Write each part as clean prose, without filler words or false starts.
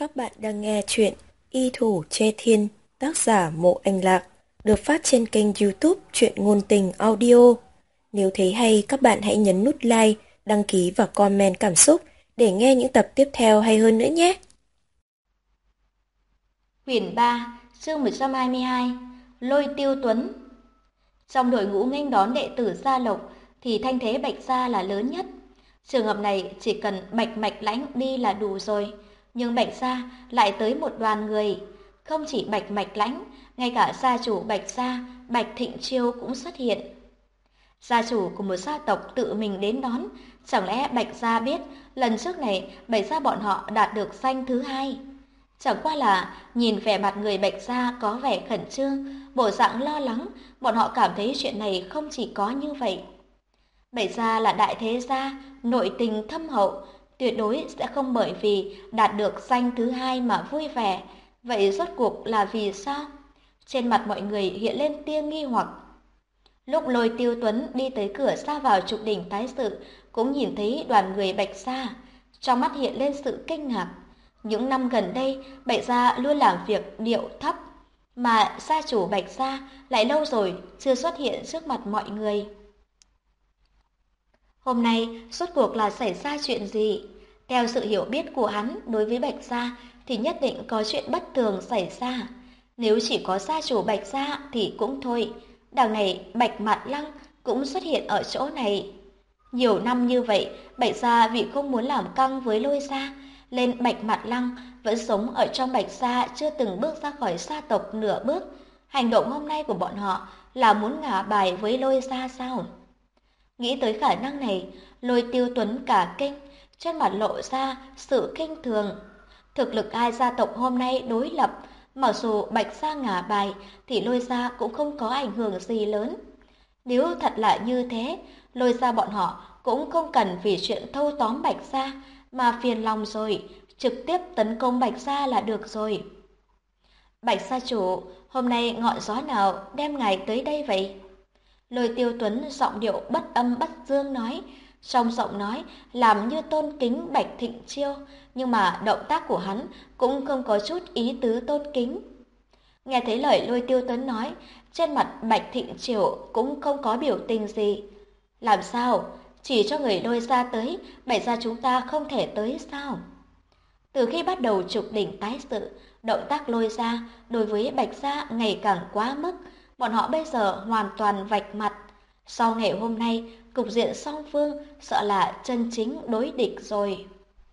Các bạn đang nghe chuyện Y Thủ Che Thiên, tác giả Mộ Anh Lạc, được phát trên kênh YouTube Truyện Ngôn Tình Audio. Nếu thấy hay, các bạn hãy nhấn nút like, đăng ký và comment cảm xúc để nghe những tập tiếp theo hay hơn nữa nhé. Quyển 3, chương 122, Lôi Tiêu Tuấn. Trong đội ngũ nghênh đón đệ tử Gia Lộc thì thanh thế Bạch Gia là lớn nhất. Trường hợp này chỉ cần Bạch Mạch Lãnh đi là đủ rồi, nhưng Bạch Gia lại tới một đoàn người. Không chỉ Bạch Mạch Lãnh, ngay cả gia chủ Bạch Gia, Bạch Thịnh Chiêu cũng xuất hiện. Gia chủ của một gia tộc tự mình đến đón, chẳng lẽ Bạch Gia biết lần trước này Bạch Gia bọn họ đạt được danh thứ 2? Chẳng qua là nhìn vẻ mặt người Bạch Gia có vẻ khẩn trương, bộ dạng lo lắng, bọn họ cảm thấy chuyện này không chỉ có như vậy. Bạch Gia là đại thế gia, nội tình thâm hậu, tuyệt đối sẽ không bởi vì đạt được danh thứ 2 mà vui vẻ. Vậy rốt cuộc là vì sao? Trên mặt mọi người hiện lên tia nghi hoặc. Lúc Lôi Tiêu Tuấn đi tới cửa ra vào trục đỉnh tái sự, cũng nhìn thấy đoàn người Bạch Gia, trong mắt hiện lên sự kinh ngạc. Những năm gần đây, Bạch Gia luôn làm việc điệu thấp, mà gia chủ Bạch Gia lại lâu rồi chưa xuất hiện trước mặt mọi người. Hôm nay, rốt cuộc là xảy ra chuyện gì? Theo sự hiểu biết của hắn đối với Bạch Gia thì nhất định có chuyện bất thường xảy ra. Nếu chỉ có gia chủ Bạch Gia thì cũng thôi. Đằng này Bạch Mạt Lăng cũng xuất hiện ở chỗ này. Nhiều năm như vậy, Bạch Gia vì không muốn làm căng với Lôi Gia, nên Bạch Mạt Lăng vẫn sống ở trong Bạch Gia, chưa từng bước ra khỏi gia tộc nửa bước. Hành động hôm nay của bọn họ là muốn ngả bài với Lôi Gia sao? Nghĩ tới khả năng này, Lôi Tiêu Tuấn cả kinh, trên mặt lộ ra sự kinh thường. Thực lực hai gia tộc hôm nay đối lập, mặc dù Bạch Gia ngả bài thì Lôi Gia cũng không có ảnh hưởng gì lớn. Nếu thật là như thế, Lôi Gia bọn họ cũng không cần vì chuyện thâu tóm Bạch Gia mà phiền lòng rồi, trực tiếp tấn công Bạch Gia là được rồi. Bạch gia chủ, hôm nay ngọn gió nào đem ngài tới đây vậy? Lôi Tiêu Tuấn giọng điệu bất âm bất dương nói, trong giọng nói làm như tôn kính Bạch Thịnh Chiêu, nhưng mà động tác của hắn cũng không có chút ý tứ tôn kính. Nghe thấy lời Lôi Tiêu Tuấn nói, trên mặt Bạch Thịnh Chiêu cũng không có biểu tình gì. Làm sao? Chỉ cho người Lôi gia tới, Bạch gia chúng ta không thể tới sao? Từ khi bắt đầu trục đỉnh tái sự, động tác Lôi gia đối với Bạch gia ngày càng quá mức, bọn họ bây giờ hoàn toàn vạch mặt. Sau ngày hôm nay, cục diện song phương sợ là chân chính đối địch rồi.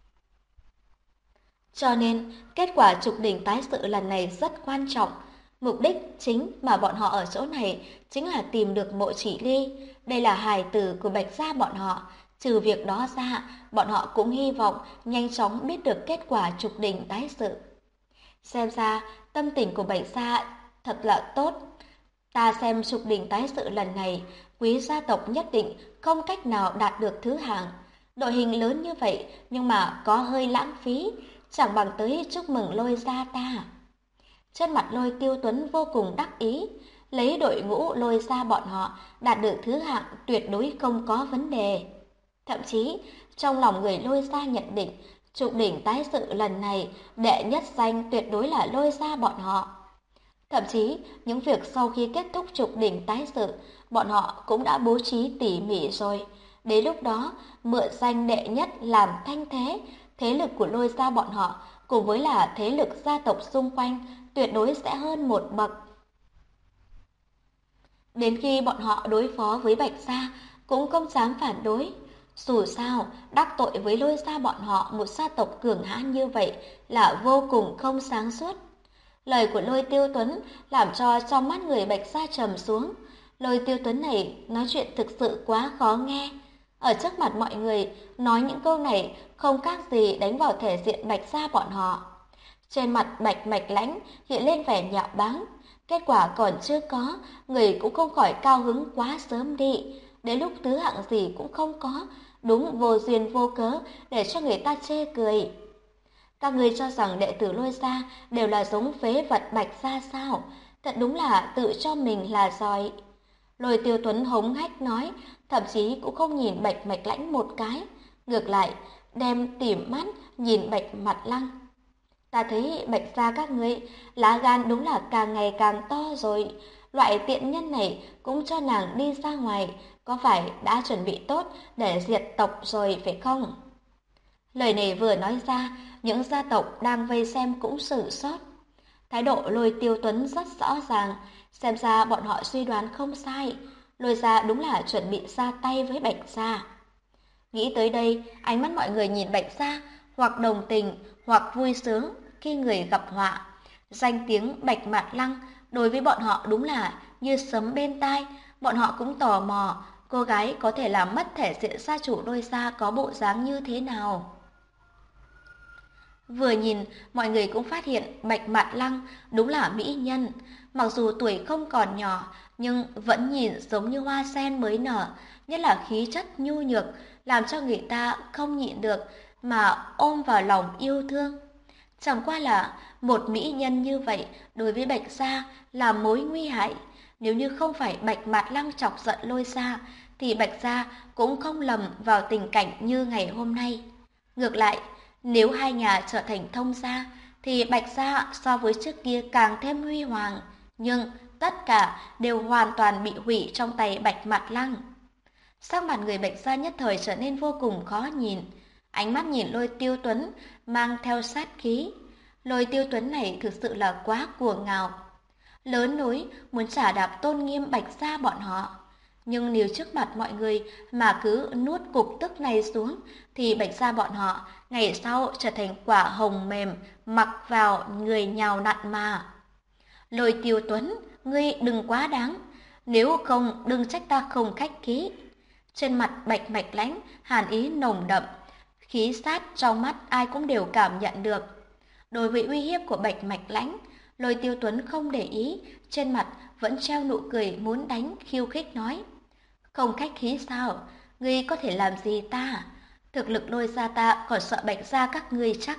Cho nên, kết quả trục đỉnh tái sự lần này rất quan trọng. Mục đích chính mà bọn họ ở chỗ này chính là tìm được Mộ Chỉ Ly. Đây là hài tử của Bạch gia bọn họ. Trừ việc đó ra, bọn họ cũng hy vọng nhanh chóng biết được kết quả trục đỉnh tái sự. Xem ra, tâm tình của Bạch gia thật là tốt. Ta xem trục đỉnh tái sự lần này, quý gia tộc nhất định không cách nào đạt được thứ hạng. Đội hình lớn như vậy nhưng mà có hơi lãng phí, chẳng bằng tới chúc mừng Lôi gia ta. Trên mặt Lôi Tiêu Tuấn vô cùng đắc ý, lấy đội ngũ Lôi gia bọn họ đạt được thứ hạng tuyệt đối không có vấn đề. Thậm chí, trong lòng người Lôi gia nhận định, trục đỉnh tái sự lần này đệ nhất danh tuyệt đối là Lôi gia bọn họ. Thậm chí, những việc sau khi kết thúc trục đỉnh tái sự, bọn họ cũng đã bố trí tỉ mỉ rồi. Đến lúc đó, mượn danh đệ nhất làm thanh thế, thế lực của Lôi gia bọn họ cùng với là thế lực gia tộc xung quanh tuyệt đối sẽ hơn một bậc. Đến khi bọn họ đối phó với Bạch gia cũng không dám phản đối. Dù sao, đắc tội với Lôi gia bọn họ một gia tộc cường hãn như vậy là vô cùng không sáng suốt. Lời của Lôi Tiêu Tuấn làm cho trong mắt người Bạch gia trầm xuống. Lôi Tiêu Tuấn này nói chuyện thực sự quá khó nghe. Ở trước mặt mọi người, nói những câu này không khác gì đánh vào thể diện Bạch gia bọn họ. Trên mặt Bạch Mạch Lãnh hiện lên vẻ nhạo báng. Kết quả còn chưa có, người cũng không khỏi cao hứng quá sớm đi. Đến lúc thứ hạng gì cũng không có, đúng vô duyên vô cớ để cho người ta chê cười. Các người cho rằng đệ tử Lôi gia đều là giống phế vật Bạch gia sao? Thật đúng là tự cho mình là giỏi. Lôi Tiêu Tuấn hống hách nói, thậm chí cũng không nhìn Bạch Mạch Lãnh một cái, ngược lại đem tỉ mắt nhìn Bạch Mạt Lăng. Ta thấy Bạch gia các ngươi lá gan đúng là càng ngày càng to rồi. Loại tiện nhân này cũng cho nàng đi ra ngoài, có phải đã chuẩn bị tốt để diệt tộc rồi phải không? Lời này vừa nói ra, những gia tộc đang vây xem cũng sửng sốt. Thái độ Lôi Tiêu Tuấn rất rõ ràng, xem ra bọn họ suy đoán không sai. Lôi gia đúng là chuẩn bị ra tay với Bạch gia. Nghĩ tới đây, ánh mắt mọi người nhìn Bạch gia hoặc đồng tình hoặc vui sướng khi người gặp họa. Danh tiếng Bạch Mạt Lăng đối với bọn họ đúng là như sấm bên tai, bọn họ cũng tò mò cô gái có thể làm mất thể diện gia chủ Lôi gia có bộ dáng như thế nào. Vừa nhìn, mọi người cũng phát hiện Bạch Mạt Lăng đúng là mỹ nhân. Mặc dù tuổi không còn nhỏ, nhưng vẫn nhìn giống như hoa sen mới nở, nhất là khí chất nhu nhược, làm cho người ta không nhịn được mà ôm vào lòng yêu thương. Chẳng qua là một mỹ nhân như vậy đối với Bạch gia là mối nguy hại. Nếu như không phải Bạch Mạt Lăng chọc giận Lôi gia, thì Bạch gia cũng không lầm vào tình cảnh như ngày hôm nay. Ngược lại, nếu hai nhà trở thành thông gia, thì Bạch gia so với trước kia càng thêm huy hoàng, nhưng tất cả đều hoàn toàn bị hủy trong tay Bạch Mạt Lăng. Sắc mặt người Bạch gia nhất thời trở nên vô cùng khó nhìn, ánh mắt nhìn Lôi Tiêu Tuấn mang theo sát khí. Lôi Tiêu Tuấn này thực sự là quá cuồng ngạo, lớn lối muốn trả đạp tôn nghiêm Bạch gia bọn họ. Nhưng nếu trước mặt mọi người mà cứ nuốt cục tức này xuống, thì Bạch gia bọn họ ngày sau trở thành quả hồng mềm mặc vào người nhào nặn mà. Lôi Tiêu Tuấn, ngươi đừng quá đáng, nếu không đừng trách ta không khách khí. Trên mặt Bạch Mạch Lãnh hàn ý nồng đậm, khí sát trong mắt ai cũng đều cảm nhận được. Đối với uy hiếp của Bạch Mạch Lãnh, Lôi Tiêu Tuấn không để ý, trên mặt vẫn treo nụ cười muốn đánh khiêu khích nói: "Không khách khí sao? Ngươi có thể làm gì ta? Thực lực Lôi gia ta còn sợ Bạch gia các ngươi chắc."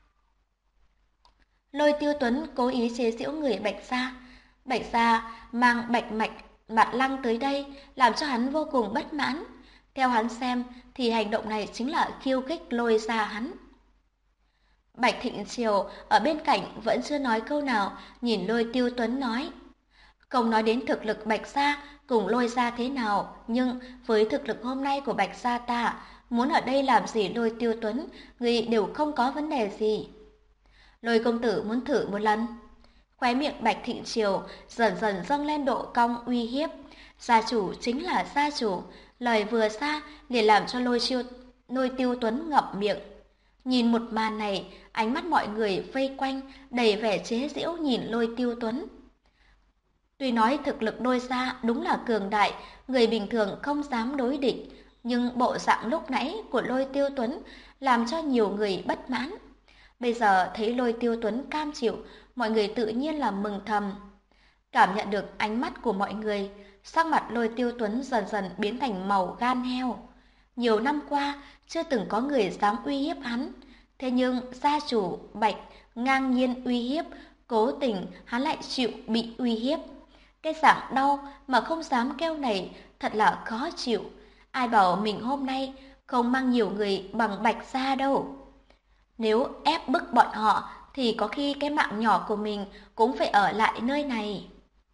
Lôi Tiêu Tuấn cố ý chế giễu người Bạch gia. Bạch gia mang Bạch Mạt Lăng tới đây, làm cho hắn vô cùng bất mãn. Theo hắn xem thì hành động này chính là khiêu khích Lôi gia hắn. Bạch Thịnh Triều ở bên cạnh vẫn chưa nói câu nào, nhìn Lôi Tiêu Tuấn nói: "Không nói đến thực lực Bạch gia cùng Lôi gia thế nào, nhưng với thực lực hôm nay của Bạch gia ta, muốn ở đây làm gì Lôi Tiêu Tuấn, người đều không có vấn đề gì." Lôi công tử muốn thử một lần. Khóe miệng Bạch Thịnh Triều dần dần dâng lên độ cong uy hiếp. Gia chủ chính là gia chủ, lời vừa ra liền làm cho Lôi Tiêu Tuấn ngậm miệng. Nhìn một màn này, ánh mắt mọi người vây quanh đầy vẻ chế giễu nhìn Lôi Tiêu Tuấn. Tuy nói thực lực Lôi gia đúng là cường đại, người bình thường không dám đối địch, nhưng bộ dạng lúc nãy của Lôi Tiêu Tuấn làm cho nhiều người bất mãn. Bây giờ thấy Lôi Tiêu Tuấn cam chịu, mọi người tự nhiên là mừng thầm. Cảm nhận được ánh mắt của mọi người, sắc mặt Lôi Tiêu Tuấn dần dần biến thành màu gan heo. Nhiều năm qua, chưa từng có người dám uy hiếp hắn. Thế nhưng gia chủ Bạch ngang nhiên uy hiếp, cố tình hắn lại chịu bị uy hiếp. Cái dạng đau mà không dám kêu này thật là khó chịu. Ai bảo mình hôm nay không mang nhiều người bằng Bạch gia đâu. Nếu ép bức bọn họ thì có khi cái mạng nhỏ của mình cũng phải ở lại nơi này.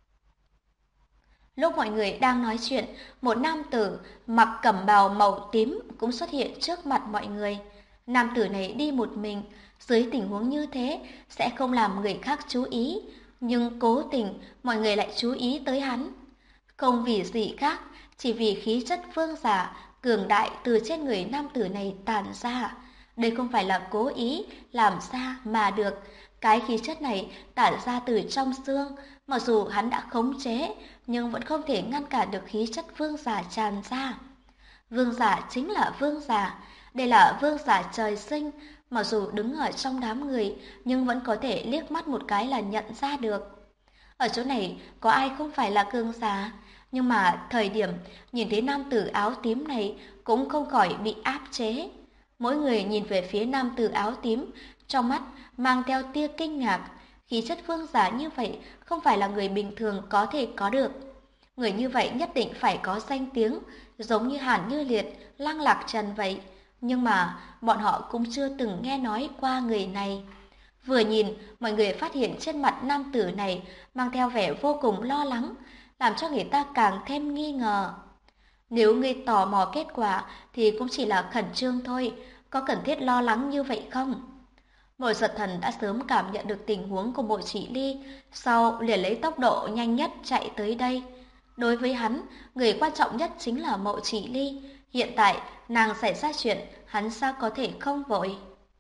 Lúc mọi người đang nói chuyện, một nam tử mặc cẩm bào màu tím cũng xuất hiện trước mặt mọi người. Nam tử này đi một mình, dưới tình huống như thế sẽ không làm người khác chú ý, nhưng cố tình mọi người lại chú ý tới hắn. Không vì gì khác, chỉ vì khí chất vương giả cường đại từ trên người nam tử này tản ra. Đây không phải là cố ý làm ra mà được, cái khí chất này tản ra từ trong xương, mặc dù hắn đã khống chế, nhưng vẫn không thể ngăn cản được khí chất vương giả tràn ra. Vương giả chính là vương giả, đây là vương giả trời sinh, mặc dù đứng ở trong đám người, nhưng vẫn có thể liếc mắt một cái là nhận ra được. Ở chỗ này có ai không phải là cường giả, nhưng mà thời điểm nhìn thấy nam tử áo tím này cũng không khỏi bị áp chế. Mỗi người nhìn về phía nam tử áo tím, trong mắt mang theo tia kinh ngạc. Khí chất vương giả như vậy không phải là người bình thường có thể có được. Người như vậy nhất định phải có danh tiếng, giống như Hàn Như Liệt, Lăng Lạc Trần vậy. Nhưng mà bọn họ cũng chưa từng nghe nói qua người này. Vừa nhìn, mọi người phát hiện trên mặt nam tử này mang theo vẻ vô cùng lo lắng, làm cho người ta càng thêm nghi ngờ. Nếu ngươi tò mò kết quả thì cũng chỉ là khẩn trương thôi, có cần thiết lo lắng như vậy không? Mộ Giật Thần đã sớm cảm nhận được tình huống của Mộ Chỉ Ly, sau liền lấy tốc độ nhanh nhất chạy tới đây. Đối với hắn, người quan trọng nhất chính là Mộ Chỉ Ly. Hiện tại, nàng xảy ra chuyện, hắn sao có thể không vội?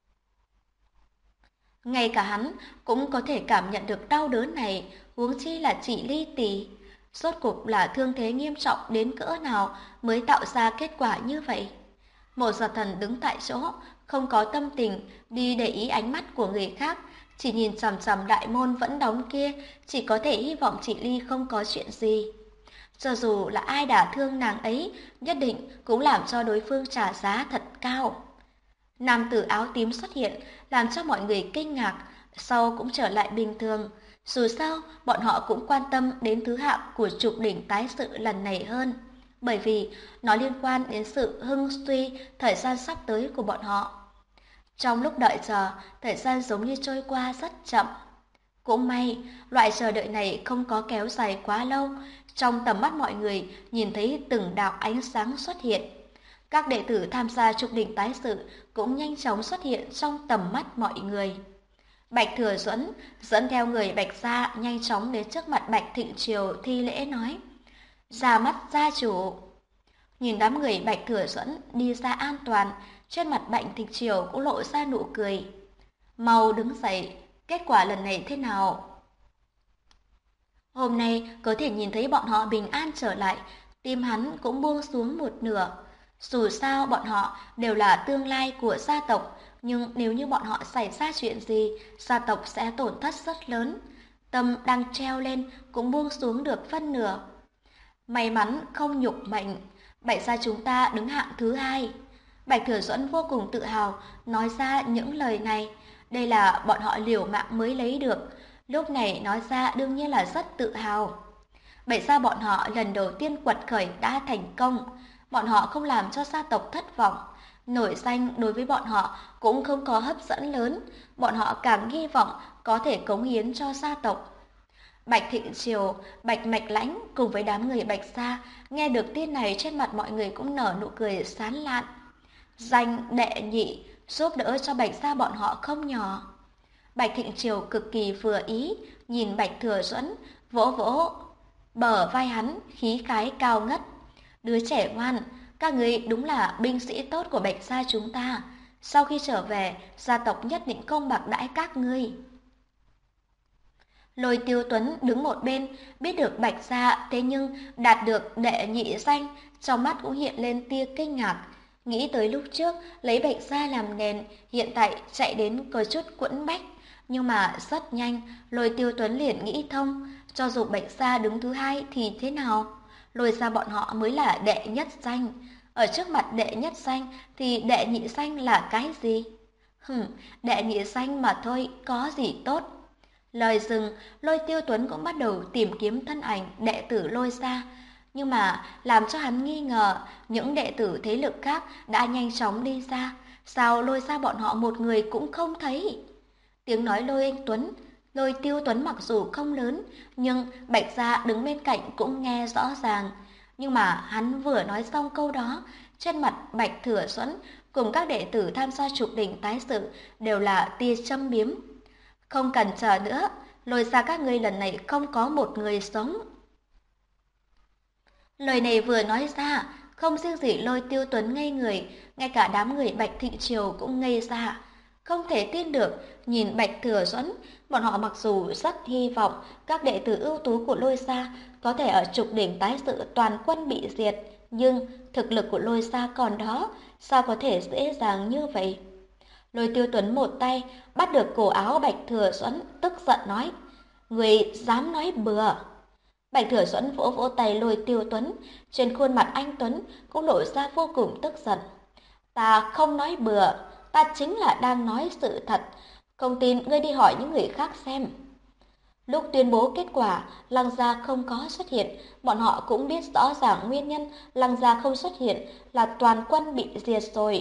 Ngay cả hắn cũng có thể cảm nhận được đau đớn này, huống chi là Chỉ Ly tỷ. Rốt cuộc là thương thế nghiêm trọng đến cỡ nào mới tạo ra kết quả như vậy? Mộ Giật Thần đứng tại chỗ, không có tâm tình đi để ý ánh mắt của người khác, chỉ nhìn chằm chằm đại môn vẫn đóng kia, chỉ có thể hy vọng chị Ly không có chuyện gì. Cho dù là ai đả thương nàng ấy, nhất định cũng làm cho đối phương trả giá thật cao. Nam tử áo tím xuất hiện, làm cho mọi người kinh ngạc, sau cũng trở lại bình thường. Dù sao, bọn họ cũng quan tâm đến thứ hạng của trục đỉnh tái sự lần này hơn, bởi vì nó liên quan đến sự hưng suy thời gian sắp tới của bọn họ. Trong lúc đợi chờ, thời gian giống như trôi qua rất chậm. Cũng may, loại chờ đợi này không có kéo dài quá lâu, trong tầm mắt mọi người nhìn thấy từng đạo ánh sáng xuất hiện. Các đệ tử tham gia trục đỉnh tái sự cũng nhanh chóng xuất hiện trong tầm mắt mọi người. Bạch Thừa Duẫn dẫn theo người Bạch gia nhanh chóng đến trước mặt Bạch Thịnh Triều thi lễ nói: "Ra mắt gia chủ." Nhìn đám người Bạch Thừa Duẫn đi ra an toàn, trên mặt Bạch Thịnh Triều cũng lộ ra nụ cười. "Mau đứng dậy, kết quả lần này thế nào?" Hôm nay có thể nhìn thấy bọn họ bình an trở lại, tim hắn cũng buông xuống một nửa. Dù sao bọn họ đều là tương lai của gia tộc, nhưng nếu như bọn họ xảy ra chuyện gì, gia tộc sẽ tổn thất rất lớn. Tâm đang treo lên cũng buông xuống được phân nửa. May mắn không nhục mệnh, Bạch gia chúng ta đứng hạng thứ hai. Bạch Thừa Duẫn vô cùng tự hào nói ra những lời này. Đây là bọn họ liều mạng mới lấy được. Lúc này nói ra đương nhiên là rất tự hào. Bạch gia bọn họ lần đầu tiên quật khởi đã thành công. Bọn họ không làm cho gia tộc thất vọng. Nổi danh đối với bọn họ cũng không có hấp dẫn lớn. Bọn họ càng hy vọng có thể cống hiến cho gia tộc. Bạch Thịnh Triều, Bạch Mạch Lãnh cùng với đám người Bạch gia nghe được tin này, trên mặt mọi người cũng nở nụ cười sán lạn. Danh đệ nhị giúp đỡ cho Bạch gia bọn họ không nhỏ. Bạch Thịnh Triều cực kỳ vừa ý, nhìn Bạch Thừa Duẫn, vỗ vỗ bờ vai hắn, khí khái cao ngất. "Đứa trẻ ngoan, các ngươi đúng là binh sĩ tốt của Bạch gia chúng ta. Sau khi trở về, gia tộc nhất định công bạc đãi các ngươi." Lôi Tiêu Tuấn đứng một bên, biết được Bạch gia thế nhưng đạt được đệ nhị danh, trong mắt cũng hiện lên tia kinh ngạc. Nghĩ tới lúc trước lấy Bạch gia làm nền, hiện tại chạy đến có chút quẫn bách. Nhưng mà rất nhanh, Lôi Tiêu Tuấn liền nghĩ thông, cho dù Bạch gia đứng thứ hai thì thế nào? Lôi gia bọn họ mới là đệ nhất danh. Ở trước mặt đệ nhất danh thì đệ nhị danh là cái gì? Đệ nhị danh mà thôi, có gì tốt? Lời dừng, Lôi Tiêu Tuấn cũng bắt đầu tìm kiếm thân ảnh đệ tử Lôi gia. Nhưng mà làm cho hắn nghi ngờ, những đệ tử thế lực khác đã nhanh chóng đi ra. Sao Lôi gia bọn họ một người cũng không thấy? Tiếng nói Lôi Tiêu Tuấn mặc dù không lớn, nhưng Bạch gia đứng bên cạnh cũng nghe rõ ràng. Nhưng mà hắn vừa nói xong câu đó, trên mặt Bạch Thừa Duẫn cùng các đệ tử tham gia trục đỉnh tái sự đều là tia châm biếm. "Không cần chờ nữa, Lôi gia các ngươi lần này không có một người sống." Lời này vừa nói ra, không riêng gì Lôi Tiêu Tuấn ngây người, ngay cả đám người Bạch Thịnh Triều cũng ngây ra. Không thể tin được, nhìn Bạch Thừa Duẫn, bọn họ mặc dù rất hy vọng các đệ tử ưu tú của Lôi gia có thể ở trục đỉnh tái sự toàn quân bị diệt, nhưng thực lực của Lôi gia còn đó, sao có thể dễ dàng như vậy? Lôi Tiêu Tuấn một tay bắt được cổ áo Bạch Thừa Duẫn, tức giận nói: "Người dám nói bừa!" Bạch Thừa Duẫn vỗ vỗ tay Lôi Tiêu Tuấn, trên khuôn mặt anh tuấn cũng lộ ra vô cùng tức giận. "Ta không nói bừa, ta chính là đang nói sự thật, không tin ngươi đi hỏi những người khác xem." Lúc tuyên bố kết quả, Lăng gia không có xuất hiện, bọn họ cũng biết rõ ràng nguyên nhân Lăng gia không xuất hiện là toàn quân bị diệt rồi.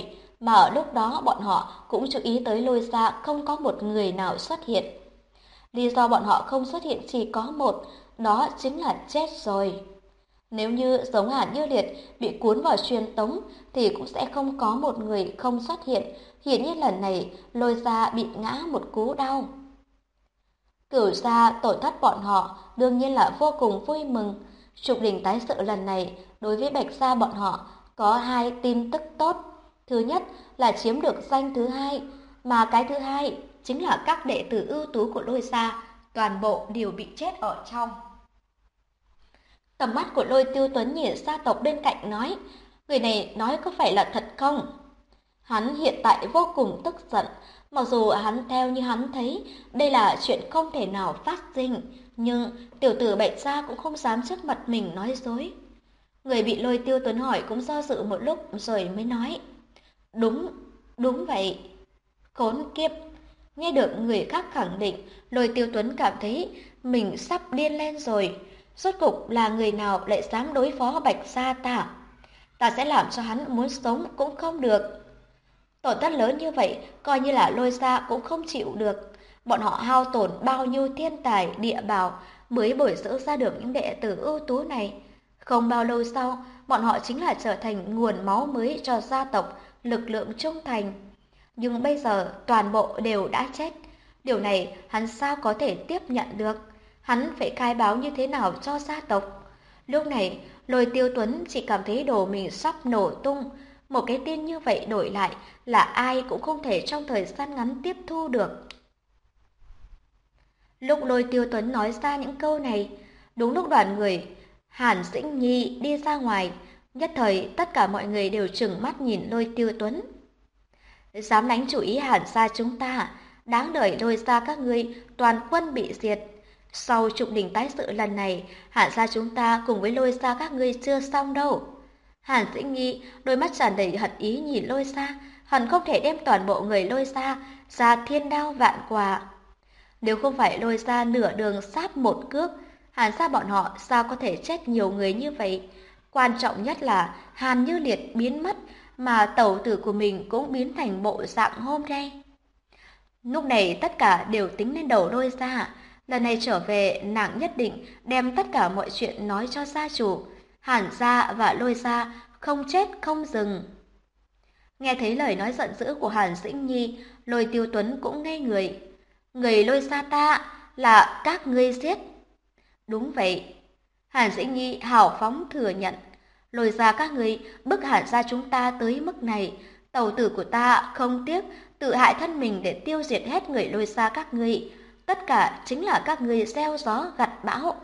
mà ở lúc đó bọn họ cũng chú ý tới Lôi Gia không có một người nào xuất hiện. Lý do bọn họ không xuất hiện chỉ có một, đó chính là chết rồi. Nếu như giống Hàn Như Liệt bị cuốn vào truyền tống thì cũng sẽ không có một người không xuất hiện. Hiển nhiên lần này Lôi Gia bị ngã một cú đau. Cửu Gia tổn thất bọn họ đương nhiên là vô cùng vui mừng. Trục đình tái sự lần này đối với Bạch Gia bọn họ có hai tin tức tốt. Thứ nhất là chiếm được danh thứ hai, mà cái thứ hai chính là các đệ tử ưu tú của Lôi Gia toàn bộ đều bị chết ở trong. Tầm mắt của Lôi Tiêu Tuấn nhìn gia tộc bên cạnh nói, người này nói có phải là thật không? Hắn hiện tại vô cùng tức giận, mặc dù hắn theo như hắn thấy đây là chuyện không thể nào phát sinh, nhưng tiểu tử Bạch Gia cũng không dám trước mặt mình nói dối. Người bị Lôi Tiêu Tuấn hỏi cũng do dự một lúc rồi mới nói, đúng vậy. Khốn kiếp! Nghe được người khác khẳng định, Lôi Tiêu Tuấn cảm thấy mình sắp điên lên rồi. Rốt cục là người nào lại dám đối phó Bạch Gia ta? Ta sẽ làm cho hắn muốn sống cũng không được. Tổn thất lớn như vậy, coi như là Lôi Gia cũng không chịu được. Bọn họ hao tổn bao nhiêu thiên tài, địa bảo mới bồi dưỡng ra được những đệ tử ưu tú này. Không bao lâu sau, bọn họ chính là trở thành nguồn máu mới cho gia tộc, lực lượng trung thành. Nhưng bây giờ toàn bộ đều đã chết. Điều này hắn sao có thể tiếp nhận được? Hắn phải khai báo như thế nào cho gia tộc? Lúc này, Lôi Tiêu Tuấn chỉ cảm thấy đồ mình sắp nổ tung. Một cái tin như vậy đổi lại là ai cũng không thể trong thời gian ngắn tiếp thu được. Lúc Lôi Tiêu Tuấn nói ra những câu này, đúng lúc đoàn người Hàn Dĩnh Nhi đi ra ngoài, nhất thời tất cả mọi người đều trừng mắt nhìn Lôi Tiêu Tuấn. Dám đánh chủ ý Hàn gia chúng ta, đáng đời Lôi gia các ngươi toàn quân bị diệt. Sau trục đỉnh tái sự lần này, Hàn gia chúng ta cùng với Lôi gia các ngươi chưa xong đâu. Hàn Dĩnh Nhi đôi mắt tràn đầy hận ý nhìn Lôi gia, hẳn không thể đem toàn bộ người Lôi gia ra thiên đao vạn quả. Nếu không phải Lôi gia nửa đường sát một cước, Hàn gia bọn họ sao có thể chết nhiều người như vậy? Quan trọng nhất là Hàn Như Liệt biến mất, mà tẩu tử của mình cũng biến thành bộ dạng hôm nay. Lúc này tất cả đều tính lên đầu Lôi gia. Lần này trở về, nàng nhất định đem tất cả mọi chuyện nói cho gia chủ. Hàn gia và Lôi gia không chết không dừng. Nghe thấy lời nói giận dữ của Hàn Dĩnh Nhi, Lôi Tiêu Tuấn cũng ngây người. Người Lôi gia ta là các ngươi giết. Đúng vậy. Hàn Dĩnh Nhi hào phóng thừa nhận. Lôi gia các ngươi bức Hàn gia chúng ta tới mức này, tẩu tử của ta không tiếc tự hại thân mình để tiêu diệt hết người Lôi gia các ngươi. Tất cả chính là các ngươi gieo gió gặt bão.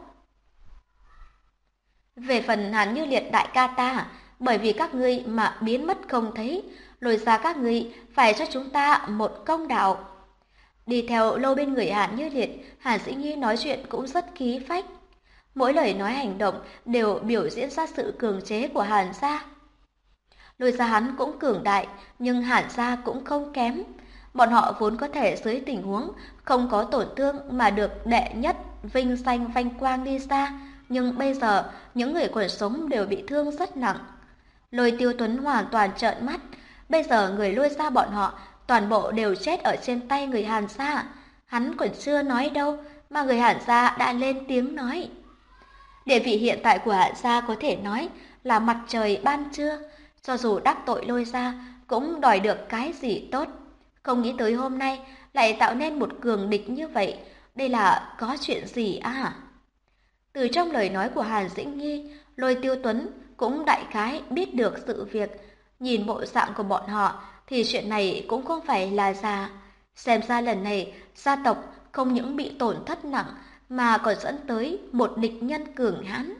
Về phần Hàn Như Liệt đại ca ta, bởi vì các ngươi mà biến mất không thấy, Lôi gia các ngươi phải cho chúng ta một công đạo. Đi theo lâu bên người Hàn Như Liệt, Hàn Dĩnh Nhi nói chuyện cũng rất khí phách. Mỗi lời nói hành động đều biểu diễn ra sự cường chế của Hàn gia. Lôi gia hắn cũng cường đại, nhưng Hàn gia cũng không kém. Bọn họ vốn có thể dưới tình huống không có tổn thương mà được đệ nhất vinh danh vanh quang đi xa, nhưng bây giờ những người còn sống đều bị thương rất nặng. Lôi Tiêu Tuấn hoàn toàn trợn mắt, bây giờ người Lôi gia bọn họ toàn bộ đều chết ở trên tay người Hàn gia. Hắn còn chưa nói đâu mà người Hàn gia đã lên tiếng nói. Địa vị hiện tại của Hàn gia có thể nói là mặt trời ban trưa, cho dù đắc tội Lôi gia cũng đòi được cái gì tốt. Không nghĩ tới hôm nay lại tạo nên một cường địch như vậy, đây là có chuyện gì à? Từ trong lời nói của Hàn Dĩnh Nhi, Lôi Tiêu Tuấn cũng đại khái biết được sự việc. Nhìn bộ dạng của bọn họ thì chuyện này cũng không phải là giả. Xem ra lần này gia tộc không những bị tổn thất nặng mà còn dẫn tới một địch nhân cường hãn.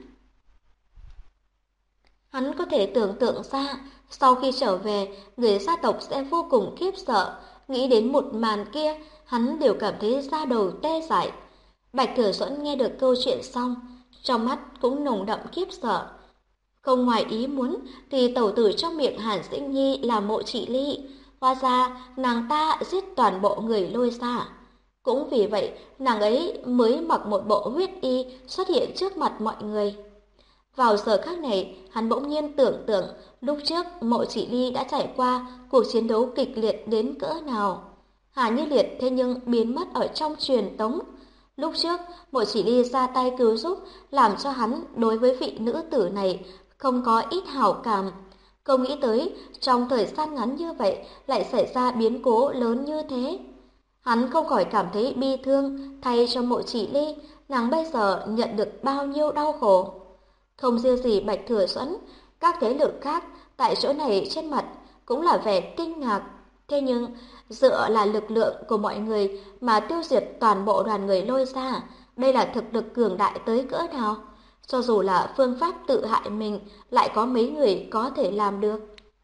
Hắn có thể tưởng tượng ra, sau khi trở về, người gia tộc sẽ vô cùng khiếp sợ. Nghĩ đến một màn kia, hắn đều cảm thấy da đầu tê dại. Bạch Thừa Duẫn nghe được câu chuyện xong, trong mắt cũng nồng đậm khiếp sợ. Không ngoài ý muốn thì tẩu tử trong miệng Hàn Dĩnh Nhi là Mộ Trị Ly. Hóa ra nàng ta giết toàn bộ người Lôi gia. Cũng vì vậy nàng ấy mới mặc một bộ huyết y xuất hiện trước mặt mọi người. Vào giờ khắc này, hắn bỗng nhiên tưởng tượng lúc trước Mộ Chỉ Ly đã trải qua cuộc chiến đấu kịch liệt đến cỡ nào. Hà Như Liệt thế nhưng biến mất ở trong truyền tống. Lúc trước, Mộ Chỉ Ly ra tay cứu giúp, làm cho hắn đối với vị nữ tử này không có ít hảo cảm. Không nghĩ tới, trong thời gian ngắn như vậy lại xảy ra biến cố lớn như thế. Hắn không khỏi cảm thấy bi thương thay cho Mộ Chỉ Ly, nàng bây giờ nhận được bao nhiêu đau khổ. Không riêng gì Bạch Thừa Duẫn, các thế lực khác tại chỗ này trên mặt cũng là vẻ kinh ngạc. Thế nhưng, dựa là lực lượng của mọi người mà tiêu diệt toàn bộ đoàn người Lôi ra, đây là thực lực cường đại tới cỡ nào? Cho dù là phương pháp tự hại mình, lại có mấy người có thể làm được.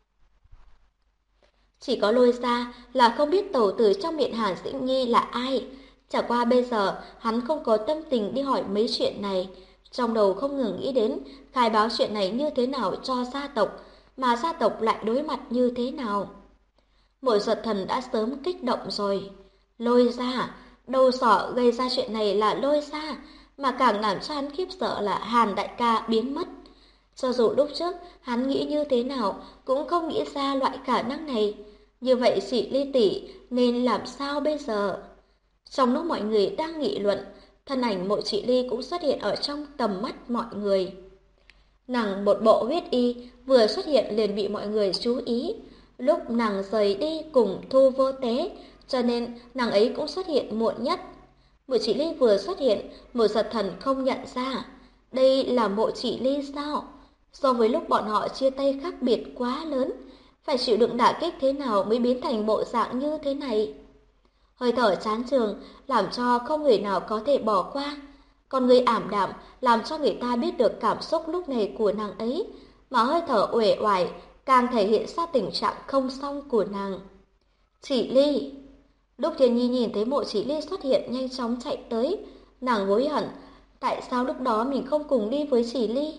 Chỉ có Lôi ra là không biết tẩu tử trong miệng Hàn Dĩnh Nhi là ai. Chả qua bây giờ, hắn không có tâm tình đi hỏi mấy chuyện này. Trong đầu không ngừng nghĩ đến khai báo chuyện này như thế nào cho gia tộc, mà gia tộc lại đối mặt như thế nào. Mộ Giật Thần đã sớm kích động rồi. Lôi ra, đầu sỏ gây ra chuyện này là Lôi ra, mà càng làm cho hắn khiếp sợ là Hàn đại ca biến mất. Cho dù lúc trước hắn nghĩ như thế nào cũng không nghĩ ra loại khả năng này. Như vậy chị Ly tỷ nên làm sao bây giờ? Trong lúc mọi người đang nghị luận, thân ảnh Mộ Chỉ Ly cũng xuất hiện ở trong tầm mắt mọi người. Nàng một bộ huyết y vừa xuất hiện liền bị mọi người chú ý. Lúc nàng rời đi cùng Thu Vô Tế, cho nên nàng ấy cũng xuất hiện muộn nhất. Mộ Chỉ Ly vừa xuất hiện, Mộ Giật Thần không nhận ra. Đây là Mộ Chỉ Ly sao? So với lúc bọn họ chia tay khác biệt quá lớn, phải chịu đựng đả kích thế nào mới biến thành bộ dạng như thế này? Hơi thở chán chường làm cho không người nào có thể bỏ qua. Con người ảm đạm làm cho người ta biết được cảm xúc lúc này của nàng ấy, mà hơi thở uể oải càng thể hiện ra tình trạng không xong của nàng. Chỉ Ly. Lúc Thiên Nhi nhìn thấy Mộ Chỉ Ly xuất hiện nhanh chóng chạy tới, nàng hối hận, tại sao lúc đó mình không cùng đi với Chỉ Ly?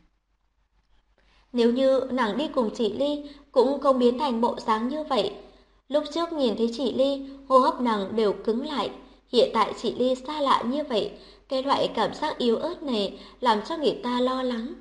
Nếu như nàng đi cùng Chỉ Ly cũng không biến thành bộ dáng như vậy. Lúc trước nhìn thấy Chỉ Ly, hô hấp nàng đều cứng lại. Hiện tại Chỉ Ly xa lạ như vậy, cái loại cảm giác yếu ớt này làm cho người ta lo lắng.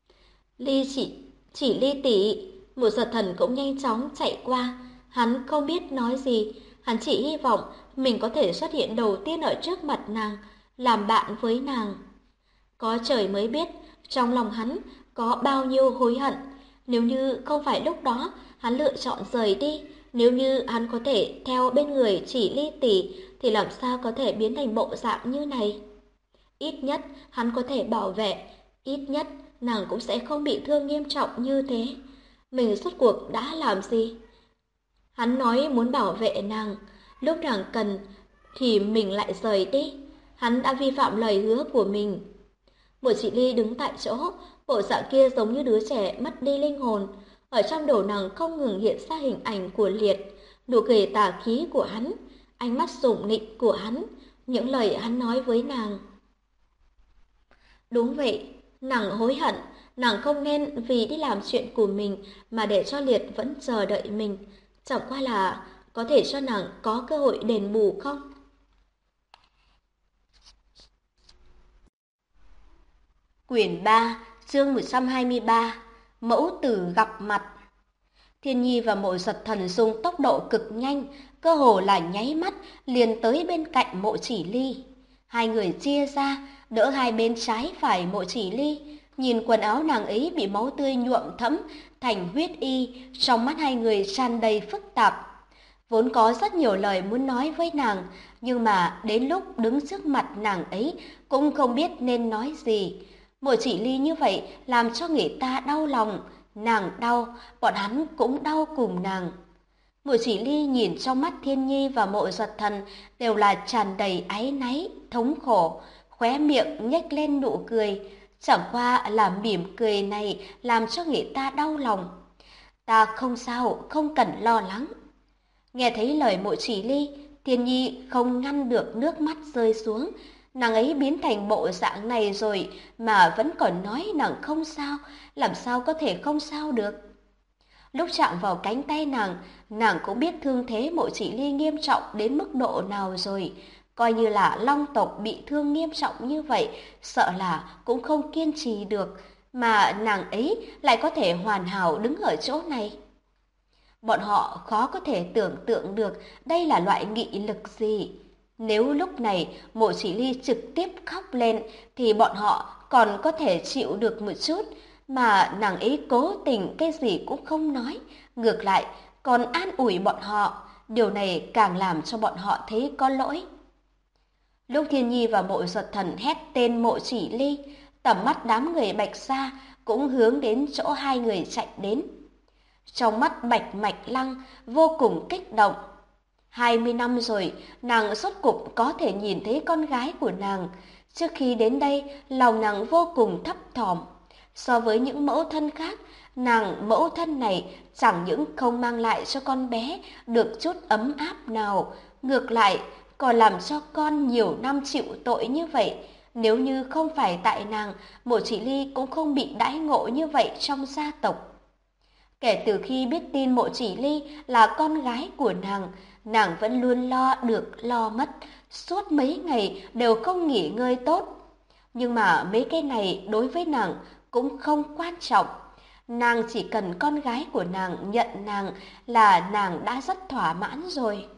Chỉ Ly tỷ. Một Giật Thần cũng nhanh chóng chạy qua. Hắn không biết nói gì, hắn chỉ hy vọng mình có thể xuất hiện đầu tiên ở trước mặt nàng, làm bạn với nàng. Có trời mới biết, trong lòng hắn có bao nhiêu hối hận. Nếu như không phải lúc đó hắn lựa chọn rời đi, nếu như hắn có thể theo bên người Chỉ Ly tỷ thì làm sao có thể biến thành bộ dạng như này? Ít nhất hắn có thể bảo vệ, ít nhất nàng cũng sẽ không bị thương nghiêm trọng như thế. Mình rốt cuộc đã làm gì? Hắn nói muốn bảo vệ nàng, lúc nàng cần thì mình lại rời đi. Hắn đã vi phạm lời hứa của mình. Mộ Chỉ Ly đứng tại chỗ, bộ dạng kia giống như đứa trẻ mất đi linh hồn. Ở trong đầu nàng không ngừng hiện ra hình ảnh của Liệt, nụ cười tà khí của hắn, ánh mắt sủng nịnh của hắn, những lời hắn nói với nàng. Đúng vậy, nàng hối hận, nàng không nên vì đi làm chuyện của mình mà để cho Liệt vẫn chờ đợi mình. Chẳng qua là có thể cho nàng có cơ hội đền bù không? Quyển 3, chương 123, Mẫu tử gặp mặt. Thiên Nhi và Mộ Giật Thần dùng tốc độ cực nhanh, cơ hồ là nháy mắt liền tới bên cạnh Mộ Chỉ Ly. Hai người chia ra, đỡ hai bên trái phải Mộ Chỉ Ly, nhìn quần áo nàng ấy bị máu tươi nhuộm thẫm thành huyết y, trong mắt hai người tràn đầy phức tạp. Vốn có rất nhiều lời muốn nói với nàng, nhưng mà đến lúc đứng trước mặt nàng ấy cũng không biết nên nói gì. Mộ Chỉ Ly như vậy làm cho người ta đau lòng, nàng đau, bọn hắn cũng đau cùng nàng. Mộ Chỉ Ly nhìn trong mắt Thiên Nhi và Mộ Giật Thần đều là tràn đầy áy náy, thống khổ, khóe miệng nhếch lên nụ cười. Chẳng qua là mỉm cười này làm cho người ta đau lòng. Ta không sao, không cần lo lắng. Nghe thấy lời Mộ Chỉ Ly, Thiên Nhi không ngăn được nước mắt rơi xuống. Nàng ấy biến thành bộ dạng này rồi mà vẫn còn nói nàng không sao, làm sao có thể không sao được. Lúc chạm vào cánh tay nàng cũng biết thương thế Mộ Chỉ Ly nghiêm trọng đến mức độ nào rồi. Coi như là Long tộc bị thương nghiêm trọng như vậy, sợ là cũng không kiên trì được. mà nàng ấy lại có thể hoàn hảo đứng ở chỗ này. Bọn họ khó có thể tưởng tượng được đây là loại nghị lực gì. Nếu lúc này Mộ Chỉ Ly trực tiếp khóc lên thì bọn họ còn có thể chịu được một chút, mà nàng ấy cố tình cái gì cũng không nói, ngược lại còn an ủi bọn họ, điều này càng làm cho bọn họ thấy có lỗi. Lúc Thiên Nhi và Mộ Giật Thần hét tên Mộ Chỉ Ly, tầm mắt đám người Bạch Gia cũng hướng đến chỗ hai người chạy đến. Trong mắt Bạch Mạch Lăng vô cùng kích động. 20 năm rồi, nàng rốt cục có thể nhìn thấy con gái của nàng. Trước khi đến đây, lòng nàng vô cùng thấp thỏm. So với những mẫu thân khác, nàng mẫu thân này chẳng những không mang lại cho con bé được chút ấm áp nào, ngược lại còn làm cho con nhiều năm chịu tội như vậy. Nếu như không phải tại nàng, Mộ Chỉ Ly cũng không bị đãi ngộ như vậy trong gia tộc. Kể từ khi biết tin Mộ Chỉ Ly là con gái của nàng vẫn luôn lo được lo mất, suốt mấy ngày đều không nghỉ ngơi tốt. Nhưng mà mấy cái này đối với nàng cũng không quan trọng. Nàng chỉ cần con gái của nàng nhận nàng là nàng đã rất thỏa mãn rồi.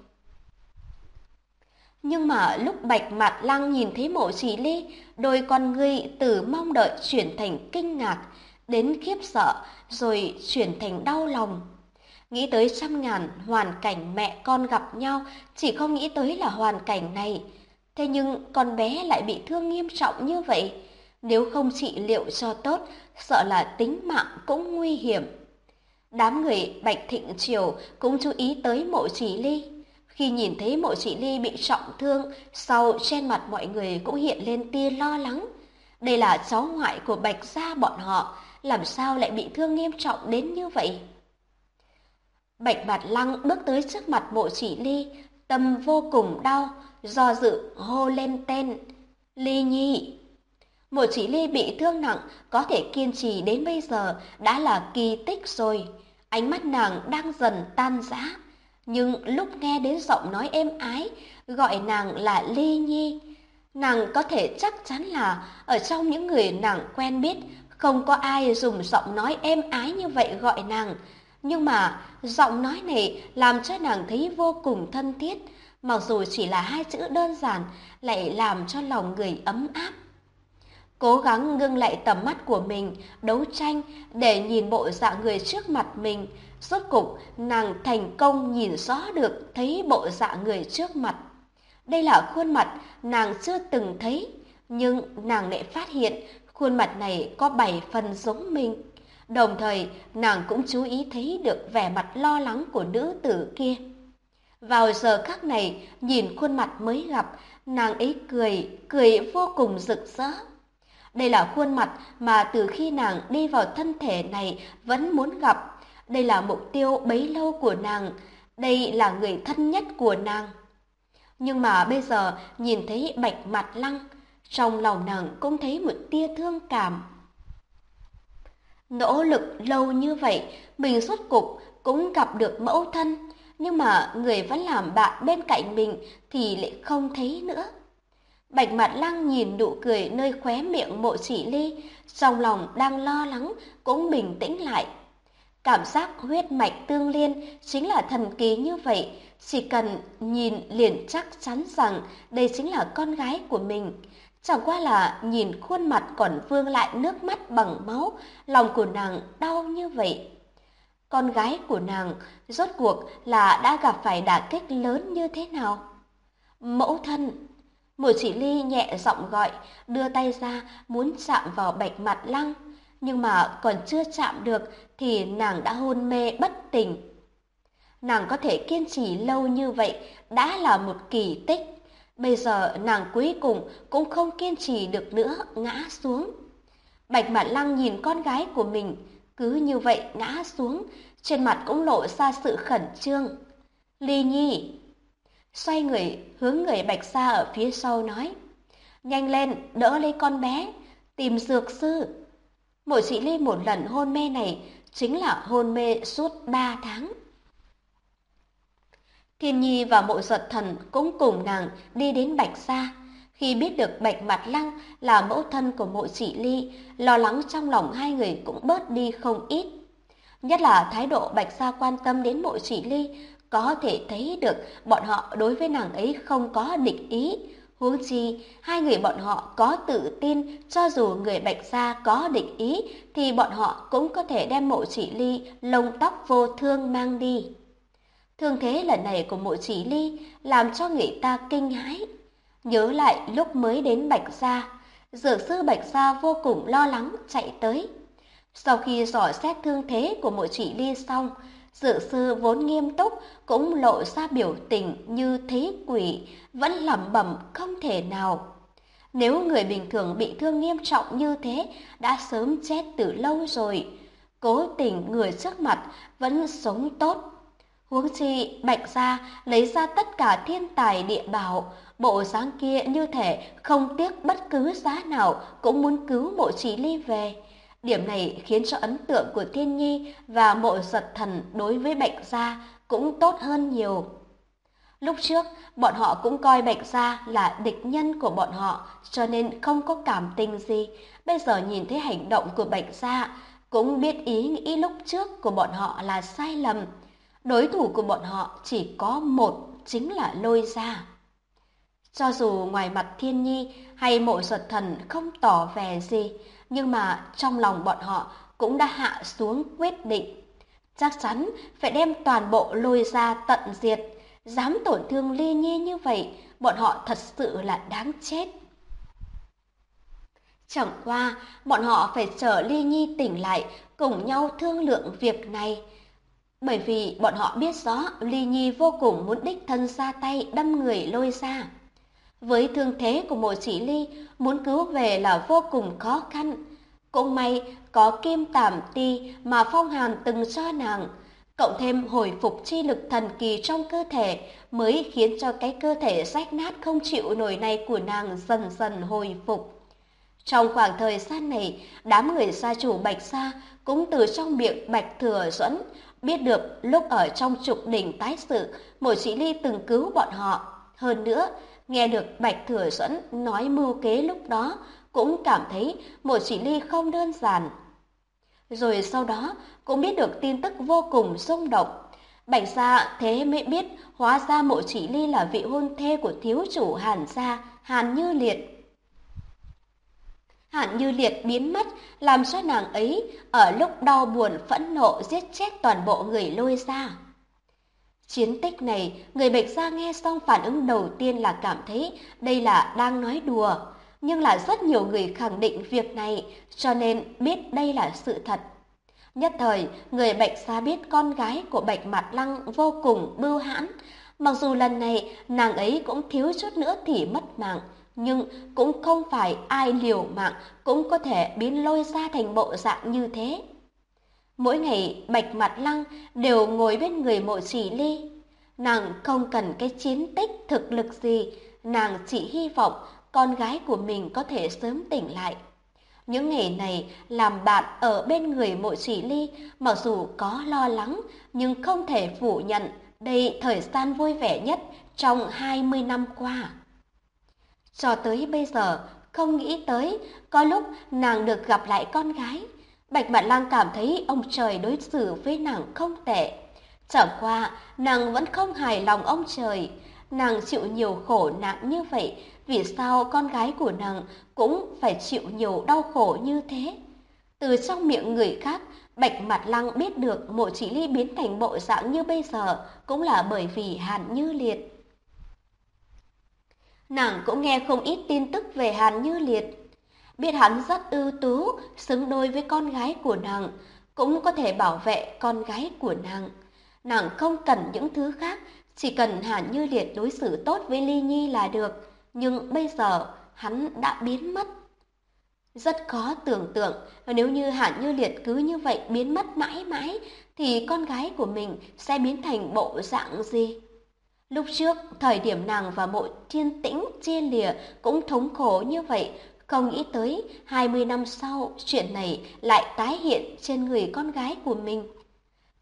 Nhưng mà lúc Bạch Mạt Lăng nhìn thấy Mộ Chỉ Ly, đôi con ngươi từ mong đợi chuyển thành kinh ngạc, đến khiếp sợ, rồi chuyển thành đau lòng. Nghĩ tới trăm ngàn hoàn cảnh mẹ con gặp nhau, chỉ không nghĩ tới là hoàn cảnh này. Thế nhưng con bé lại bị thương nghiêm trọng như vậy. Nếu không trị liệu cho tốt, sợ là tính mạng cũng nguy hiểm. Đám người Bạch Thịnh Triều cũng chú ý tới Mộ Chỉ Ly. Khi nhìn thấy Mộ Chỉ Ly bị trọng thương, sau trên mặt mọi người cũng hiện lên tia lo lắng. Đây là cháu ngoại của Bạch gia bọn họ, làm sao lại bị thương nghiêm trọng đến như vậy? Bạch Bạt Lăng bước tới trước mặt Mộ Chỉ Ly, tâm vô cùng đau, do dự hô lên tên Ly Nhi. Mộ Chỉ Ly bị thương nặng, có thể kiên trì đến bây giờ đã là kỳ tích rồi. Ánh mắt nàng đang dần tan rã, nhưng lúc nghe đến giọng nói êm ái gọi nàng là Ly Nhi, nàng có thể chắc chắn là ở trong những người nàng quen biết không có ai dùng giọng nói êm ái như vậy gọi nàng. Nhưng mà giọng nói này làm cho nàng thấy vô cùng thân thiết, mặc dù chỉ là hai chữ đơn giản lại làm cho lòng người ấm áp. Cố gắng ngưng lại tầm mắt của mình, đấu tranh để nhìn bộ dạng người trước mặt mình. Rốt cục nàng thành công nhìn rõ được thấy bộ dạng người trước mặt. Đây là khuôn mặt nàng chưa từng thấy, nhưng nàng lại phát hiện khuôn mặt này có 7 phần giống mình. Đồng thời nàng cũng chú ý thấy được vẻ mặt lo lắng của nữ tử kia. Vào giờ khắc này, nhìn khuôn mặt mới gặp, nàng ấy cười vô cùng rực rỡ. Đây là khuôn mặt mà từ khi nàng đi vào thân thể này vẫn muốn gặp. Đây là mục tiêu bấy lâu của nàng. Đây là người thân nhất của nàng. Nhưng mà bây giờ nhìn thấy Bạch Mạt Lăng, trong lòng nàng cũng thấy một tia thương cảm. Nỗ lực lâu như vậy, mình rốt cục cũng gặp được mẫu thân. Nhưng mà người vẫn làm bạn bên cạnh mình thì lại không thấy nữa. Bạch Mạt Lăng nhìn nụ cười nơi khóe miệng Mộ Chỉ Ly, trong lòng đang lo lắng cũng bình tĩnh lại. Cảm giác huyết mạch tương liên chính là thần kỳ như vậy, chỉ cần nhìn liền chắc chắn rằng đây chính là con gái của mình. Chẳng qua là nhìn khuôn mặt còn vương lại nước mắt bằng máu, lòng của nàng đau như vậy. Con gái của nàng rốt cuộc là đã gặp phải đả kích lớn như thế nào? Mẫu thân! Mộ Chỉ Ly nhẹ giọng gọi, đưa tay ra muốn chạm vào Bạch Mạt Lăng, nhưng mà còn chưa chạm được thì nàng đã hôn mê bất tỉnh. Nàng có thể kiên trì lâu như vậy đã là một kỳ tích. Bây giờ nàng cuối cùng cũng không kiên trì được nữa, ngã xuống. Bạch Mạt Lăng nhìn con gái của mình cứ như vậy ngã xuống, trên mặt cũng lộ ra sự khẩn trương. Ly Nhi! Xoay người hướng người Bạch Gia ở phía sau nói, nhanh lên đỡ lấy con bé, tìm dược sư. Mộ Chỉ Ly một lần hôn mê này chính là hôn mê suốt 3 tháng. Thiên Nhi và Mộ Giật Thần cũng cùng nàng đi đến Bạch Gia. Khi biết được Bạch Mặt Lăng là mẫu thân của Mộ Chỉ Ly, lo lắng trong lòng hai người cũng bớt đi không ít. Nhất là thái độ Bạch Gia quan tâm đến Mộ Chỉ Ly, có thể thấy được bọn họ đối với nàng ấy không có địch ý. Huống chi, hai người bọn họ có tự tin, cho dù người Bạch Gia có địch ý, thì bọn họ cũng có thể đem Mộ Chỉ Ly lông tóc vô thương mang đi. Thương thế lần này của Mộ Chỉ Ly làm cho người ta kinh hãi. Nhớ lại lúc mới đến Bạch Gia, dược sư Bạch Gia vô cùng lo lắng chạy tới. Sau khi dò xét thương thế của Mộ Chỉ Ly xong, dược sư vốn nghiêm túc cũng lộ ra biểu tình như thấy quỷ, vẫn lẩm bẩm không thể nào. Nếu người bình thường bị thương nghiêm trọng như thế đã sớm chết từ lâu rồi, cố tình người trước mặt vẫn sống tốt. Huống chi Bạch Gia lấy ra tất cả thiên tài địa bảo, bộ dáng kia như thể không tiếc bất cứ giá nào cũng muốn cứu Mộ Chỉ Ly về. Điểm này khiến cho ấn tượng của Thiên Nhi và Mộ Giật Thần đối với Bạch Gia cũng tốt hơn nhiều. Lúc trước, bọn họ cũng coi Bạch Gia là địch nhân của bọn họ, cho nên không có cảm tình gì. Bây giờ nhìn thấy hành động của Bạch Gia, cũng biết ý nghĩ lúc trước của bọn họ là sai lầm. Đối thủ của bọn họ chỉ có một, chính là Lôi Gia. Cho dù ngoài mặt Thiên Nhi hay Mộ Giật Thần không tỏ vẻ gì, nhưng mà trong lòng bọn họ cũng đã hạ xuống quyết định. Chắc chắn phải đem toàn bộ Lôi Gia tận diệt. Dám tổn thương Ly Nhi như vậy, bọn họ thật sự là đáng chết. Chẳng qua, bọn họ phải chờ Ly Nhi tỉnh lại, cùng nhau thương lượng việc này. Bởi vì bọn họ biết rõ Ly Nhi vô cùng muốn đích thân ra tay đâm người Lôi Gia. Với thương thế của Mộ Chỉ Ly, muốn cứu về là vô cùng khó khăn. Cũng may có kim tảm ti mà Phong Hàn từng cho nàng, cộng thêm hồi phục chi lực thần kỳ trong cơ thể mới khiến cho cái cơ thể rách nát không chịu nổi này của nàng dần dần hồi phục. Trong khoảng thời gian này, đám người gia chủ Bạch Gia cũng từ trong miệng Bạch Thừa Duẫn biết được lúc ở trong Trục Đỉnh tái sự, Mộ Chỉ Ly từng cứu bọn họ. Hơn nữa, nghe được Bạch Thừa Duẫn nói mưu kế lúc đó, cũng cảm thấy Mộ Chỉ Ly không đơn giản. Rồi sau đó cũng biết được tin tức vô cùng rung động. Bạch Gia thế mới biết hóa ra Mộ Chỉ Ly là vị hôn thê của thiếu chủ Hàn Gia, Hàn Như Liệt. Hàn Như Liệt biến mất làm cho nàng ấy ở lúc đau buồn phẫn nộ giết chết toàn bộ người Lôi Gia. Chiến tích này, người Bạch Gia nghe xong phản ứng đầu tiên là cảm thấy đây là đang nói đùa. Nhưng là rất nhiều người khẳng định việc này, cho nên biết đây là sự thật. Nhất thời, người Bạch Gia biết con gái của Bạch Mặt Lăng vô cùng bưu hãn. Mặc dù lần này nàng ấy cũng thiếu chút nữa thì mất mạng, nhưng cũng không phải ai liều mạng cũng có thể biến Lôi Gia thành bộ dạng như thế. Mỗi ngày Bạch Mặt Lăng đều ngồi bên người Mộ Chỉ Ly. Nàng không cần cái chiến tích thực lực gì, nàng chỉ hy vọng con gái của mình có thể sớm tỉnh lại. Những ngày này làm bạn ở bên người Mộ Chỉ Ly, mặc dù có lo lắng nhưng không thể phủ nhận đây thời gian vui vẻ nhất trong 20 năm qua. Cho tới bây giờ, không nghĩ tới có lúc nàng được gặp lại con gái. Bạch Mạn Lang cảm thấy ông trời đối xử với nàng không tệ. Chẳng qua, nàng vẫn không hài lòng ông trời. Nàng chịu nhiều khổ nạn như vậy, vì sao con gái của nàng cũng phải chịu nhiều đau khổ như thế? Từ trong miệng người khác, Bạch Mạt Lăng biết được Mộ Chỉ Ly biến thành bộ dạng như bây giờ cũng là bởi vì Hàn Như Liệt. Nàng cũng nghe không ít tin tức về Hàn Như Liệt. Biết hắn rất ưu tú, xứng đôi với con gái của nàng, cũng có thể bảo vệ con gái của nàng. Nàng không cần những thứ khác, chỉ cần Hàn Như Liệt đối xử tốt với Ly Nhi là được. Nhưng bây giờ hắn đã biến mất. Rất khó tưởng tượng nếu như Hàn Như Liệt cứ như vậy biến mất mãi mãi thì con gái của mình sẽ biến thành bộ dạng gì? Lúc trước, thời điểm nàng và Mộ Thiên Tĩnh chia lìa cũng thống khổ như vậy, không nghĩ tới 20 năm sau chuyện này lại tái hiện trên người con gái của mình.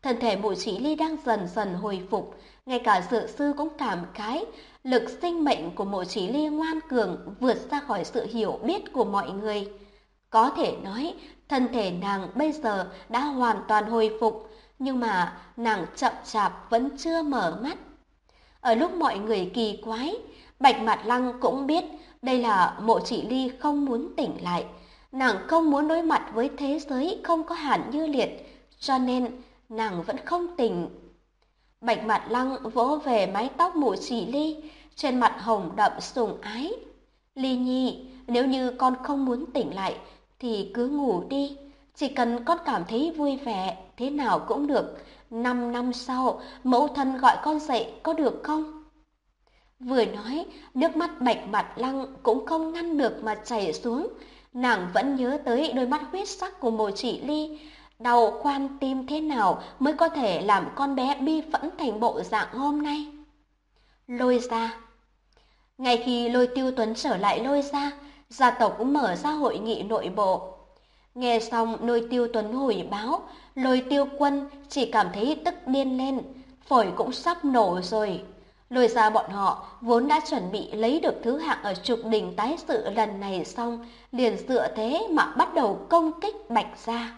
Thân thể Mộ Chỉ Ly đang dần dần hồi phục, ngay cả Dược sư cũng cảm khái, lực sinh mệnh của Mộ Chỉ Ly ngoan cường vượt ra khỏi sự hiểu biết của mọi người. Có thể nói, thân thể nàng bây giờ đã hoàn toàn hồi phục, nhưng mà nàng chậm chạp vẫn chưa mở mắt. Ở lúc mọi người kỳ quái, Bạch Mạt Lăng cũng biết đây là Mộ Chỉ Ly không muốn tỉnh lại. Nàng không muốn đối mặt với thế giới không có Hàn Như Liệt, cho nên nàng vẫn không tỉnh. Bạch Mạt Lăng vỗ về mái tóc Mộ Chỉ Ly, trên mặt hồng đậm sủng ái. Ly Nhi, nếu như con không muốn tỉnh lại thì cứ ngủ đi. Chỉ cần con cảm thấy vui vẻ, thế nào cũng được. 5 năm sau, mẫu thân gọi con dậy có được không? Vừa nói, nước mắt Bạch Mạt Lăng cũng không ngăn được mà chảy xuống. Nàng vẫn nhớ tới đôi mắt huyết sắc của Mộ Chỉ Ly. Đau khoan tim thế nào mới có thể làm con bé bi phẫn thành bộ dạng hôm nay? Lôi Gia. Ngay khi Lôi Tiêu Tuấn trở lại Lôi Gia, gia tộc cũng mở ra hội nghị nội bộ. Nghe xong Lôi Tiêu Tuấn hồi báo, Lôi Tiêu Quân chỉ cảm thấy tức điên lên, phổi cũng sắp nổ rồi. Lôi Gia bọn họ vốn đã chuẩn bị lấy được thứ hạng ở trục đỉnh tái sự lần này xong, liền dựa thế mà bắt đầu công kích Bạch Gia.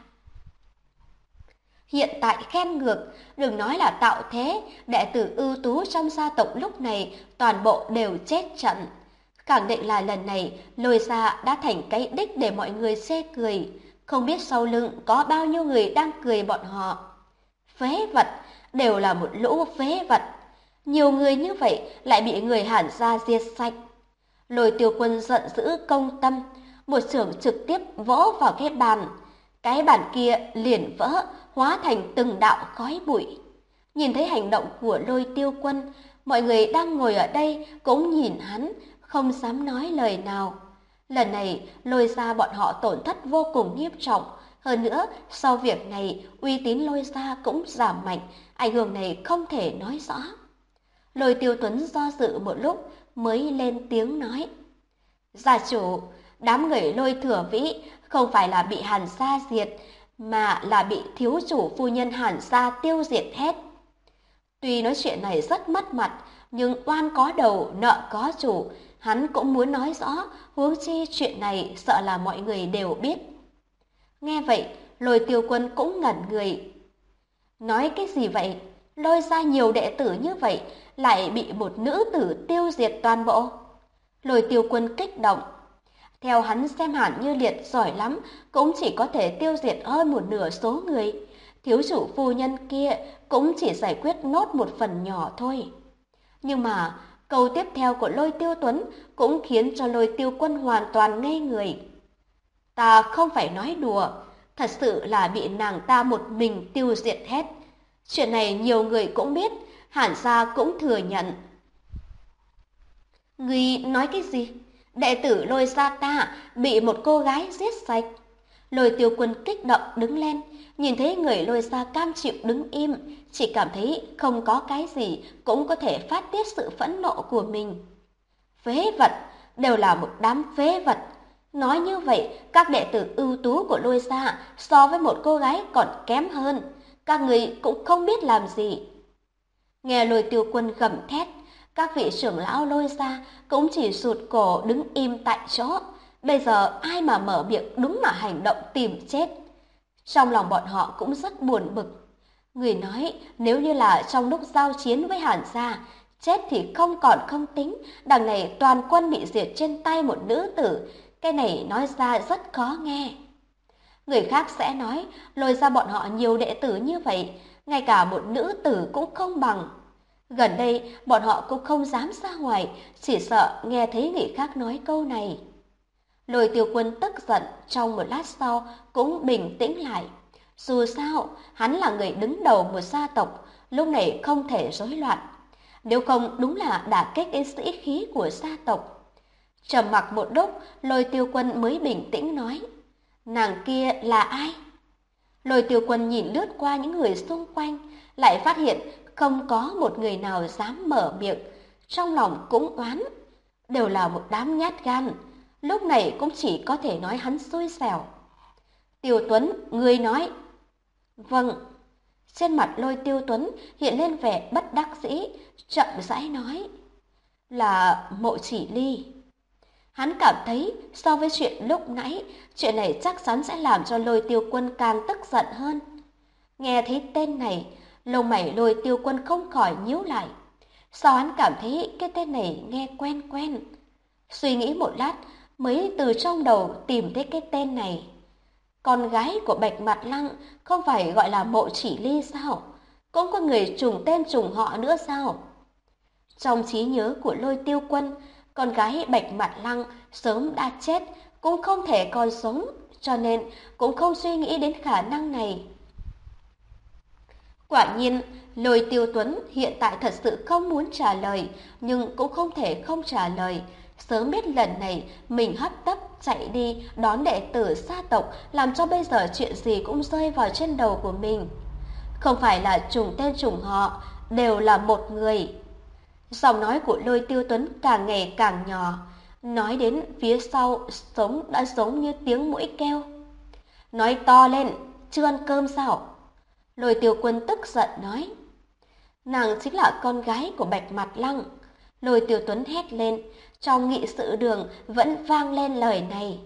Hiện tại khen ngược, đừng nói là tạo thế, đệ tử ưu tú trong gia tộc lúc này toàn bộ đều chết trận. Khẳng định là lần này Lôi Gia đã thành cái đích để mọi người chê cười, không biết sau lưng có bao nhiêu người đang cười bọn họ. Phế vật, đều là một lũ phế vật. Nhiều người như vậy lại bị người Hàn Gia diệt sạch. Lôi Tiêu Quân giận dữ công tâm, một chưởng trực tiếp vỗ vào cái bàn kia liền vỡ, hóa thành từng đạo khói bụi. Nhìn thấy hành động của Lôi Tiêu Quân, mọi người đang ngồi ở đây cũng nhìn hắn, không dám nói lời nào. Lần này, Lôi Gia bọn họ tổn thất vô cùng nghiêm trọng. Hơn nữa, sau việc này, uy tín Lôi Gia cũng giảm mạnh, ảnh hưởng này không thể nói rõ. Lôi Tiêu Tuấn do dự một lúc mới lên tiếng nói. Gia chủ, đám người Lôi Thừa Vĩ không phải là bị Hàn Gia diệt, mà là bị thiếu chủ phu nhân Hàn Gia tiêu diệt hết. Tuy nói chuyện này rất mất mặt, nhưng oan có đầu, nợ có chủ, hắn cũng muốn nói rõ, huống chi chuyện này sợ là mọi người đều biết. Nghe vậy, Lôi Tiêu Quân cũng ngẩn người. Nói cái gì vậy? Lôi ra nhiều đệ tử như vậy, lại bị một nữ tử tiêu diệt toàn bộ. Lôi Tiêu Quân kích động. Theo hắn xem Hàn Như Liệt giỏi lắm, cũng chỉ có thể tiêu diệt hơn một nửa số người. Thiếu chủ phu nhân kia cũng chỉ giải quyết nốt một phần nhỏ thôi. Nhưng mà câu tiếp theo của Lôi Tiêu Tuấn cũng khiến cho Lôi Tiêu Quân hoàn toàn ngây người. Ta không phải nói đùa, thật sự là bị nàng ta một mình tiêu diệt hết. Chuyện này nhiều người cũng biết, Hàn Gia cũng thừa nhận. Ngươi nói cái gì? Đệ tử Lôi Gia ta bị một cô gái giết sạch. Lôi Tiêu Quân kích động đứng lên, nhìn thấy người Lôi Gia cam chịu đứng im, chỉ cảm thấy không có cái gì cũng có thể phát tiết sự phẫn nộ của mình. Phế vật, đều là một đám phế vật. Nói như vậy, các đệ tử ưu tú của Lôi Gia so với một cô gái còn kém hơn. Các người cũng không biết làm gì. Nghe Lôi Tiêu Quân gầm thét, các vị trưởng lão Lôi Gia cũng chỉ rụt cổ đứng im tại chỗ. Bây giờ ai mà mở miệng đúng là hành động tìm chết. Trong lòng bọn họ cũng rất buồn bực. Người nói nếu như là trong lúc giao chiến với Hàn Gia, chết thì không còn không tính, đằng này toàn quân bị diệt trên tay một nữ tử. Cái này nói ra rất khó nghe. Người khác sẽ nói Lôi Gia bọn họ nhiều đệ tử như vậy, ngay cả một nữ tử cũng không bằng. Gần đây bọn họ cũng không dám ra ngoài, chỉ sợ nghe thấy người khác nói câu này. Lôi Tiêu Quân tức giận, trong một lát sau cũng bình tĩnh lại. Dù sao, hắn là người đứng đầu một gia tộc, lúc này không thể rối loạn. Nếu không đúng là đả kích đến sĩ khí của gia tộc. Trầm mặc một lúc, Lôi Tiêu Quân mới bình tĩnh nói. Nàng kia là ai? Lôi Tiêu Quân nhìn lướt qua những người xung quanh, lại phát hiện không có một người nào dám mở miệng. Trong lòng cũng oán, đều là một đám nhát gan. Lúc này cũng chỉ có thể nói hắn xui xẻo. Tiêu Tuấn, ngươi nói. Vâng. Trên mặt Lôi Tiêu Tuấn hiện lên vẻ bất đắc dĩ, chậm rãi nói: "Là Mộ Chỉ Ly." Hắn cảm thấy so với chuyện lúc nãy, chuyện này chắc chắn sẽ làm cho Lôi Tiêu Quân càng tức giận hơn. Nghe thấy tên này, lông mày Lôi Tiêu Quân không khỏi nhíu lại. Sao hắn cảm thấy cái tên này nghe quen quen? Suy nghĩ một lát mới từ trong đầu tìm thấy cái tên này. Con gái của Bạch Mặt Lăng không phải gọi là Mộ Chỉ Ly sao? Cũng có người trùng tên trùng họ nữa sao? Trong trí nhớ của Lôi Tiêu Quân, con gái Bạch Mặt Lăng sớm đã chết, cũng không thể còn sống, cho nên cũng không suy nghĩ đến khả năng này. Quả nhiên, Lôi Tiêu Tuấn hiện tại thật sự không muốn trả lời, nhưng cũng không thể không trả lời. Sớm biết lần này mình hấp tấp chạy đi đón đệ tử gia tộc, làm cho bây giờ chuyện gì cũng rơi vào trên đầu của mình. Không phải là trùng tên trùng họ, đều là một người. Giọng nói của Lôi Tiêu Tuấn càng ngày càng nhỏ, nói đến phía sau sống đã giống như tiếng muỗi kêu. Nói to lên, chưa ăn cơm sao? Lôi Tiêu Quân tức giận nói. Nàng chính là con gái của Bạch Mặt Lăng. Lôi Tiêu Tuấn hét lên, trong nghị sự đường vẫn vang lên lời này.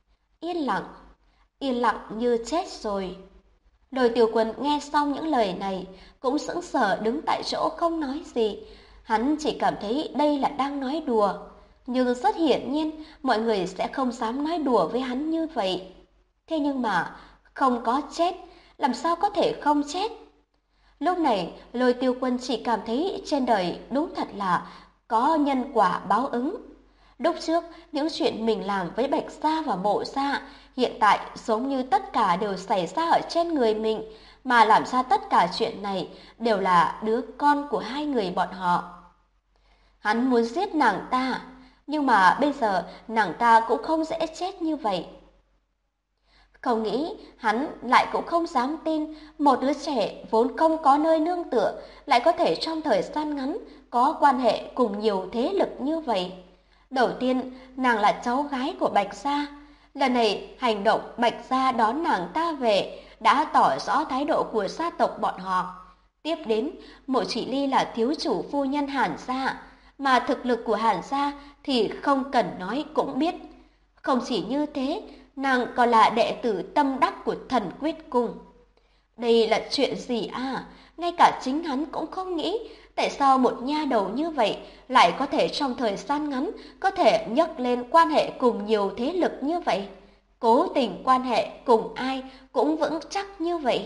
Yên lặng như chết rồi. Lôi Tiêu Quân nghe xong những lời này, cũng sững sờ đứng tại chỗ không nói gì. Hắn chỉ cảm thấy đây là đang nói đùa, nhưng rất hiển nhiên mọi người sẽ không dám nói đùa với hắn như vậy. Thế nhưng mà không có chết, làm sao có thể không chết? Lúc này, Lôi Tiêu Quân chỉ cảm thấy trên đời đúng thật là có nhân quả báo ứng. Lúc trước, những chuyện mình làm với Bạch Gia và Mộ Gia, hiện tại giống như tất cả đều xảy ra ở trên người mình, mà làm ra tất cả chuyện này đều là đứa con của hai người bọn họ. Hắn muốn giết nàng ta, nhưng mà bây giờ nàng ta cũng không dễ chết như vậy. Không nghĩ, hắn lại cũng không dám tin một đứa trẻ vốn không có nơi nương tựa lại có thể trong thời gian ngắn có quan hệ cùng nhiều thế lực như vậy. Đầu tiên, nàng là cháu gái của Bạch Gia. Lần này, hành động Bạch Gia đón nàng ta về đã tỏ rõ thái độ của gia tộc bọn họ. Tiếp đến, Mộ Chỉ Ly là thiếu chủ phu nhân Hàn Gia, mà thực lực của Hàn Gia thì không cần nói cũng biết. Không chỉ như thế, nàng còn là đệ tử tâm đắc của Thần Quyết Cung. Đây là chuyện gì à? Ngay cả chính hắn cũng không nghĩ tại sao một nha đầu như vậy lại có thể trong thời gian ngắn có thể nhấc lên quan hệ cùng nhiều thế lực như vậy. Cố tình quan hệ cùng ai cũng vững chắc như vậy.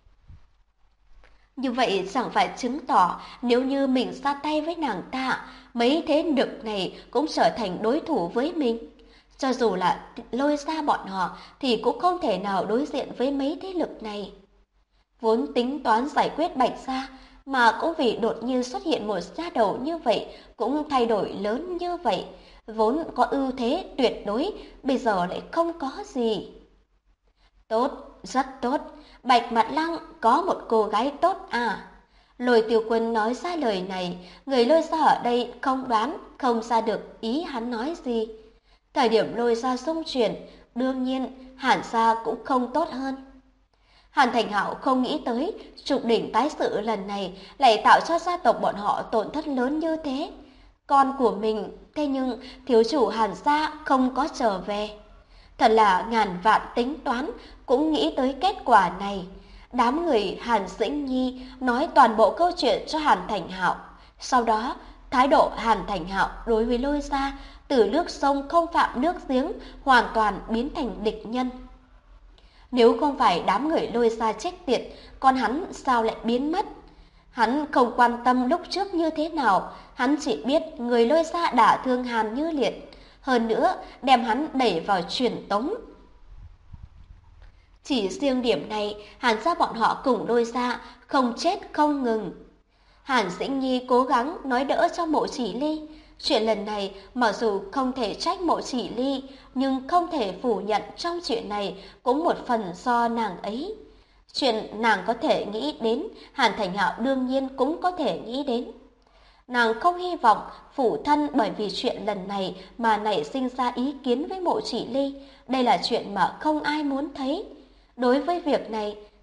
Như vậy chẳng phải chứng tỏ nếu như mình ra tay với nàng ta, mấy thế lực này cũng trở thành đối thủ với mình. Cho dù là Lôi Gia bọn họ thì cũng không thể nào đối diện với mấy thế lực này. Vốn tính toán giải quyết Bạch Gia, mà cũng vì đột nhiên xuất hiện một gia đầu như vậy, cũng thay đổi lớn như vậy. Vốn có ưu thế tuyệt đối, bây giờ lại không có gì. Tốt, rất tốt. Bạch Mặt Lăng có một cô gái tốt à? Lôi Tiêu Quân nói ra lời này, người Lôi Gia ở đây không đoán, không ra được ý hắn nói gì. Thời điểm Lôi Gia xung chuyển, đương nhiên Hàn Gia cũng không tốt hơn. Hàn Thành Hạo không nghĩ tới trục đỉnh tái sự lần này lại tạo cho gia tộc bọn họ tổn thất lớn như thế. Con của mình, thế nhưng thiếu chủ Hàn Gia không có trở về. Thật là ngàn vạn tính toán cũng nghĩ tới kết quả này. Đám người Hàn Dĩnh Nhi nói toàn bộ câu chuyện cho Hàn Thành Hạo. Sau đó, thái độ Hàn Thành Hạo đối với Lôi Gia từ nước sông không phạm nước giếng hoàn toàn biến thành địch nhân. Nếu không phải đám người Lôi Gia chết tiệt, con hắn sao lại biến mất? Hắn không quan tâm lúc trước như thế nào, hắn chỉ biết người Lôi Gia đả thương Hàn Như Liệt, hơn nữa đem hắn đẩy vào truyền tống. Chỉ riêng điểm này, Hàn gia bọn họ cùng Lôi Gia không chết không ngừng. Hàn Dĩnh Nhi cố gắng nói đỡ cho Mộ Chỉ Ly. Chuyện lần này mặc dù không thể trách Mộ Chỉ Ly, nhưng không thể phủ nhận trong chuyện này cũng một phần do nàng ấy. Chuyện nàng có thể nghĩ đến, Hàn Thành Hạo đương nhiên cũng có thể nghĩ đến. Nàng không hy vọng phụ thân bởi vì chuyện lần này mà nảy sinh ra ý kiến với Mộ Chỉ Ly. Đây là chuyện mà không ai muốn thấy. Đối với việc này,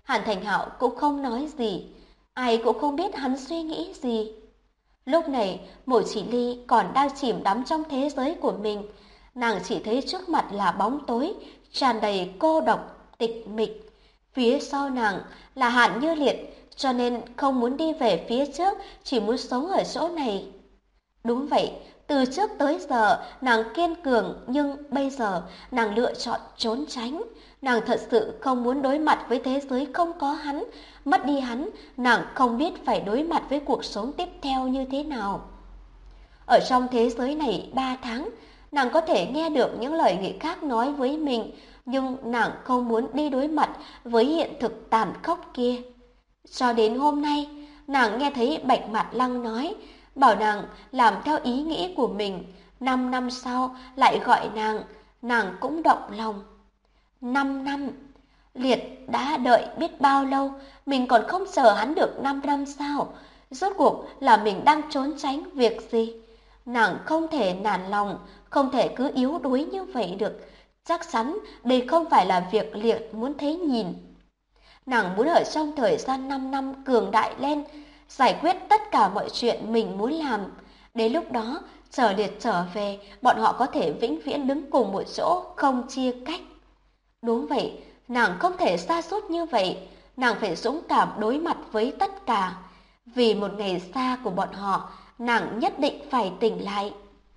Hàn Thành Hạo cũng không nói gì, ai cũng không biết hắn suy nghĩ gì. Lúc này, Mộ Chỉ Ly còn đang chìm đắm trong thế giới của mình, nàng chỉ thấy trước mặt là bóng tối, tràn đầy cô độc, tịch mịch. Phía sau nàng là Hàn Như Liệt, cho nên không muốn đi về phía trước, chỉ muốn sống ở chỗ này. Đúng vậy, từ trước tới giờ nàng kiên cường, nhưng bây giờ nàng lựa chọn trốn tránh. Nàng thật sự không muốn đối mặt với thế giới không có hắn, mất đi hắn, nàng không biết phải đối mặt với cuộc sống tiếp theo như thế nào. Ở trong thế giới này 3 tháng, nàng có thể nghe được những lời người khác nói với mình, nhưng nàng không muốn đi đối mặt với hiện thực tàn khốc kia. Cho đến hôm nay, nàng nghe thấy Bạch Mạt Lăng nói, bảo nàng làm theo ý nghĩ của mình, 5 năm sau lại gọi nàng cũng động lòng. 5 năm, Liệt đã đợi biết bao lâu, mình còn không chờ hắn được 5 năm sao? Rốt cuộc là mình đang trốn tránh việc gì? Nàng không thể nản lòng, không thể cứ yếu đuối như vậy được. Chắc chắn đây không phải là việc Liệt muốn thấy nhìn. Nàng muốn ở trong thời gian 5 năm cường đại lên, giải quyết tất cả mọi chuyện mình muốn làm. Đến lúc đó, chờ Liệt trở về, bọn họ có thể vĩnh viễn đứng cùng một chỗ, không chia cách. Đúng vậy, nàng không thể sa sút như vậy, nàng phải dũng cảm đối mặt với tất cả. Vì một ngày xa của bọn họ, nàng nhất định phải tỉnh lại.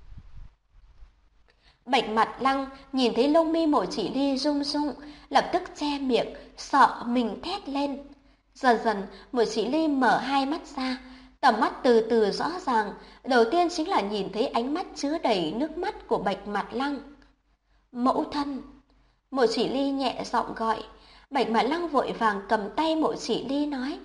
Bạch Mặt Lăng nhìn thấy lông mi Mộ Chỉ Ly rung rung, lập tức che miệng, sợ mình thét lên. Dần dần, Mộ Chỉ Ly mở hai mắt ra, tầm mắt từ từ rõ ràng, đầu tiên chính là nhìn thấy ánh mắt chứa đầy nước mắt của Bạch Mặt Lăng. Mẫu thân! Mộ Chỉ Ly nhẹ giọng gọi. Bạch Mã Lăng vội vàng cầm tay Mộ Chỉ Ly nói: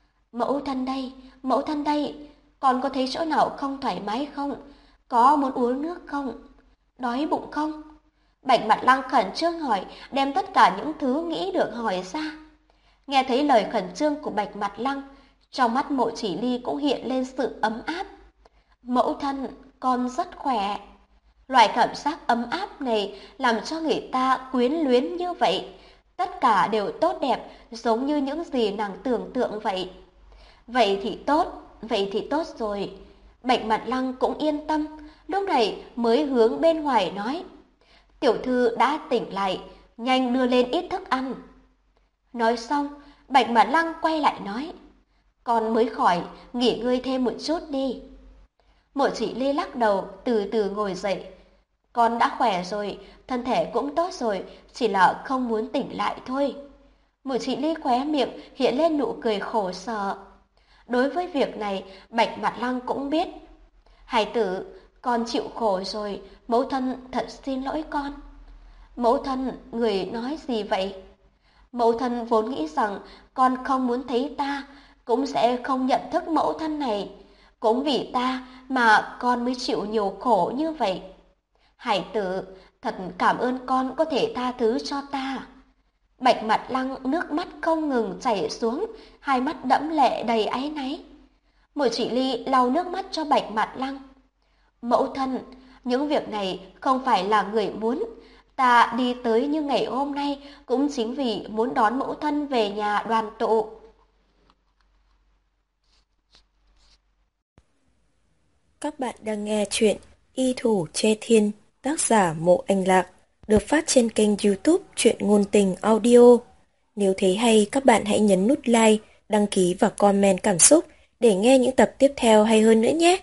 mẫu thân đây, con có thấy chỗ nào không thoải mái không? Có muốn uống nước không? Đói bụng không? Bạch Mã Lăng khẩn trương hỏi, đem tất cả những thứ nghĩ được hỏi ra. Nghe thấy lời khẩn trương của Bạch Mã Lăng, trong mắt Mộ Chỉ Ly cũng hiện lên sự ấm áp. Mẫu thân, con rất khỏe. Loại cảm giác ấm áp này làm cho người ta quyến luyến như vậy. Tất cả đều tốt đẹp, giống như những gì nàng tưởng tượng vậy. Vậy thì tốt rồi. Bạch Mặt Lăng cũng yên tâm, lúc này mới hướng bên ngoài nói: Tiểu thư đã tỉnh lại, nhanh đưa lên ít thức ăn. Nói xong, Bạch Mặt Lăng quay lại nói: Con mới khỏi, nghỉ ngơi thêm một chút đi. Mộ Chỉ Ly lắc đầu, từ từ ngồi dậy. Con đã khỏe rồi, thân thể cũng tốt rồi, chỉ là không muốn tỉnh lại thôi. Mộ Chỉ Ly khóe miệng hiện lên nụ cười khổ sở. Đối với việc này, Bạch Mặt Lăng cũng biết. Hải tử, con chịu khổ rồi, mẫu thân thật xin lỗi con. Mẫu thân, người nói gì vậy? Mẫu thân vốn nghĩ rằng con không muốn thấy ta, cũng sẽ không nhận thức mẫu thân này. Cũng vì ta mà con mới chịu nhiều khổ như vậy. Hải tử, thật cảm ơn con có thể tha thứ cho ta. Bạch Mặt Lăng nước mắt không ngừng chảy xuống, hai mắt đẫm lệ đầy áy náy. Mộ Chỉ Ly lau nước mắt cho Bạch Mặt Lăng. Mẫu thân, những việc này không phải là người muốn. Ta đi tới như ngày hôm nay cũng chính vì muốn đón mẫu thân về nhà đoàn tụ. Các bạn đang nghe chuyện Y Thủ Chê Thiên, tác giả Mộ Anh Lạc, được phát trên kênh YouTube Truyện Ngôn Tình Audio. Nếu thấy hay, các bạn hãy nhấn nút like, đăng ký và comment cảm xúc để nghe những tập tiếp theo hay hơn nữa nhé.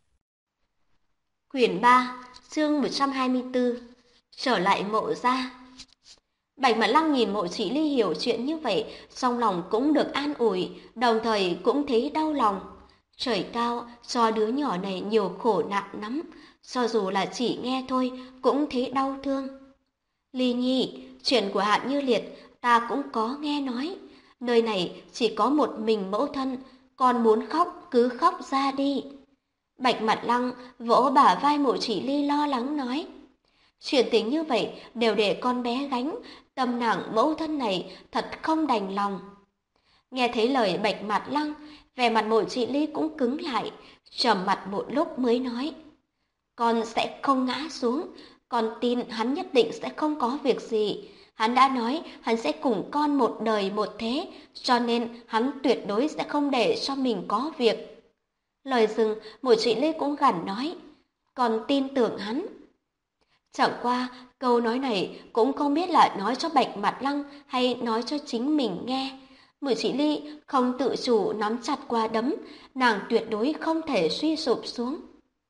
Quyển 3, chương 124. Trở lại Mộ gia. Bạch Mã Lăng nhìn Mộ Chỉ Ly hiểu chuyện như vậy, trong lòng cũng được an ủi, đồng thời cũng thấy đau lòng. Trời cao cho đứa nhỏ này nhiều khổ nạn lắm, cho dù là chỉ nghe thôi cũng thấy đau thương. Ly Nhi, chuyện của Hạn Như Liệt ta cũng có nghe nói. Nơi này chỉ có một mình mẫu thân, con muốn khóc cứ khóc ra đi. Bạch Mặt Lăng vỗ bả vai Mộ Chỉ Ly lo lắng nói. Chuyện tình như vậy đều để con bé gánh, tâm nặng mẫu thân này thật không đành lòng. Nghe thấy lời Bạch Mặt Lăng, vẻ mặt Mộ Chỉ Ly cũng cứng lại, trầm mặt một lúc mới nói. Con sẽ không ngã xuống, con tin hắn nhất định sẽ không có việc gì. Hắn đã nói hắn sẽ cùng con một đời một thế, cho nên hắn tuyệt đối sẽ không để cho mình có việc. Lời dừng, Mộ Chỉ Ly cũng gằn nói, còn tin tưởng hắn. Chẳng qua, câu nói này cũng không biết là nói cho Bạch Mặt Lăng hay nói cho chính mình nghe. Mộ Chỉ Ly không tự chủ nắm chặt quả đấm, nàng tuyệt đối không thể suy sụp xuống.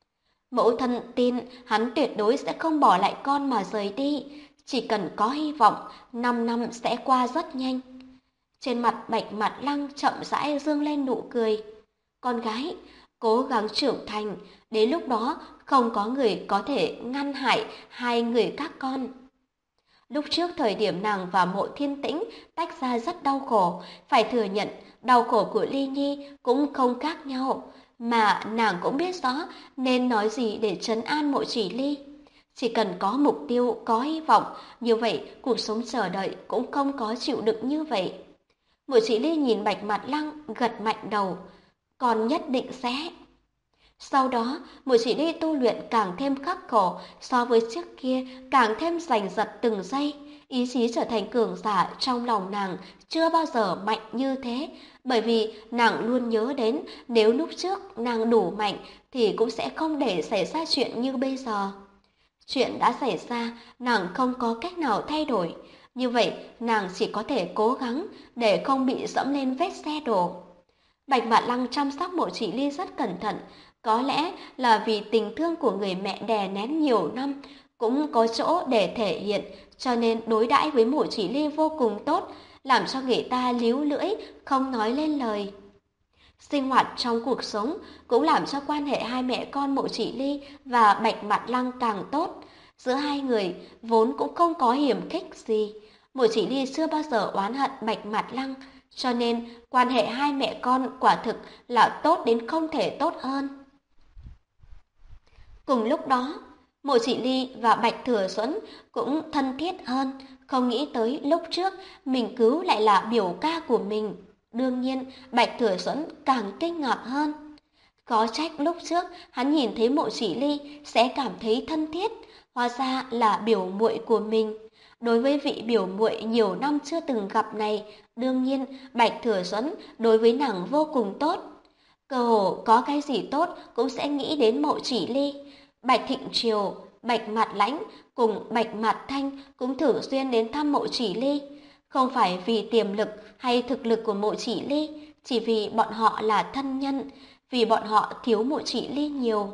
Mẫu thân tin hắn tuyệt đối sẽ không bỏ lại con mà rời đi, chỉ cần có hy vọng, 5 năm sẽ qua rất nhanh. Trên mặt Bạch Mặt Lăng chậm rãi dương lên nụ cười. Con gái, cố gắng trưởng thành, đến lúc đó không có người có thể ngăn hại hai người các con. Lúc trước thời điểm nàng và Mộ Thiên Tĩnh tách ra rất đau khổ, phải thừa nhận đau khổ của Ly Nhi cũng không khác nhau, mà nàng cũng biết rõ nên nói gì để trấn an Mộ Chỉ Ly. Chỉ cần có mục tiêu, có hy vọng, như vậy cuộc sống chờ đợi cũng không có chịu đựng như vậy. Mộ Chỉ Ly nhìn Bạch Mặt Lăng gật mạnh đầu, còn nhất định sẽ. Sau đó, Mộ Chỉ Ly tu luyện càng thêm khắc khổ, so với trước kia càng thêm giành giật từng giây. Ý chí trở thành cường giả trong lòng nàng chưa bao giờ mạnh như thế, bởi vì nàng luôn nhớ đến nếu lúc trước nàng đủ mạnh thì cũng sẽ không để xảy ra chuyện như bây giờ. Chuyện đã xảy ra, nàng không có cách nào thay đổi. Như vậy, nàng chỉ có thể cố gắng để không bị dẫm lên vết xe đổ. Bạch Mạn Lăng chăm sóc Mộ Chỉ Ly rất cẩn thận, có lẽ là vì tình thương của người mẹ đè nén nhiều năm, cũng có chỗ để thể hiện, cho nên đối đãi với Mộ Chỉ Ly vô cùng tốt, làm cho người ta líu lưỡi, không nói lên lời. Sinh hoạt trong cuộc sống cũng làm cho quan hệ hai mẹ con Mộ Chỉ Ly và Bạch Mạn Lăng càng tốt. Giữa hai người vốn cũng không có hiểm khích gì. Mộ Chỉ Ly chưa bao giờ oán hận Bạch Mạn Lăng, cho nên quan hệ hai mẹ con quả thực là tốt đến không thể tốt hơn. Cùng lúc đó, Mộ Chỉ Ly và Bạch Thừa Duẫn cũng thân thiết hơn, không nghĩ tới lúc trước mình cứu lại là biểu ca của mình. Đương nhiên, Bạch Thừa Duẫn càng kinh ngạc hơn. Có trách lúc trước hắn nhìn thấy Mộ Chỉ Ly sẽ cảm thấy thân thiết, hóa ra là biểu muội của mình. Đối với vị biểu muội nhiều năm chưa từng gặp này, đương nhiên Bạch Thừa Duẫn đối với nàng vô cùng tốt. Cơ hồ có cái gì tốt cũng sẽ nghĩ đến Mộ Chỉ Ly. Bạch Thịnh Triều, Bạch Mạt Lãnh cùng Bạch Mạt Thanh cũng thường xuyên đến thăm Mộ Chỉ Ly. Không phải vì tiềm lực hay thực lực của Mộ Chỉ Ly, chỉ vì bọn họ là thân nhân, vì bọn họ thiếu Mộ Chỉ Ly nhiều.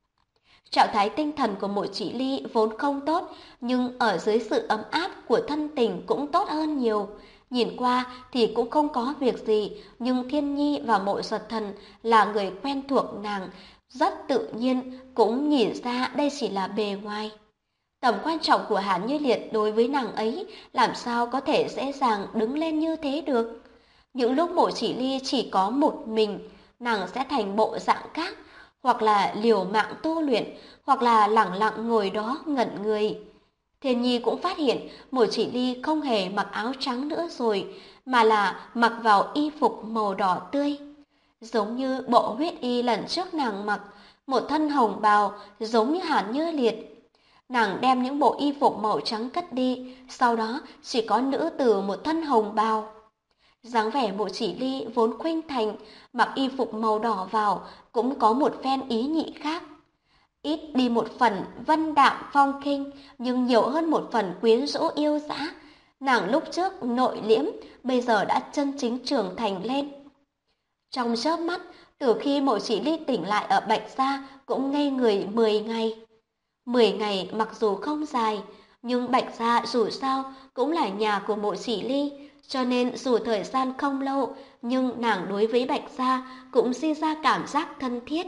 Trạng thái tinh thần của Mộ Chỉ Ly vốn không tốt, nhưng ở dưới sự ấm áp của thân tình cũng tốt hơn nhiều. Nhìn qua thì cũng không có việc gì, nhưng Thiên Nhi và Mộ Giật Thần là người quen thuộc nàng, rất tự nhiên cũng nhìn ra đây chỉ là bề ngoài. Tầm quan trọng của Hàn Như Liệt đối với nàng ấy làm sao có thể dễ dàng đứng lên như thế được. Những lúc Mộ Chỉ Ly chỉ có một mình, nàng sẽ thành bộ dạng khác, hoặc là liều mạng tu luyện, hoặc là lẳng lặng ngồi đó ngẩn người. Thiên Nhi cũng phát hiện Mộ Chỉ Ly không hề mặc áo trắng nữa rồi, mà là mặc vào y phục màu đỏ tươi. Giống như bộ huyết y lần trước nàng mặc, một thân hồng bào giống như Hàn Như Liệt. Nàng đem những bộ y phục màu trắng cất đi, sau đó chỉ có nữ tử một thân hồng bào. Dáng vẻ Mộ Chỉ Ly vốn khuynh thành, mặc y phục màu đỏ vào cũng có một phen ý nhị khác. Ít đi một phần vân đạm phong khinh, nhưng nhiều hơn một phần quyến rũ yêu dã. Nàng lúc trước nội liễm, bây giờ đã chân chính trưởng thành lên. Trong chớp mắt, từ khi Mộ Chỉ Ly tỉnh lại ở Bạch Gia cũng ngây người 10 ngày. 10 ngày mặc dù không dài, nhưng Bạch Gia dù sao cũng là nhà của Mộ Chỉ Ly, cho nên dù thời gian không lâu, nhưng nàng đối với Bạch Gia cũng sinh ra cảm giác thân thiết.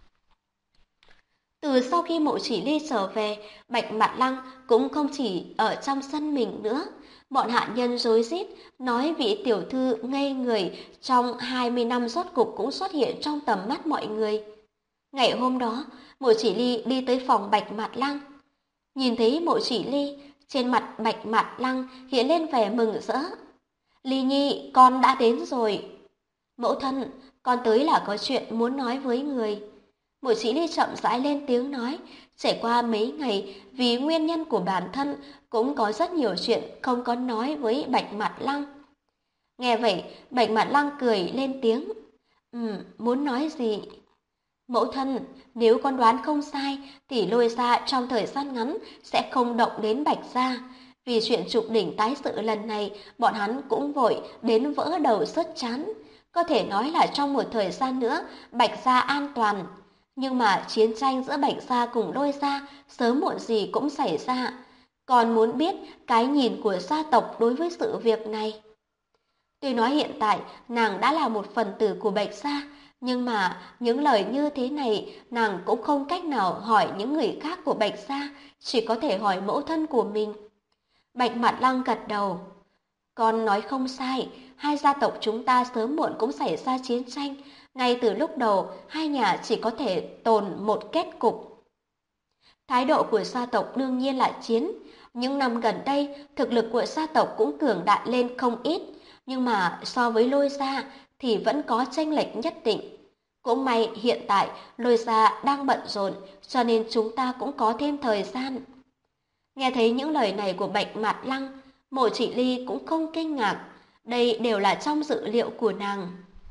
Từ sau khi Mộ Chỉ Ly trở về, Bạch Mạn Lăng cũng không chỉ ở trong sân mình nữa. Bọn hạ nhân rối rít nói vị tiểu thư ngây người trong 20 năm rốt cục cũng xuất hiện trong tầm mắt mọi người. Ngày hôm đó, Mộ Chỉ Ly đi tới phòng Bạch Mạn Lăng. Nhìn thấy Mộ Chỉ Ly, trên mặt Bạch Mạn Lăng hiện lên vẻ mừng rỡ. Ly Nhi, con đã đến rồi. Mẫu thân, con tới là có chuyện muốn nói với người. Mộ Chỉ Ly chậm rãi lên tiếng nói, trải qua mấy ngày vì nguyên nhân của bản thân cũng có rất nhiều chuyện không có nói với Bạch Mạt Lăng. Nghe vậy, Bạch Mạt Lăng cười lên tiếng. Muốn nói gì? Mẫu thân, nếu con đoán không sai thì Lôi gia trong thời gian ngắn sẽ không động đến Bạch gia. Vì chuyện trục đỉnh tái sự lần này, bọn hắn cũng vội đến vỡ đầu sứt trán. Có thể nói là trong một thời gian nữa, Bạch gia an toàn. Nhưng mà chiến tranh giữa Bạch gia cùng Lôi gia sớm muộn gì cũng xảy ra. Còn muốn biết cái nhìn của gia tộc đối với sự việc này. Tuy nói hiện tại nàng đã là một phần tử của Bạch gia, nhưng mà những lời như thế này nàng cũng không cách nào hỏi những người khác của Bạch gia, chỉ có thể hỏi mẫu thân của mình. Bạch Mạt Lăng gật đầu. Con nói không sai, hai gia tộc chúng ta sớm muộn cũng xảy ra chiến tranh. Ngay từ lúc đầu, hai nhà chỉ có thể tồn một kết cục. Thái độ của gia tộc đương nhiên là chiến. Những năm gần đây, thực lực của gia tộc cũng cường đại lên không ít. Nhưng mà so với Lôi gia thì vẫn có chênh lệch nhất định. Cũng may hiện tại Lôi gia đang bận rộn, cho nên chúng ta cũng có thêm thời gian. Nghe thấy những lời này của Bạch Mạt Lăng, Mộ Chỉ Ly cũng không kinh ngạc, đây đều là trong dự liệu của nàng.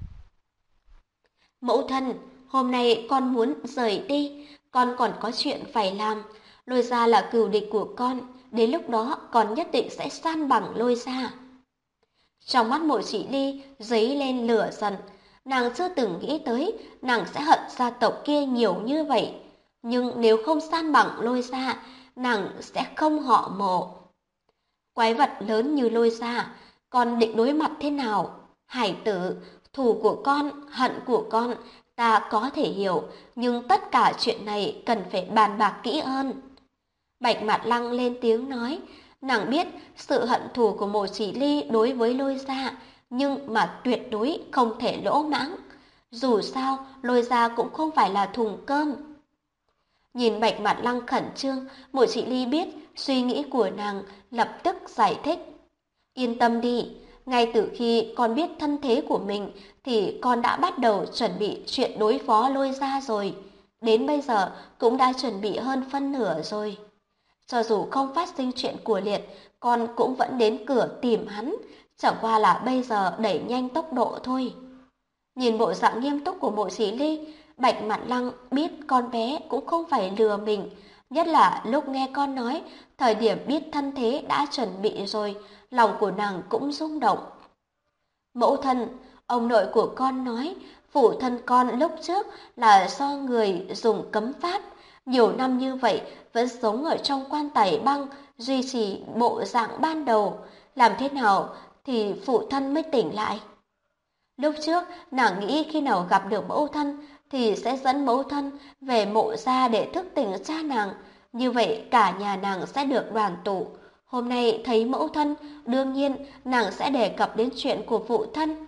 Mẫu thân, hôm nay con muốn rời đi, con còn có chuyện phải làm. Lôi gia là cừu địch của con, đến lúc đó con nhất định sẽ san bằng Lôi gia. Trong mắt Mộ Chỉ Ly dấy lên lửa giận, nàng chưa từng nghĩ tới nàng sẽ hận gia tộc kia nhiều như vậy. Nhưng nếu không san bằng Lôi gia, nàng sẽ không họ Mộ. Quái vật lớn như Lôi gia, con định đối mặt thế nào? Hải tử, thù của con, hận của con, ta có thể hiểu, nhưng tất cả chuyện này cần phải bàn bạc kỹ hơn. Bạch Mạt Lăng lên tiếng nói, nàng biết sự hận thù của Mộ Chỉ Ly đối với Lôi gia, nhưng mà tuyệt đối không thể lỗ mãng. Dù sao, Lôi gia cũng không phải là thùng cơm. Nhìn Bạch Mạt Lăng khẩn trương, Mộ Chỉ Ly biết suy nghĩ của nàng, lập tức giải thích. Yên tâm đi, ngay từ khi con biết thân thế của mình thì con đã bắt đầu chuẩn bị chuyện đối phó Lôi gia rồi. Đến bây giờ cũng đã chuẩn bị hơn phân nửa rồi. Cho dù không phát sinh chuyện của Liệt, con cũng vẫn đến cửa tìm hắn, chẳng qua là bây giờ đẩy nhanh tốc độ thôi. Nhìn bộ dạng nghiêm túc của Mộ Chỉ Ly, Bạch Mạt Lăng biết con bé cũng không phải lừa mình, nhất là lúc nghe con nói, thời điểm biết thân thế đã chuẩn bị rồi, lòng của nàng cũng rung động. Mẫu thân, ông nội của con nói, phụ thân con lúc trước là do người dùng cấm pháp, nhiều năm như vậy vẫn sống ở trong quan tài băng, duy trì bộ dạng ban đầu, làm thế nào thì phụ thân mới tỉnh lại. Lúc trước, nàng nghĩ khi nào gặp được mẫu thân thì sẽ dẫn mẫu thân về Mộ gia để thức tỉnh cha nàng, như vậy cả nhà nàng sẽ được đoàn tụ. Hôm nay thấy mẫu thân, đương nhiên nàng sẽ đề cập đến chuyện của phụ thân.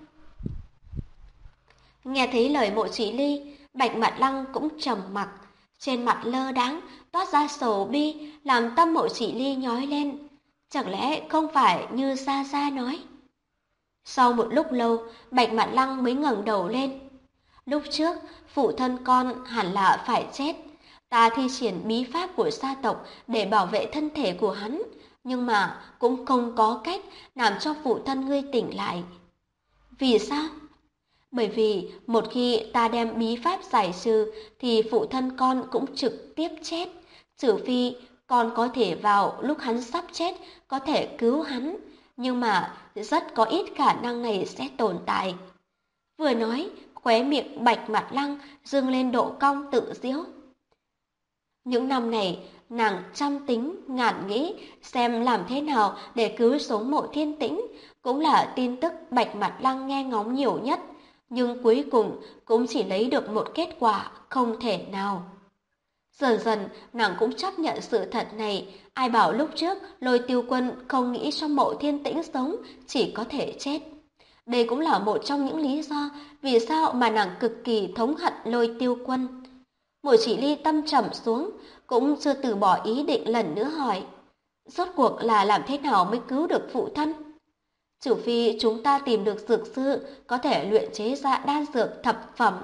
Nghe thấy lời Mộ Chỉ Ly, Bạch Mạt Lăng cũng trầm mặc, trên mặt lơ đãng toát ra sầu bi, làm tâm Mộ Chỉ Ly nhói lên. Chẳng lẽ không phải như Gia Gia nói? Sau một lúc lâu, Bạch Mạt Lăng mới ngẩng đầu lên. Lúc trước, phụ thân con hẳn là phải chết. Ta thi triển bí pháp của gia tộc để bảo vệ thân thể của hắn, nhưng mà cũng không có cách làm cho phụ thân ngươi tỉnh lại. Vì sao? Bởi vì một khi ta đem bí pháp giải trừ thì phụ thân con cũng trực tiếp chết, trừ phi con có thể vào lúc hắn sắp chết có thể cứu hắn, nhưng mà rất có ít khả năng này sẽ tồn tại. Vừa nói, khóe miệng Bạch Mạt Lăng dương lên độ cong tự giễu. Những năm này, nàng trăm tính, ngàn nghĩ xem làm thế nào để cứu sống Mộ Thiên Tĩnh, cũng là tin tức Bạch Mạt Lăng nghe ngóng nhiều nhất, nhưng cuối cùng cũng chỉ lấy được một kết quả không thể nào. Dần dần, nàng cũng chấp nhận sự thật này, ai bảo lúc trước Lôi Tiêu Quân không nghĩ cho Mộ Thiên Tĩnh sống, chỉ có thể chết. Đây cũng là một trong những lý do vì sao mà nàng cực kỳ thống hận Lôi Tiêu Quân. Mộ Chỉ Ly tâm trầm xuống, cũng chưa từ bỏ ý định lần nữa hỏi. Rốt cuộc là làm thế nào mới cứu được phụ thân? Trừ phi chúng ta tìm được dược sư có thể luyện chế ra đan dược thập phẩm,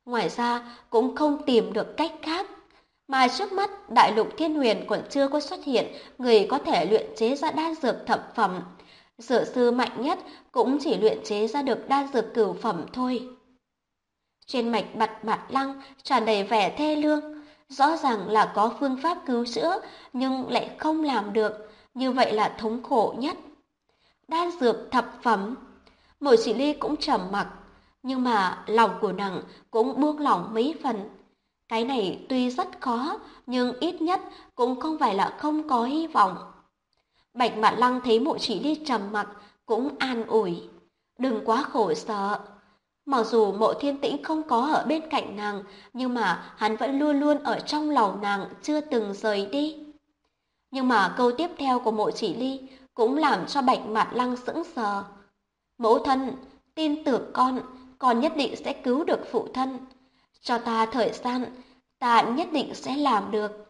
Ngoài ra cũng không tìm được cách khác. Mà trước mắt đại lục thiên huyền còn chưa có xuất hiện người có thể luyện chế ra đan dược thập phẩm. Dược sư mạnh nhất cũng chỉ luyện chế ra được đan dược cửu phẩm thôi. Trên mạch Bạch Mặt Lăng tràn đầy vẻ thê lương, rõ ràng là có phương pháp cứu chữa nhưng lại không làm được, như vậy là thống khổ nhất. Đan dược thập phẩm, Mộ Chỉ Ly cũng trầm mặc, nhưng mà lòng của nàng cũng buông lỏng mấy phần. Cái này tuy rất khó, nhưng ít nhất cũng không phải là không có hy vọng. Bạch Mạn Lăng thấy Mộ Chỉ Ly trầm mặc, cũng an ủi. Đừng quá khổ sở. Mặc dù Mộ Thiên Tĩnh không có ở bên cạnh nàng, nhưng mà hắn vẫn luôn luôn ở trong lòng nàng, chưa từng rời đi. Nhưng mà câu tiếp theo của Mộ Chỉ Ly cũng làm cho Bạch Mạn Lăng sững sờ. Mẫu thân, tin tưởng con nhất định sẽ cứu được phụ thân. Cho ta thời gian, ta nhất định sẽ làm được.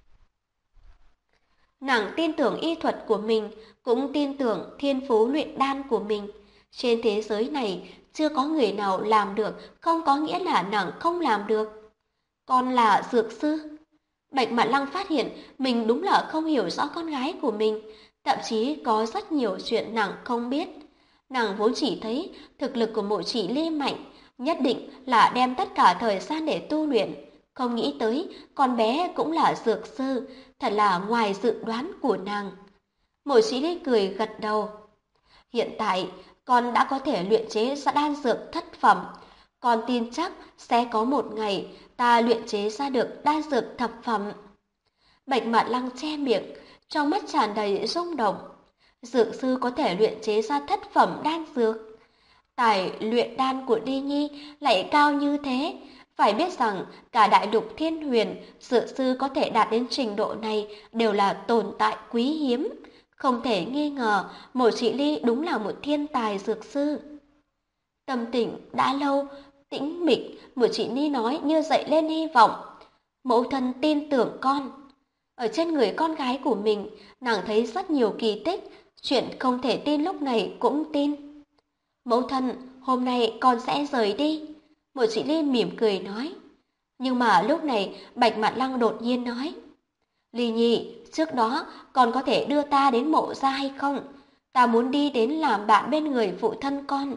Nàng tin tưởng y thuật của mình, cũng tin tưởng thiên phú luyện đan của mình. Trên thế giới này, chưa có người nào làm được, không có nghĩa là nàng không làm được. Con là dược sư. Bạch Mạn Lăng phát hiện mình đúng là không hiểu rõ con gái của mình, thậm chí có rất nhiều chuyện nàng không biết. Nàng vốn chỉ thấy thực lực của Mộ Chỉ Ly mạnh, nhất định là đem tất cả thời gian để tu luyện. Không nghĩ tới con bé cũng là dược sư, thật là ngoài dự đoán của nàng. Mộ Chỉ Ly cười gật đầu. Hiện tại, con đã có thể luyện chế ra đan dược thất phẩm. Con tin chắc sẽ có một ngày ta luyện chế ra được đan dược thập phẩm. Bạch Mạn Lăng che miệng, trong mắt tràn đầy rung động. Dược sư có thể luyện chế ra thất phẩm đan dược. Tài luyện đan của Ly Nhi lại cao như thế. Phải biết rằng cả đại lục thiên huyền, dược sư có thể đạt đến trình độ này đều là tồn tại quý hiếm. Không thể nghi ngờ, Mộ Chỉ Ly đúng là một thiên tài dược sư. Tâm tình đã lâu, tĩnh mịch, Mộ Chỉ Ly nói như dậy lên hy vọng. Mẫu thân tin tưởng con. Ở trên người con gái của mình, nàng thấy rất nhiều kỳ tích, chuyện không thể tin lúc này cũng tin. Mẫu thân, hôm nay con sẽ rời đi. Mộ Chỉ Ly mỉm cười nói. Nhưng mà lúc này Bạch Mạn Lăng đột nhiên nói. Ly Nhi, trước đó con có thể đưa ta đến mộ gia hay không? Ta muốn đi đến làm bạn bên người phụ thân con.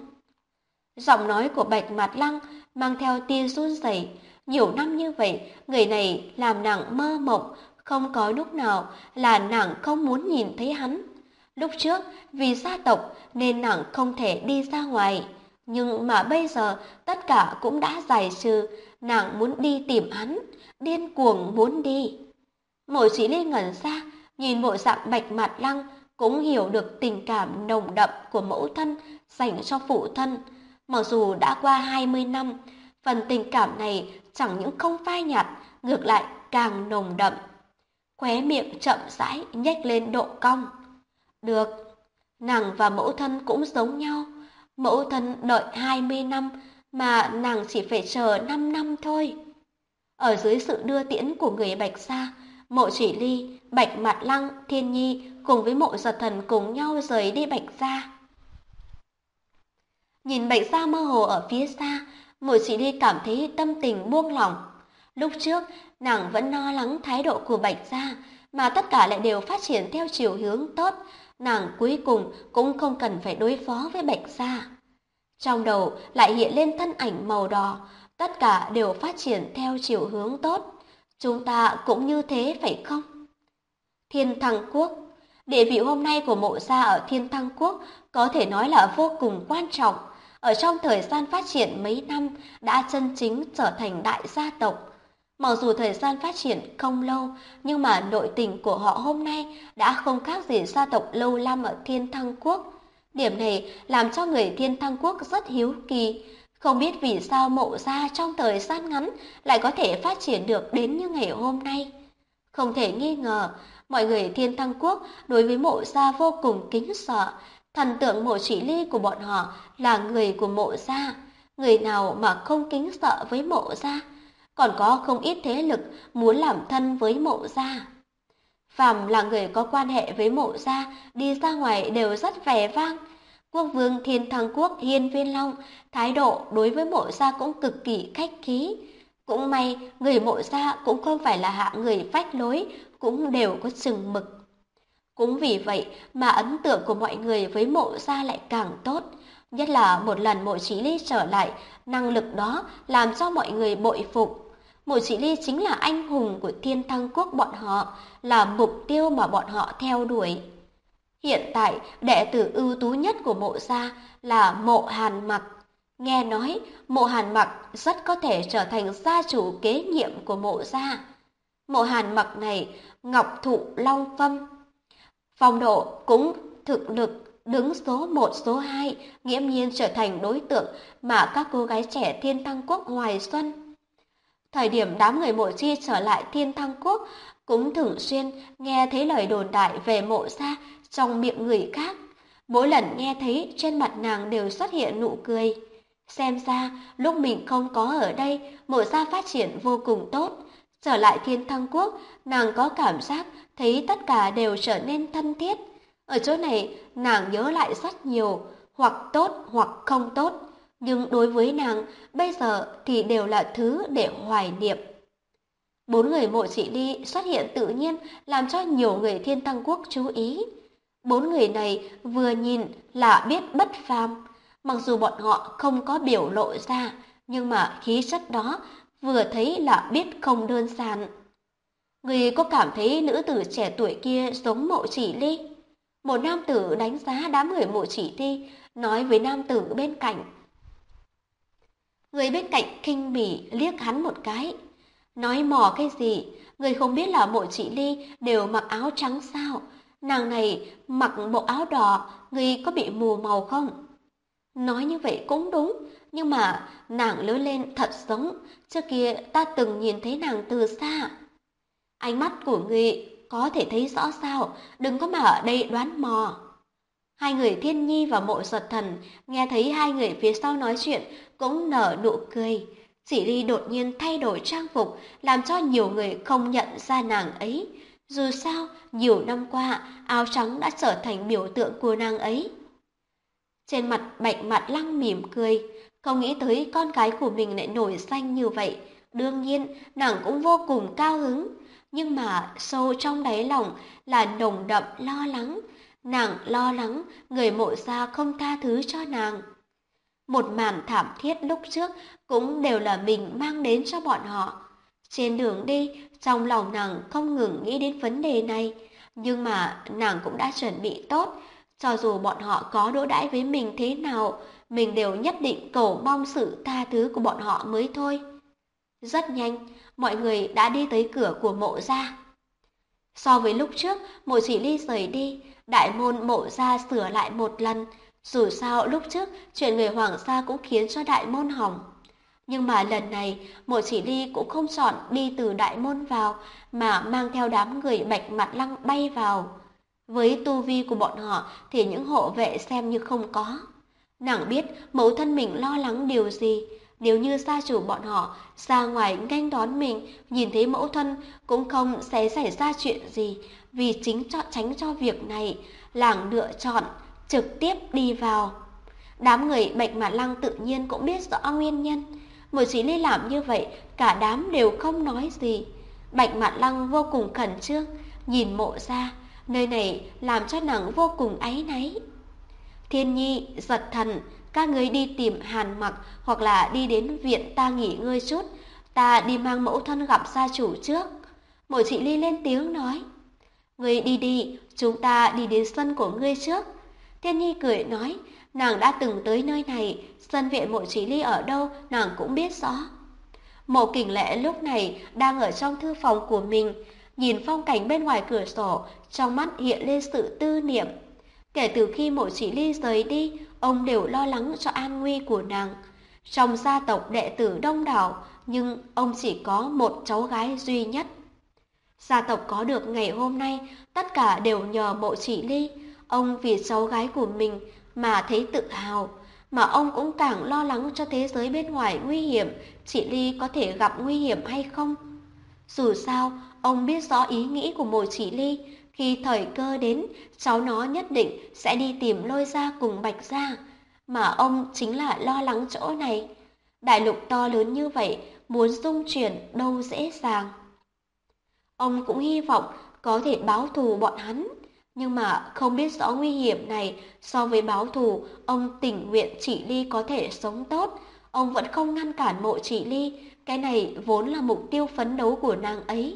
Giọng nói của Bạch Mạn Lăng mang theo tia run rẩy. Nhiều năm như vậy, người này làm nàng mơ mộng, không có lúc nào là nàng không muốn nhìn thấy hắn. Lúc trước, vì gia tộc nên nàng không thể đi ra ngoài. Nhưng mà bây giờ, tất cả cũng đã giải trừ, nàng muốn đi tìm hắn, điên cuồng muốn đi. Mộ Chỉ Ly ngẩn ra, nhìn bộ dạng Bạch Mạn Lăng, cũng hiểu được tình cảm nồng đậm của mẫu thân dành cho phụ thân. Mặc dù đã qua 20 năm, phần tình cảm này chẳng những không phai nhạt, ngược lại càng nồng đậm. Khóe miệng chậm rãi nhếch lên độ cong. Được, nàng và mẫu thân cũng giống nhau. Mẫu thân đợi 20 năm mà nàng chỉ phải chờ 5 năm thôi. Ở dưới sự đưa tiễn của người Bạch gia, Mộ Chỉ Ly, Bạch Mạn Lăng, Thiên Nhi cùng với Mộ Giật Thần cùng nhau rời đi Bạch gia. Nhìn Bạch gia mơ hồ ở phía xa, Mộ Chỉ Ly cảm thấy tâm tình buông lỏng. Lúc trước, nàng vẫn lo lắng thái độ của Bạch gia, mà tất cả lại đều phát triển theo chiều hướng tốt, nàng cuối cùng cũng không cần phải đối phó với Bạch gia. Trong đầu lại hiện lên thân ảnh màu đỏ, tất cả đều phát triển theo chiều hướng tốt. Chúng ta cũng như thế phải không? Thiên Thăng Quốc. Địa vị hôm nay của Mộ gia ở Thiên Thăng Quốc có thể nói là vô cùng quan trọng. Ở trong thời gian phát triển mấy năm đã chân chính trở thành đại gia tộc. Mặc dù thời gian phát triển không lâu, nhưng mà nội tình của họ hôm nay đã không khác gì gia tộc lâu năm ở Thiên Thăng Quốc. Điểm này làm cho người Thiên Thăng Quốc rất hiếu kỳ. Không biết vì sao Mộ gia trong thời gian ngắn lại có thể phát triển được đến như ngày hôm nay. Không thể nghi ngờ, mọi người Thiên Thăng Quốc đối với Mộ gia vô cùng kính sợ. Thần tượng Mộ Chỉ Ly của bọn họ là người của Mộ gia. Người nào mà không kính sợ với Mộ gia? Còn có không ít thế lực muốn làm thân với Mộ gia. Phàm là người có quan hệ với Mộ gia, đi ra ngoài đều rất vẻ vang. Quốc vương Thiên Thăng Quốc Hiên Viên Long thái độ đối với Mộ Gia cũng cực kỳ khách khí. Cũng may người Mộ Gia cũng không phải là hạng người phách lối, cũng đều có chừng mực. Cũng vì vậy mà ấn tượng của mọi người với Mộ Gia lại càng tốt. Nhất là một lần Mộ Chỉ Ly trở lại, năng lực đó làm cho mọi người bội phục. Mộ Chỉ Ly chính là anh hùng của Thiên Thăng Quốc bọn họ, là mục tiêu mà bọn họ theo đuổi. Hiện tại, đệ tử ưu tú nhất của Mộ Gia là Mộ Hàn Mặc. Nghe nói, Mộ Hàn Mặc rất có thể trở thành gia chủ kế nhiệm của Mộ Gia. Mộ Hàn Mặc này, ngọc thụ long phong, phong độ cũng thực lực đứng số 1 số 2, nghiễm nhiên trở thành đối tượng mà các cô gái trẻ Thiên Thăng Quốc hoài xuân. Thời điểm đám người Mộ Chi trở lại Thiên Thăng Quốc, cũng thường xuyên nghe thấy lời đồn đại về Mộ Gia trong miệng người khác. Mỗi lần nghe thấy, trên mặt nàng đều xuất hiện nụ cười. Xem ra, lúc mình không có ở đây, Mộ Gia phát triển vô cùng tốt. Trở lại Thiên Thăng Quốc, nàng có cảm giác thấy tất cả đều trở nên thân thiết. Ở chỗ này, nàng nhớ lại rất nhiều, hoặc tốt hoặc không tốt. Nhưng đối với nàng, bây giờ thì đều là thứ để hoài niệm. 4 người Mộ Chỉ Ly xuất hiện tự nhiên làm cho nhiều người Thiên Thăng Quốc chú ý. 4 người này vừa nhìn là biết bất phàm, mặc dù bọn họ không có biểu lộ ra, nhưng mà khí chất đó vừa thấy là biết không đơn giản. Người có cảm thấy nữ tử trẻ tuổi kia giống Mộ Chỉ Ly? Một nam tử đánh giá đám người Mộ Chỉ Ly, nói với nam tử bên cạnh. Người bên cạnh khinh bỉ liếc hắn một cái. Nói mò cái gì, người không biết là Mộ Chỉ Ly đều mặc áo trắng sao? Nàng này mặc bộ áo đỏ, người có bị mù màu không? Nói như vậy cũng đúng, nhưng mà nàng lớn lên thật giống, trước kia ta từng nhìn thấy nàng từ xa. Ánh mắt của người có thể thấy rõ sao, đừng có mà ở đây đoán mò. Hai người Thiên Nhi và Mộ Giật Thần nghe thấy hai người phía sau nói chuyện cũng nở nụ cười. Chỉ Ly đột nhiên thay đổi trang phục, làm cho nhiều người không nhận ra nàng ấy. Dù sao, nhiều năm qua, áo trắng đã trở thành biểu tượng của nàng ấy. Trên mặt Bạch Mạn Lăng mỉm cười, không nghĩ tới con gái của mình lại nổi danh như vậy. Đương nhiên, nàng cũng vô cùng cao hứng. Nhưng mà sâu trong đáy lòng là nồng đậm lo lắng. Nàng lo lắng người Mộ Gia không tha thứ cho nàng. Một màn thảm thiết lúc trước cũng đều là mình mang đến cho bọn họ. Trên đường đi, trong lòng nàng không ngừng nghĩ đến vấn đề này. Nhưng mà nàng cũng đã chuẩn bị tốt. Cho dù bọn họ có đối đãi với mình thế nào, mình đều nhất định cầu mong sự tha thứ của bọn họ mới thôi. Rất nhanh, mọi người đã đi tới cửa của Mộ Gia. So với lúc trước, Mộ Chỉ Ly rời đi, đại môn Mộ Gia sửa lại một lần. Dù sao lúc trước, chuyện người Hoàng gia cũng khiến cho đại môn hỏng. Nhưng mà lần này, Mộ Chỉ Ly cũng không chọn đi từ đại môn vào, mà mang theo đám người Bạch Mạn Lăng bay vào. Với tu vi của bọn họ thì những hộ vệ xem như không có. Nàng biết mẫu thân mình lo lắng điều gì. Nếu như gia chủ bọn họ ra ngoài nghênh đón mình, nhìn thấy mẫu thân cũng không sẽ xảy ra chuyện gì. Vì tránh cho việc này, nàng lựa chọn trực tiếp đi vào. Đám người Bạch Mạn Lăng tự nhiên cũng biết rõ nguyên nhân. Mộ Chỉ Ly làm như vậy, cả đám đều không nói gì. Bạch Mạn Lăng vô cùng khẩn trương, nhìn Mộ Gia. Nơi này làm cho nàng vô cùng áy náy. Thiên Nhi, Giật Thần, các ngươi đi tìm Hàn Mặc hoặc là đi đến viện ta nghỉ ngơi chút. Ta đi mang mẫu thân gặp gia chủ trước. Mộ Chỉ Ly lên tiếng nói. Ngươi đi đi, chúng ta đi đến sân của ngươi trước. Thiên Nhi cười nói, nàng đã từng tới nơi này, sân viện Mộ Chỉ Ly ở đâu nàng cũng biết rõ. Mộ Kình Lệ lúc này đang ở trong thư phòng của mình, nhìn phong cảnh bên ngoài cửa sổ, trong mắt hiện lên sự tư niệm. Kể từ khi Mộ Chỉ Ly rời đi, ông đều lo lắng cho an nguy của nàng. Trong gia tộc đệ tử đông đảo, nhưng ông chỉ có một cháu gái duy nhất. Gia tộc có được ngày hôm nay, tất cả đều nhờ Mộ Chỉ Ly. Ông vì cháu gái của mình mà thấy tự hào, mà ông cũng càng lo lắng cho thế giới bên ngoài nguy hiểm, Chỉ Ly có thể gặp nguy hiểm hay không. Dù sao, ông biết rõ ý nghĩ của Mộ Chỉ Ly, khi thời cơ đến, cháu nó nhất định sẽ đi tìm Lôi Gia cùng Bạch Gia, mà ông chính là lo lắng chỗ này. Đại lục to lớn như vậy, muốn dung chuyển đâu dễ dàng. Ông cũng hy vọng có thể báo thù bọn hắn, nhưng mà không biết rõ nguy hiểm này, so với báo thù, ông tình nguyện Chỉ Ly có thể sống tốt. Ông vẫn không ngăn cản Mộ Chỉ Ly, cái này vốn là mục tiêu phấn đấu của nàng ấy.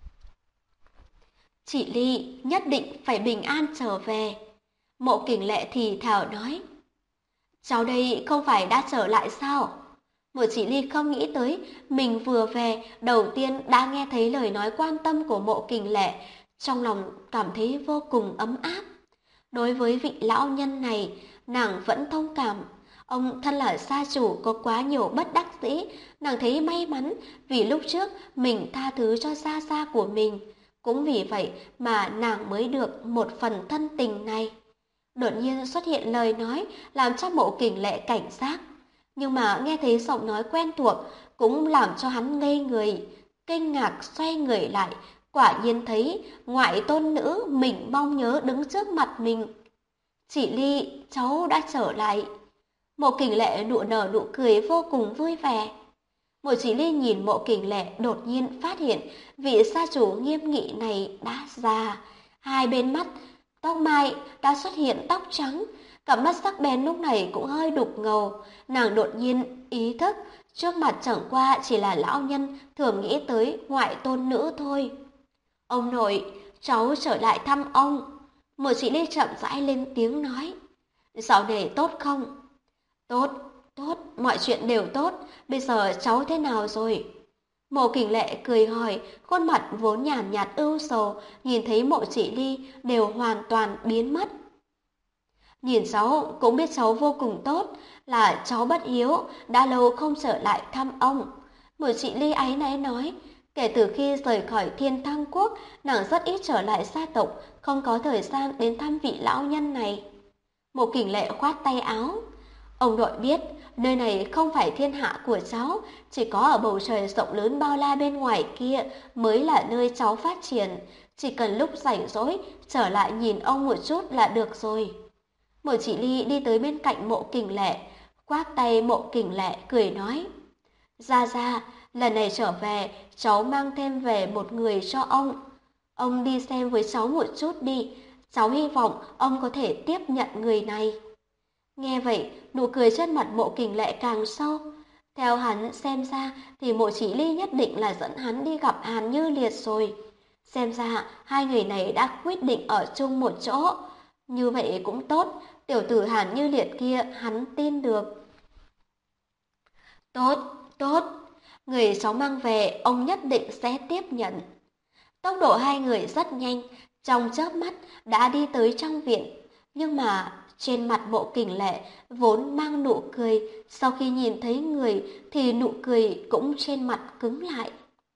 Chỉ Ly nhất định phải bình an trở về. Mộ Kình Lệ thì thào nói. Cháu đây không phải đã trở lại sao? Mộ Chỉ Ly không nghĩ tới mình vừa về đầu tiên đã nghe thấy lời nói quan tâm của Mộ Kình Lệ, trong lòng cảm thấy vô cùng ấm áp. Đối với vị lão nhân này, nàng vẫn thông cảm. Ông thân là gia chủ có quá nhiều bất đắc dĩ, nàng thấy may mắn vì lúc trước mình tha thứ cho gia gia của mình. Cũng vì vậy mà nàng mới được một phần thân tình này. Đột nhiên xuất hiện lời nói làm cho Mộ Kình Lệ cảnh giác. Nhưng mà nghe thấy giọng nói quen thuộc cũng làm cho hắn ngây người, kinh ngạc xoay người lại, quả nhiên thấy ngoại tôn nữ mình mong nhớ đứng trước mặt mình. Chỉ Ly, cháu đã trở lại. Mộ Kình Lệ nở nụ cười vô cùng vui vẻ. Mộ Chỉ Ly nhìn Mộ Kình Lệ đột nhiên phát hiện vị gia chủ nghiêm nghị này đã già, hai bên mắt tóc mai đã xuất hiện tóc trắng, cặp mắt sắc bén lúc này cũng hơi đục ngầu. Nàng đột nhiên ý thức trước mặt chẳng qua chỉ là lão nhân thường nghĩ tới ngoại tôn nữ thôi. Ông nội, cháu trở lại thăm ông. Mộ Chỉ Ly chậm rãi lên tiếng nói. Dạo này tốt không? Tốt, tốt, mọi chuyện đều tốt. Bây giờ cháu thế nào rồi? Mộ Kình Lệ cười hỏi, khuôn mặt vốn nhàn nhạt ưu sầu, nhìn thấy Mộ Chỉ Ly đều hoàn toàn biến mất. Nhìn cháu cũng biết cháu vô cùng tốt, là cháu bất hiếu, đã lâu không trở lại thăm ông. Mộ Chỉ Ly áy náy nói, kể từ khi rời khỏi Thiên Thăng Quốc, nàng rất ít trở lại gia tộc, không có thời gian đến thăm vị lão nhân này. Mộ Kình Lệ khoát tay áo. Ông nội biết, nơi này không phải thiên hạ của cháu, chỉ có ở bầu trời rộng lớn bao la bên ngoài kia mới là nơi cháu phát triển. Chỉ cần lúc rảnh rỗi, trở lại nhìn ông một chút là được rồi. Mộ Chỉ Ly đi tới bên cạnh Mộ Kình Lệ, khoác tay Mộ Kình Lệ cười nói. Ra ra, lần này trở về, cháu mang thêm về một người cho ông. Ông đi xem với cháu một chút đi, cháu hy vọng ông có thể tiếp nhận người này. Nghe vậy, nụ cười trên mặt Mộ Kình Lệ càng sâu. Theo hắn xem ra thì Mộ Chỉ Ly nhất định là dẫn hắn đi gặp Hàn Như Liệt rồi. Xem ra hai người này đã quyết định ở chung một chỗ. Như vậy cũng tốt, tiểu tử Hàn Như Liệt kia hắn tin được. Tốt, tốt, người cháu mang về ông nhất định sẽ tiếp nhận. Tốc độ hai người rất nhanh, trong chớp mắt đã đi tới trong viện. Nhưng mà trên mặt Mộ Kình Lệ vốn mang nụ cười, sau khi nhìn thấy người thì nụ cười cũng trên mặt cứng lại.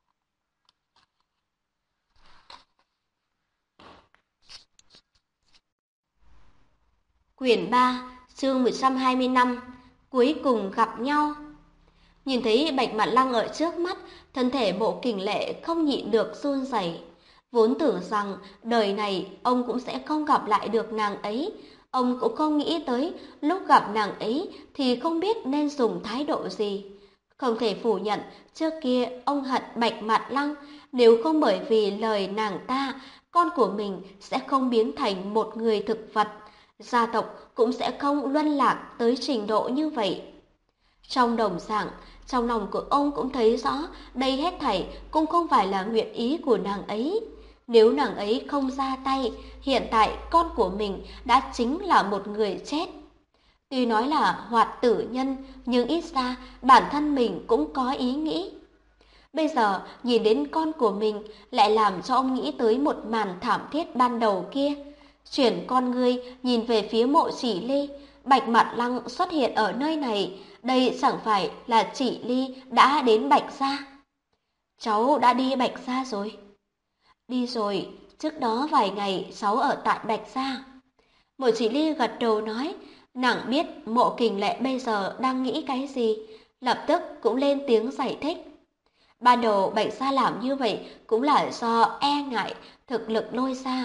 Quyển 3, chương 125, cuối cùng gặp nhau. Nhìn thấy Bạch Mạn Lăng ở trước mắt, thân thể Mộ Kình Lệ không nhịn được run rẩy. Vốn tưởng rằng đời này ông cũng sẽ không gặp lại được nàng ấy. Ông cũng không nghĩ tới lúc gặp nàng ấy thì không biết nên dùng thái độ gì. Không thể phủ nhận, trước kia ông hận Bạch Mạn Lăng, nếu không bởi vì lời nàng ta, con của mình sẽ không biến thành một người thực vật, gia tộc cũng sẽ không luân lạc tới trình độ như vậy. Trong đồng dạng, trong lòng của ông cũng thấy rõ đây hết thảy cũng không phải là nguyện ý của nàng ấy. Nếu nàng ấy không ra tay, hiện tại con của mình đã chính là một người chết. Tuy nói là hoạt tử nhân, nhưng ít ra bản thân mình cũng có ý nghĩ. Bây giờ nhìn đến con của mình lại làm cho ông nghĩ tới một màn thảm thiết ban đầu kia. Chuyển con ngươi nhìn về phía Mộ Chỉ Ly, Bạch Mạn Lăng xuất hiện ở nơi này, đây chẳng phải là Chỉ Ly đã đến Bạch Gia. Cháu đã đi Bạch Gia rồi. Đi rồi, trước đó vài ngày cháu ở tại Bạch Gia. Mộ Chỉ Ly gật đầu nói, nàng biết Mộ Kình Lệ bây giờ đang nghĩ cái gì, lập tức cũng lên tiếng giải thích. Ban đầu Bạch Gia làm như vậy cũng là do e ngại thực lực Lôi Gia,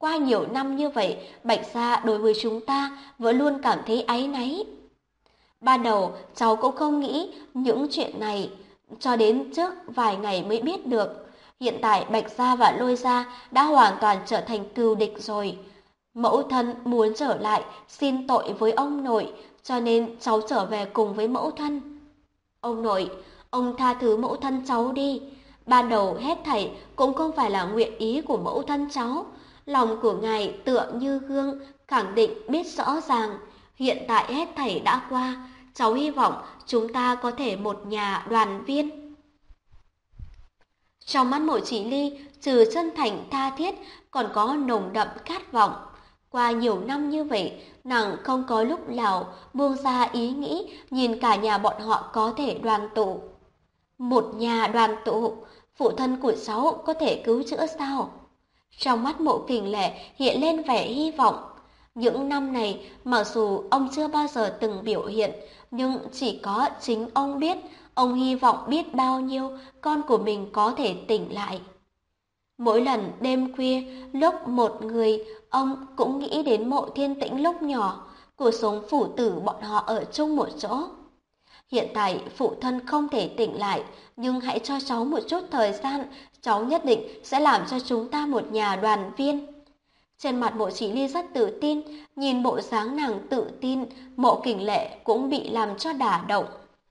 Qua nhiều năm như vậy, Bạch gia đối với chúng ta vẫn luôn cảm thấy áy náy. Ban đầu cháu cũng không nghĩ những chuyện này, cho đến trước vài ngày mới biết được. Hiện tại Bạch gia và Lôi gia đã hoàn toàn trở thành cừu địch rồi. Mẫu thân muốn trở lại xin tội với ông nội, cho nên cháu trở về cùng với mẫu thân. Ông nội, ông tha thứ mẫu thân cháu đi. Ban đầu hết thảy cũng không phải là nguyện ý của mẫu thân cháu. Lòng của ngài tựa như gương, khẳng định biết rõ ràng. Hiện tại hết thảy đã qua, cháu hy vọng chúng ta có thể một nhà đoàn viên. Trong mắt Mộ Chỉ Ly, trừ chân thành tha thiết, còn có nồng đậm khát vọng. Qua nhiều năm như vậy, nàng không có lúc nào buông ra ý nghĩ nhìn cả nhà bọn họ có thể đoàn tụ. Một nhà đoàn tụ, phụ thân của cháu có thể cứu chữa sao? Trong mắt Mộ Kình Lệ hiện lên vẻ hy vọng. Những năm này, mặc dù ông chưa bao giờ từng biểu hiện, nhưng chỉ có chính ông biết, ông hy vọng biết bao nhiêu con của mình có thể tỉnh lại. Mỗi lần đêm khuya, lúc một người, ông cũng nghĩ đến Mộ Thiên Tĩnh lúc nhỏ, cuộc sống phụ tử bọn họ ở chung một chỗ. Hiện tại phụ thân không thể tỉnh lại, nhưng hãy cho cháu một chút thời gian, cháu nhất định sẽ làm cho chúng ta một nhà đoàn viên. Trên mặt Mộ Chỉ Ly rất tự tin, nhìn bộ dáng nàng tự tin, Mộ Kình Lệ cũng bị làm cho đả động.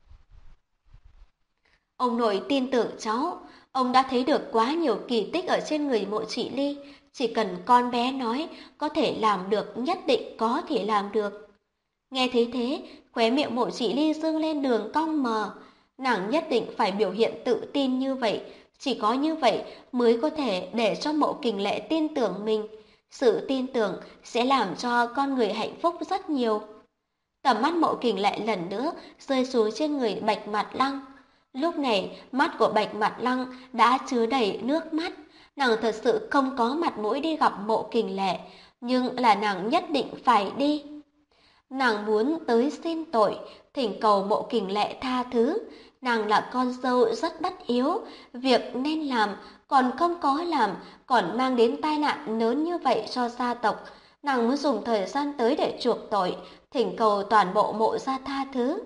Ông nội tin tưởng cháu, ông đã thấy được quá nhiều kỳ tích ở trên người Mộ Chỉ Ly, chỉ cần con bé nói có thể làm được, nhất định có thể làm được. Nghe thấy thế, khóe miệng Mộ Chỉ Ly dương lên đường cong mờ, nàng nhất định phải biểu hiện tự tin như vậy, chỉ có như vậy mới có thể để cho Mộ Kình Lệ tin tưởng mình. Sự tin tưởng sẽ làm cho con người hạnh phúc rất nhiều. Tầm mắt Mộ Kình Lệ lần nữa rơi xuống trên người Bạch Mạt Lăng. Lúc này, mắt của Bạch Mạt Lăng đã chứa đầy nước mắt. Nàng thật sự không có mặt mũi đi gặp Mộ Kình Lệ, nhưng là nàng nhất định phải đi. Nàng muốn tới xin tội, thỉnh cầu Mộ Kình Lệ tha thứ. Nàng là con dâu rất bất hiếu, việc nên làm còn không có làm, còn mang đến tai nạn lớn như vậy cho gia tộc. Nàng muốn dùng thời gian tới để chuộc tội, thỉnh cầu toàn bộ Mộ gia tha thứ.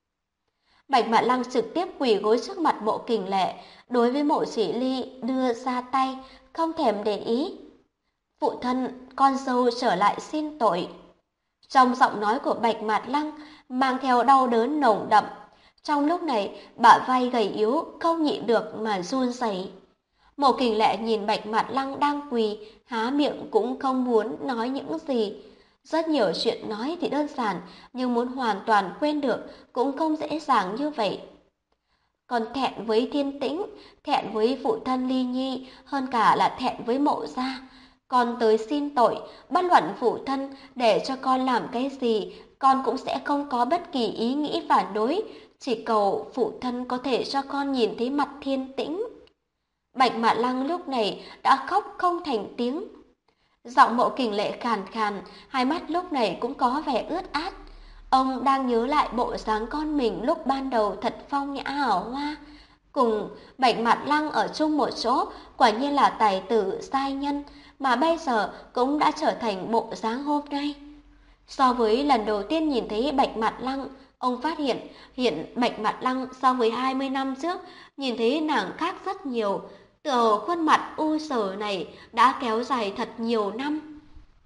Bạch Mạn Lăng trực tiếp quỳ gối trước mặt Mộ Kình Lệ, đối với Mộ Chỉ Ly đưa ra tay, không thèm để ý. Phụ thân, con dâu trở lại xin tội. Trong giọng nói của Bạch Mạt Lăng mang theo đau đớn nồng đậm. Trong lúc này, bả vai gầy yếu không nhịn được mà run rẩy. Mộ Kình Lệ nhìn Bạch Mạt Lăng đang quỳ, há miệng cũng không muốn nói những gì. Rất nhiều chuyện nói thì đơn giản, nhưng muốn hoàn toàn quên được cũng không dễ dàng như vậy. Còn thẹn với Thiên Tĩnh, thẹn với phụ thân Ly Nhi, hơn cả là thẹn với Mộ gia. Con tới xin tội, bất luận phụ thân để cho con làm cái gì, con cũng sẽ không có bất kỳ ý nghĩ phản đối, chỉ cầu phụ thân có thể cho con nhìn thấy mặt Thiên Tĩnh. Bạch Mạn Lăng lúc này đã khóc không thành tiếng. Giọng Mộ Kình Lệ khàn khàn, hai mắt lúc này cũng có vẻ ướt át. Ông đang nhớ lại bộ dáng con mình lúc ban đầu thật phong nhã hào hoa. Cùng Bạch Mạn Lăng ở chung một chỗ, quả nhiên là tài tử giai nhân, mà bây giờ cũng đã trở thành bộ dáng hôm nay. So với lần đầu tiên nhìn thấy Bạch Mạn Lăng, ông phát hiện Bạch Mạn Lăng so với 20 năm trước, nhìn thấy nàng khác rất nhiều. Tựa khuôn mặt u sầu này đã kéo dài thật nhiều năm.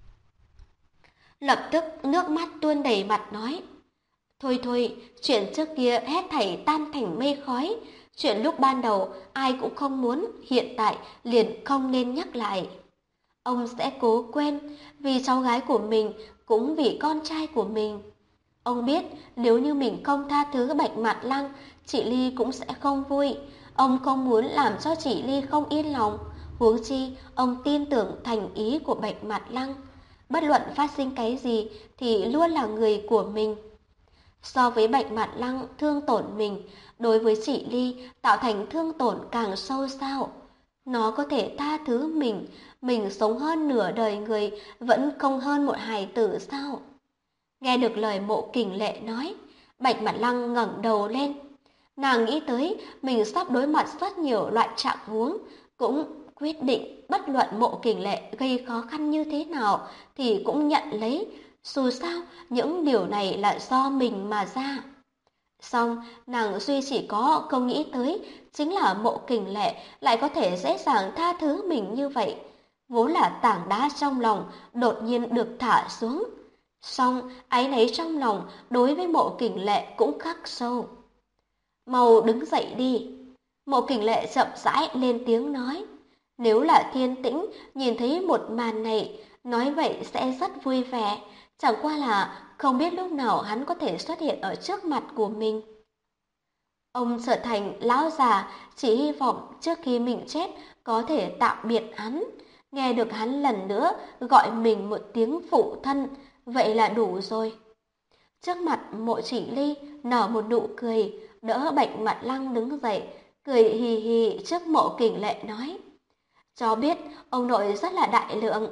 Lập tức nước mắt tuôn đầy mặt nói: Thôi thôi, chuyện trước kia hết thảy tan thành mây khói. Chuyện lúc ban đầu ai cũng không muốn, hiện tại liền không nên nhắc lại. Ông sẽ cố quên, vì cháu gái của mình, cũng vì con trai của mình. Ông biết nếu như mình không tha thứ Bạch Mạt Lăng, chị Ly cũng sẽ không vui. Ông không muốn làm cho chị Ly không yên lòng. Huống chi, ông tin tưởng thành ý của Bạch Mạt Lăng. Bất luận phát sinh cái gì thì luôn là người của mình. So với Bạch Mạt Lăng thương tổn mình, đối với chị Ly tạo thành thương tổn càng sâu sao. Nó có thể tha thứ mình sống hơn nửa đời người vẫn không hơn một hài tử sao? Nghe được lời Mộ Kình Lệ nói, Bạch Mạn Lăng ngẩng đầu lên. Nàng nghĩ tới mình sắp đối mặt rất nhiều loại trạng huống, cũng quyết định bất luận Mộ Kình Lệ gây khó khăn như thế nào thì cũng nhận lấy, dù sao những điều này là do mình mà ra. Xong, nàng duy chỉ có không nghĩ tới chính là Mộ Kình Lệ lại có thể dễ dàng tha thứ mình như vậy. Vốn là tảng đá trong lòng đột nhiên được thả xuống. Xong, áy náy trong lòng đối với Mộ Kình Lệ cũng khắc sâu. Mau đứng dậy đi. Mộ Kình Lệ chậm rãi lên tiếng nói. Nếu là Thiên Tĩnh nhìn thấy một màn này, nói vậy sẽ rất vui vẻ. Chẳng qua là không biết lúc nào hắn có thể xuất hiện ở trước mặt của mình. Ông trở thành lão già, chỉ hy vọng trước khi mình chết có thể tạm biệt hắn. Nghe được hắn lần nữa gọi mình một tiếng phụ thân, vậy là đủ rồi. Trước mặt Mộ Chỉ Ly nở một nụ cười, đỡ Bạch Mặt Lăng đứng dậy, cười hì hì trước Mộ Kình Lệ nói. Cháu biết ông nội rất là đại lượng.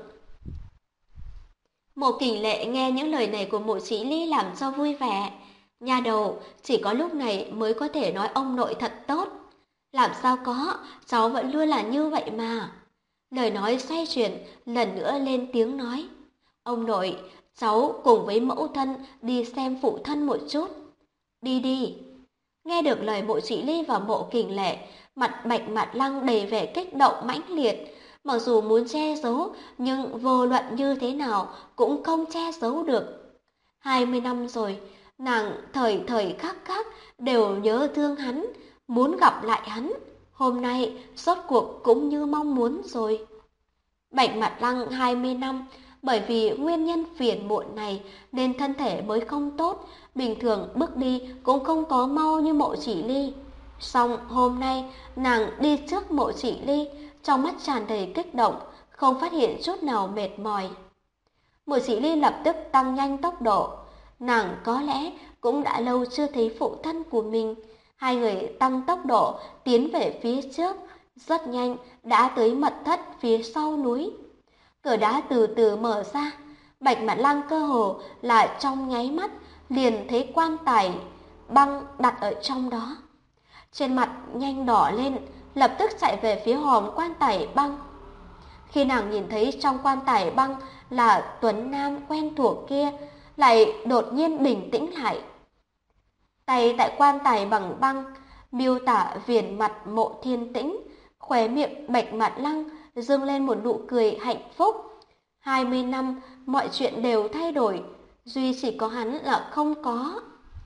Mộ Kình Lệ nghe những lời này của Mộ Chỉ Ly làm cho vui vẻ. Nhà đầu, chỉ có lúc này mới có thể nói ông nội thật tốt. Làm sao có, cháu vẫn luôn là như vậy mà. Lời nói xoay chuyển, lần nữa lên tiếng nói. Ông nội, cháu cùng với mẫu thân đi xem phụ thân một chút. Đi đi. Nghe được lời Mộ Chỉ Ly và Mộ Kình Lệ, mặt Bạch Mặt Lăng đầy vẻ kích động mãnh liệt. Mặc dù muốn che giấu, nhưng vô luận như thế nào cũng không che giấu được. 20 năm rồi, nàng thời thời khắc khắc đều nhớ thương hắn, muốn gặp lại hắn. Hôm nay, rốt cuộc cũng như mong muốn rồi. Bạch Mặt Lăng 20 năm, bởi vì nguyên nhân phiền muộn này nên thân thể mới không tốt, bình thường bước đi cũng không có mau như Mộ Chỉ Ly. Song hôm nay, nàng đi trước Mộ Chỉ Ly, trong mắt tràn đầy kích động, không phát hiện chút nào mệt mỏi. Mộ Chỉ Ly lập tức tăng nhanh tốc độ. Nàng có lẽ cũng đã lâu chưa thấy phụ thân của mình. Hai người tăng tốc độ tiến về phía trước, rất nhanh đã tới mật thất phía sau núi. Cửa đá từ từ mở ra, Bạch Mặt Lăng cơ hồ là trong nháy mắt liền thấy quan tài băng đặt ở trong đó. Trên mặt nhanh đỏ lên, lập tức chạy về phía hòm quan tài băng. Khi nàng nhìn thấy trong quan tài băng là Tuấn Nam quen thuộc kia, lại đột nhiên bình tĩnh lại. Tay tại quan tài bằng băng, miêu tả viền mặt Mộ Thiên Tĩnh, khóe miệng Bạch Mặt Lăng dâng lên một nụ cười hạnh phúc. 20 năm, mọi chuyện đều thay đổi, duy chỉ có hắn là không có.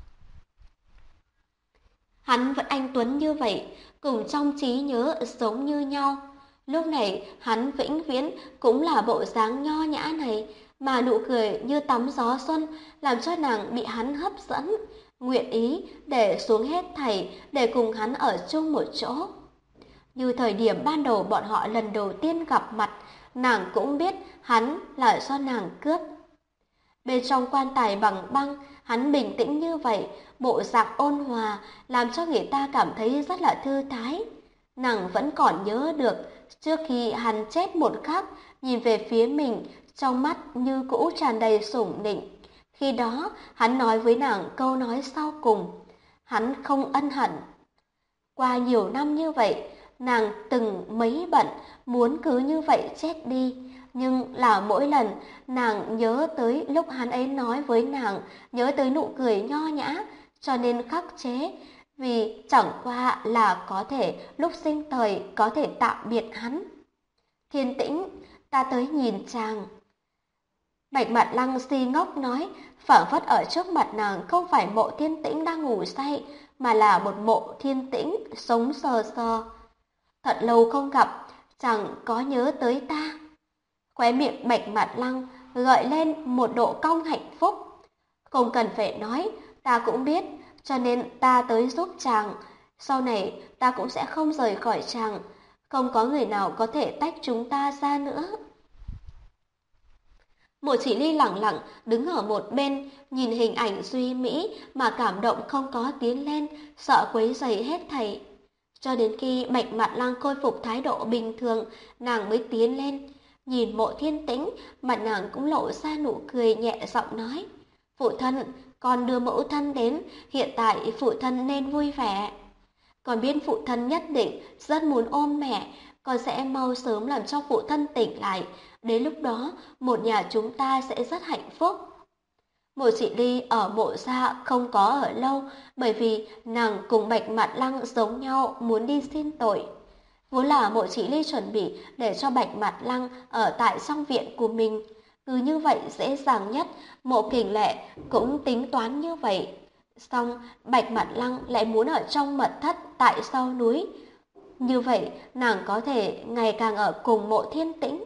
Hắn vẫn anh tuấn như vậy, cùng trong trí nhớ giống như nhau. Lúc này, hắn vĩnh viễn cũng là bộ dáng nho nhã này, mà nụ cười như tắm gió xuân làm cho nàng bị hắn hấp dẫn, nguyện ý để xuống hết thảy để cùng hắn ở chung một chỗ. Như thời điểm ban đầu bọn họ lần đầu tiên gặp mặt, nàng cũng biết hắn là do nàng cướp. Bên trong quan tài bằng băng, hắn bình tĩnh như vậy, bộ dạng ôn hòa, làm cho người ta cảm thấy rất là thư thái. Nàng vẫn còn nhớ được, trước khi hắn chết một khắc, nhìn về phía mình, trong mắt như cũ tràn đầy sủng nịnh. Khi đó, hắn nói với nàng câu nói sau cùng, hắn không ân hận. Qua nhiều năm như vậy, nàng từng mấy bận muốn cứ như vậy chết đi, nhưng là mỗi lần nàng nhớ tới lúc hắn ấy nói với nàng, nhớ tới nụ cười nho nhã, cho nên khắc chế, vì chẳng qua là có thể lúc sinh thời có thể tạm biệt hắn. Thiên Tĩnh, ta tới nhìn chàng. Bạch Mặt Lăng si ngốc nói, phảng phất ở trước mặt nàng không phải Mộ Thiên Tĩnh đang ngủ say, mà là một Mộ Thiên Tĩnh sống sờ sờ. Thật lâu không gặp, chẳng có nhớ tới ta. Khóe miệng Bạch Mặt Lăng gợi lên một độ cong hạnh phúc. Không cần phải nói, ta cũng biết, cho nên ta tới giúp chàng. Sau này ta cũng sẽ không rời khỏi chàng, không có người nào có thể tách chúng ta ra nữa. Mộ Chỉ Ly lặng lặng đứng ở một bên, nhìn hình ảnh duy mỹ mà cảm động không có tiến lên, sợ quấy rầy hết thảy. Cho đến khi Bạch Mặt Lăng khôi phục thái độ bình thường, nàng mới tiến lên. Nhìn Mộ Thiên Tĩnh, mặt nàng cũng lộ ra nụ cười nhẹ giọng nói. Phụ thân, con đưa mẫu thân đến, hiện tại phụ thân nên vui vẻ. Con biết phụ thân nhất định rất muốn ôm mẹ, con sẽ mau sớm làm cho phụ thân tỉnh lại. Đến lúc đó, một nhà chúng ta sẽ rất hạnh phúc. Mộ Chị Ly ở Mộ Gia không có ở lâu, bởi vì nàng cùng Bạch Mạt Lăng giống nhau muốn đi xin tội. Vốn là Mộ Chị Ly chuẩn bị để cho Bạch Mạt Lăng ở tại trong viện của mình. Cứ như vậy dễ dàng nhất, Mộ Kình Lệ cũng tính toán như vậy. Xong Bạch Mạt Lăng lại muốn ở trong mật thất tại sau núi. Như vậy nàng có thể ngày càng ở cùng Mộ Thiên Tĩnh.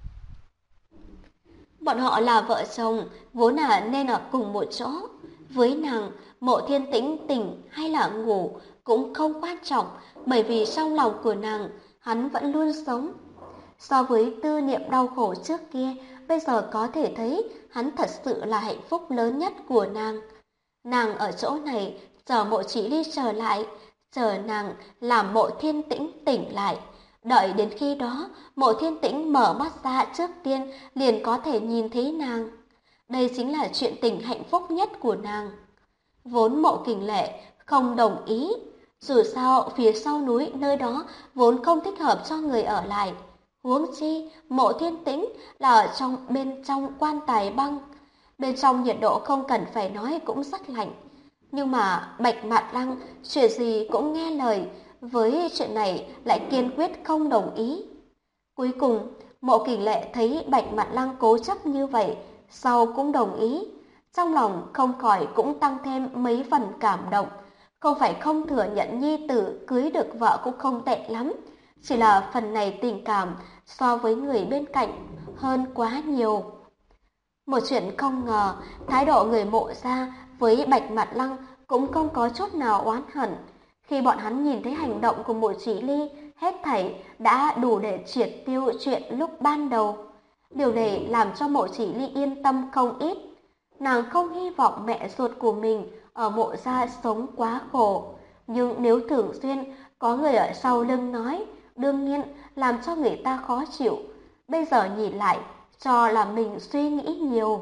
Bọn họ là vợ chồng, vốn là nên ở cùng một chỗ. Với nàng, Mộ Thiên Tĩnh tỉnh hay là ngủ cũng không quan trọng, bởi vì trong lòng của nàng, hắn vẫn luôn sống. So với tư niệm đau khổ trước kia, bây giờ có thể thấy hắn thật sự là hạnh phúc lớn nhất của nàng. Nàng ở chỗ này, chờ Mộ Chỉ Ly trở lại, chờ nàng làm Mộ Thiên Tĩnh tỉnh lại. Đợi đến khi đó, Mộ Thiên Tĩnh mở mắt ra trước tiên liền có thể nhìn thấy nàng. Đây chính là chuyện tình hạnh phúc nhất của nàng. Vốn Mộ Kình Lệ không đồng ý, dù sao phía sau núi nơi đó vốn không thích hợp cho người ở lại. Huống chi, Mộ Thiên Tĩnh là ở bên trong quan tài băng. Bên trong nhiệt độ không cần phải nói cũng rất lạnh. Nhưng mà Bạch Mạt Lăng chuyện gì cũng nghe lời, với chuyện này lại kiên quyết không đồng ý. Cuối cùng, Mộ Kình Lệ thấy Bạch Mạt Lăng cố chấp như vậy, sau cũng đồng ý. Trong lòng không khỏi cũng tăng thêm mấy phần cảm động. Không phải không thừa nhận nhi tử cưới được vợ cũng không tệ lắm, chỉ là phần này tình cảm so với người bên cạnh hơn quá nhiều. Một chuyện không ngờ, thái độ người Mộ gia với Bạch Mạt Lăng cũng không có chút nào oán hận. Khi bọn hắn nhìn thấy hành động của Mộ Chỉ Ly, hết thảy đã đủ để triệt tiêu chuyện lúc ban đầu. Điều này làm cho Mộ Chỉ Ly yên tâm không ít. Nàng không hy vọng mẹ ruột của mình ở Mộ gia sống quá khổ. Nhưng nếu thường xuyên có người ở sau lưng nói, đương nhiên làm cho người ta khó chịu. Bây giờ nhìn lại, cho là mình suy nghĩ nhiều.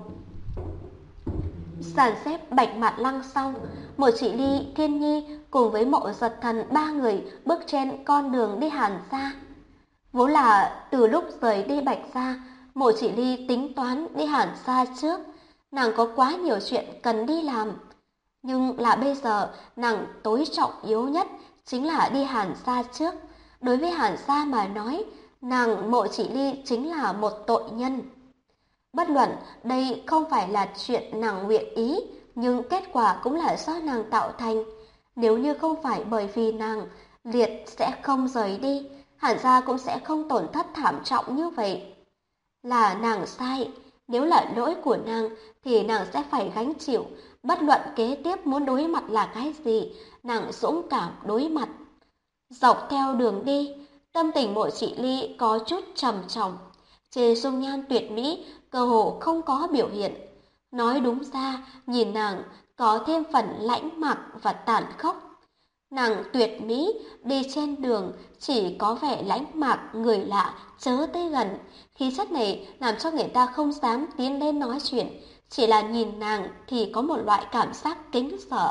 Dàn xếp Bạch Mạt Lăng xong, Mộ Chỉ Ly, Thiên Nhi cùng với Mộ Giật Thần ba người bước trên con đường đi Hàn Gia. Vốn là từ lúc rời đi Bạch Gia, Mộ Chỉ Ly tính toán đi Hàn Gia trước. Nàng có quá nhiều chuyện cần đi làm. Nhưng là bây giờ, nàng tối trọng yếu nhất chính là đi Hàn Gia trước. Đối với Hàn Gia mà nói, nàng Mộ Chỉ Ly chính là một tội nhân. Bất luận đây không phải là chuyện nàng nguyện ý, nhưng kết quả cũng là do nàng tạo thành. Nếu như không phải bởi vì nàng, Liệt sẽ không rời đi, Hàn Gia cũng sẽ không tổn thất thảm trọng như vậy. Là nàng sai, nếu là lỗi của nàng thì nàng sẽ phải gánh chịu, bất luận kế tiếp muốn đối mặt là cái gì, nàng dũng cảm đối mặt. Dọc theo đường đi, tâm tình Mộ Chỉ Ly có chút trầm trọng. Trên dung nhan tuyệt mỹ, cơ hồ không có biểu hiện. Nói đúng ra, nhìn nàng có thêm phần lãnh mạc và tàn khốc. Nàng tuyệt mỹ, đi trên đường, chỉ có vẻ lãnh mạc, người lạ, chớ tới gần. Khí chất này làm cho người ta không dám tiến lên nói chuyện. Chỉ là nhìn nàng thì có một loại cảm giác kính sợ.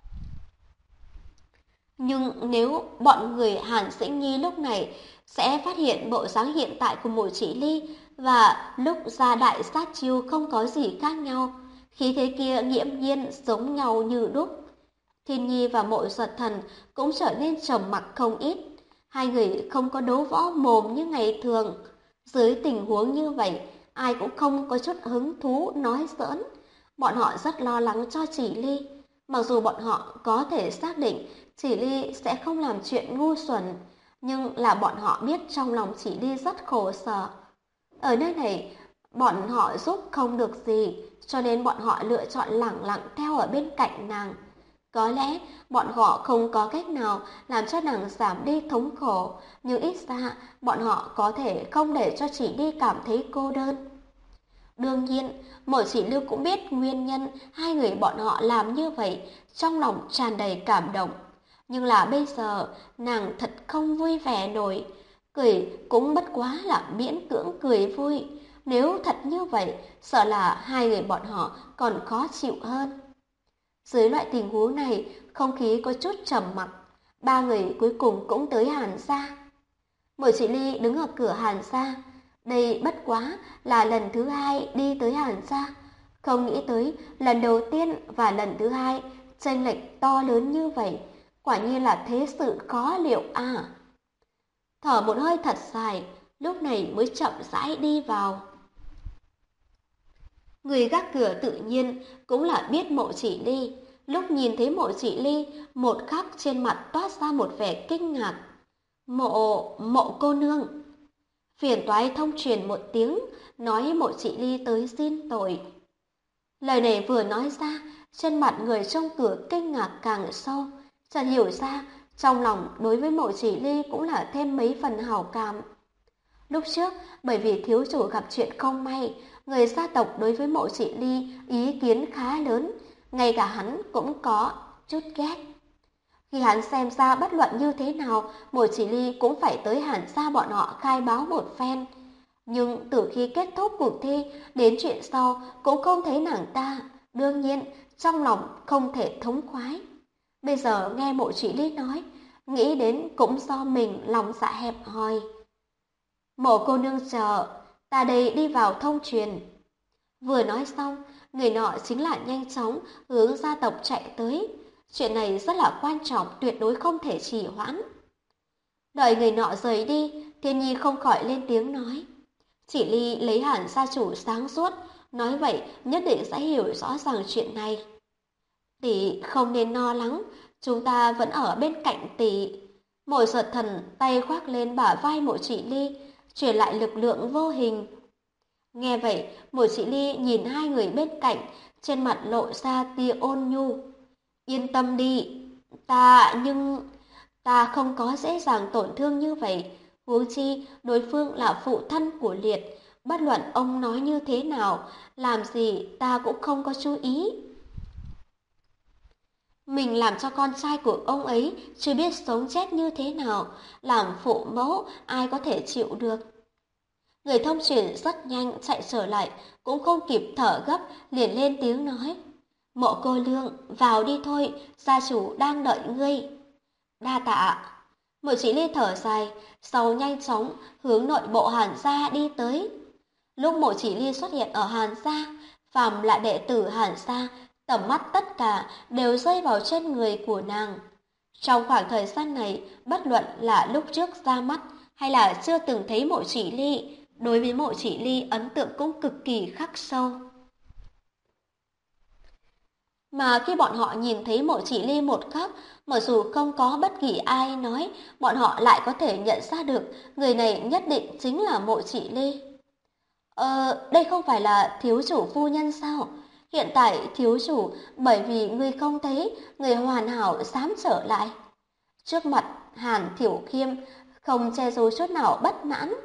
Nhưng nếu bọn người Hàn Dĩnh Nhi lúc này sẽ phát hiện bộ dáng hiện tại của Mộ Chỉ Ly và lúc ra đại sát chiêu không có gì khác nhau, khí thế kia nghiễm nhiên giống nhau như đúc. Thiên Nhi và Mộ Giật Thần cũng trở nên trầm mặc không ít. Hai người không có đấu võ mồm như ngày thường. Dưới tình huống như vậy, ai cũng không có chút hứng thú nói giỡn. Bọn họ rất lo lắng cho Chỉ Ly. Mặc dù bọn họ có thể xác định Chỉ Ly sẽ không làm chuyện ngu xuẩn, nhưng là bọn họ biết trong lòng Chỉ Ly rất khổ sở. Ở nơi này, bọn họ giúp không được gì, cho nên bọn họ lựa chọn lẳng lặng theo ở bên cạnh nàng. Có lẽ bọn họ không có cách nào làm cho nàng giảm đi thống khổ, nhưng ít ra bọn họ có thể không để cho Chỉ Ly cảm thấy cô đơn. Đương nhiên, Mộ Chỉ Lưu cũng biết nguyên nhân hai người bọn họ làm như vậy, trong lòng tràn đầy cảm động. Nhưng là bây giờ, nàng thật không vui vẻ nổi. Cười cũng bất quá là miễn cưỡng cười vui. Nếu thật như vậy, sợ là hai người bọn họ còn khó chịu hơn. Dưới loại tình huống này, không khí có chút trầm mặc. Ba người cuối cùng cũng tới Hàn Gia. Mộ Chỉ Ly đứng ở cửa Hàn gia. Đây bất quá là lần thứ hai đi tới Hàn gia. Không nghĩ tới lần đầu tiên và lần thứ hai chênh lệch to lớn như vậy. Quả nhiên là thế sự khó liệu à. Thở một hơi thật dài, lúc này mới chậm rãi đi vào. Người gác cửa tự nhiên cũng là biết Mộ Chỉ Ly. Lúc nhìn thấy Mộ Chỉ Ly, một khắc trên mặt toát ra một vẻ kinh ngạc. Mộ cô nương. Phiền toái thông truyền một tiếng, nói Mộ Chỉ Ly tới xin tội. Lời này vừa nói ra, trên mặt người trong cửa kinh ngạc càng sâu. Chợt hiểu ra, trong lòng đối với Mộ Chỉ Ly cũng là thêm mấy phần hảo cảm. Lúc trước, bởi vì thiếu chủ gặp chuyện không may, người gia tộc đối với Mộ Chỉ Ly ý kiến khá lớn, ngay cả hắn cũng có chút ghét. Khi hắn xem ra bất luận như thế nào, Mộ Chỉ Ly cũng phải tới Hàn gia bọn họ khai báo một phen. Nhưng từ khi kết thúc cuộc thi đến chuyện sau cũng không thấy nàng ta, đương nhiên trong lòng không thể thống khoái. Bây giờ nghe Mộ Chỉ Ly nói, nghĩ đến cũng do mình lòng dạ hẹp hòi. Mộ cô nương chờ, ta đây đi vào thông truyền. Vừa nói xong, người nọ chính là nhanh chóng hướng gia tộc chạy tới. Chuyện này rất là quan trọng, tuyệt đối không thể trì hoãn. Đợi người nọ rời đi, Thiên Nhi không khỏi lên tiếng nói. Chỉ Ly lấy hẳn gia chủ sáng suốt, nói vậy nhất định sẽ hiểu rõ ràng chuyện này. Tỷ không nên lo lắng, chúng ta vẫn ở bên cạnh tỷ. Mộ Giật Thần tay khoác lên bả vai Mộ Chỉ Ly, truyền lại lực lượng vô hình. Nghe vậy, Mộ Chỉ Ly nhìn hai người bên cạnh, trên mặt lộ ra tia ôn nhu. Yên tâm đi, ta không có dễ dàng tổn thương như vậy. Huống chi, đối phương là phụ thân của Liệt, bất luận ông nói như thế nào, làm gì ta cũng không có chú ý. Mình làm cho con trai của ông ấy chưa biết sống chết như thế nào, làm phụ mẫu ai có thể chịu được. Người thông truyền rất nhanh chạy trở lại, cũng không kịp thở gấp, liền lên tiếng nói. Mộ cô nương, vào đi thôi, gia chủ đang đợi ngươi. Đa tạ. Mộ Chỉ Ly thở dài, sau nhanh chóng hướng nội bộ Hàn gia đi tới. Lúc Mộ Chỉ Ly xuất hiện ở Hàn gia, phàm là đệ tử Hàn gia, tầm mắt tất cả đều rơi vào trên người của nàng. Trong khoảng thời gian này, bất luận là lúc trước ra mắt hay là chưa từng thấy Mộ Chỉ Ly, đối với Mộ Chỉ Ly ấn tượng cũng cực kỳ khắc sâu. Mà khi bọn họ nhìn thấy Mộ Chỉ Ly một khắc, mặc dù không có bất kỳ ai nói, bọn họ lại có thể nhận ra được người này nhất định chính là Mộ Chỉ Ly. Đây không phải là thiếu chủ phu nhân sao? Hiện tại thiếu chủ bởi vì người không thấy, người hoàn hảo dám trở lại. Trước mặt Hàn Thiểu Khiêm không che giấu chút nào bất mãn.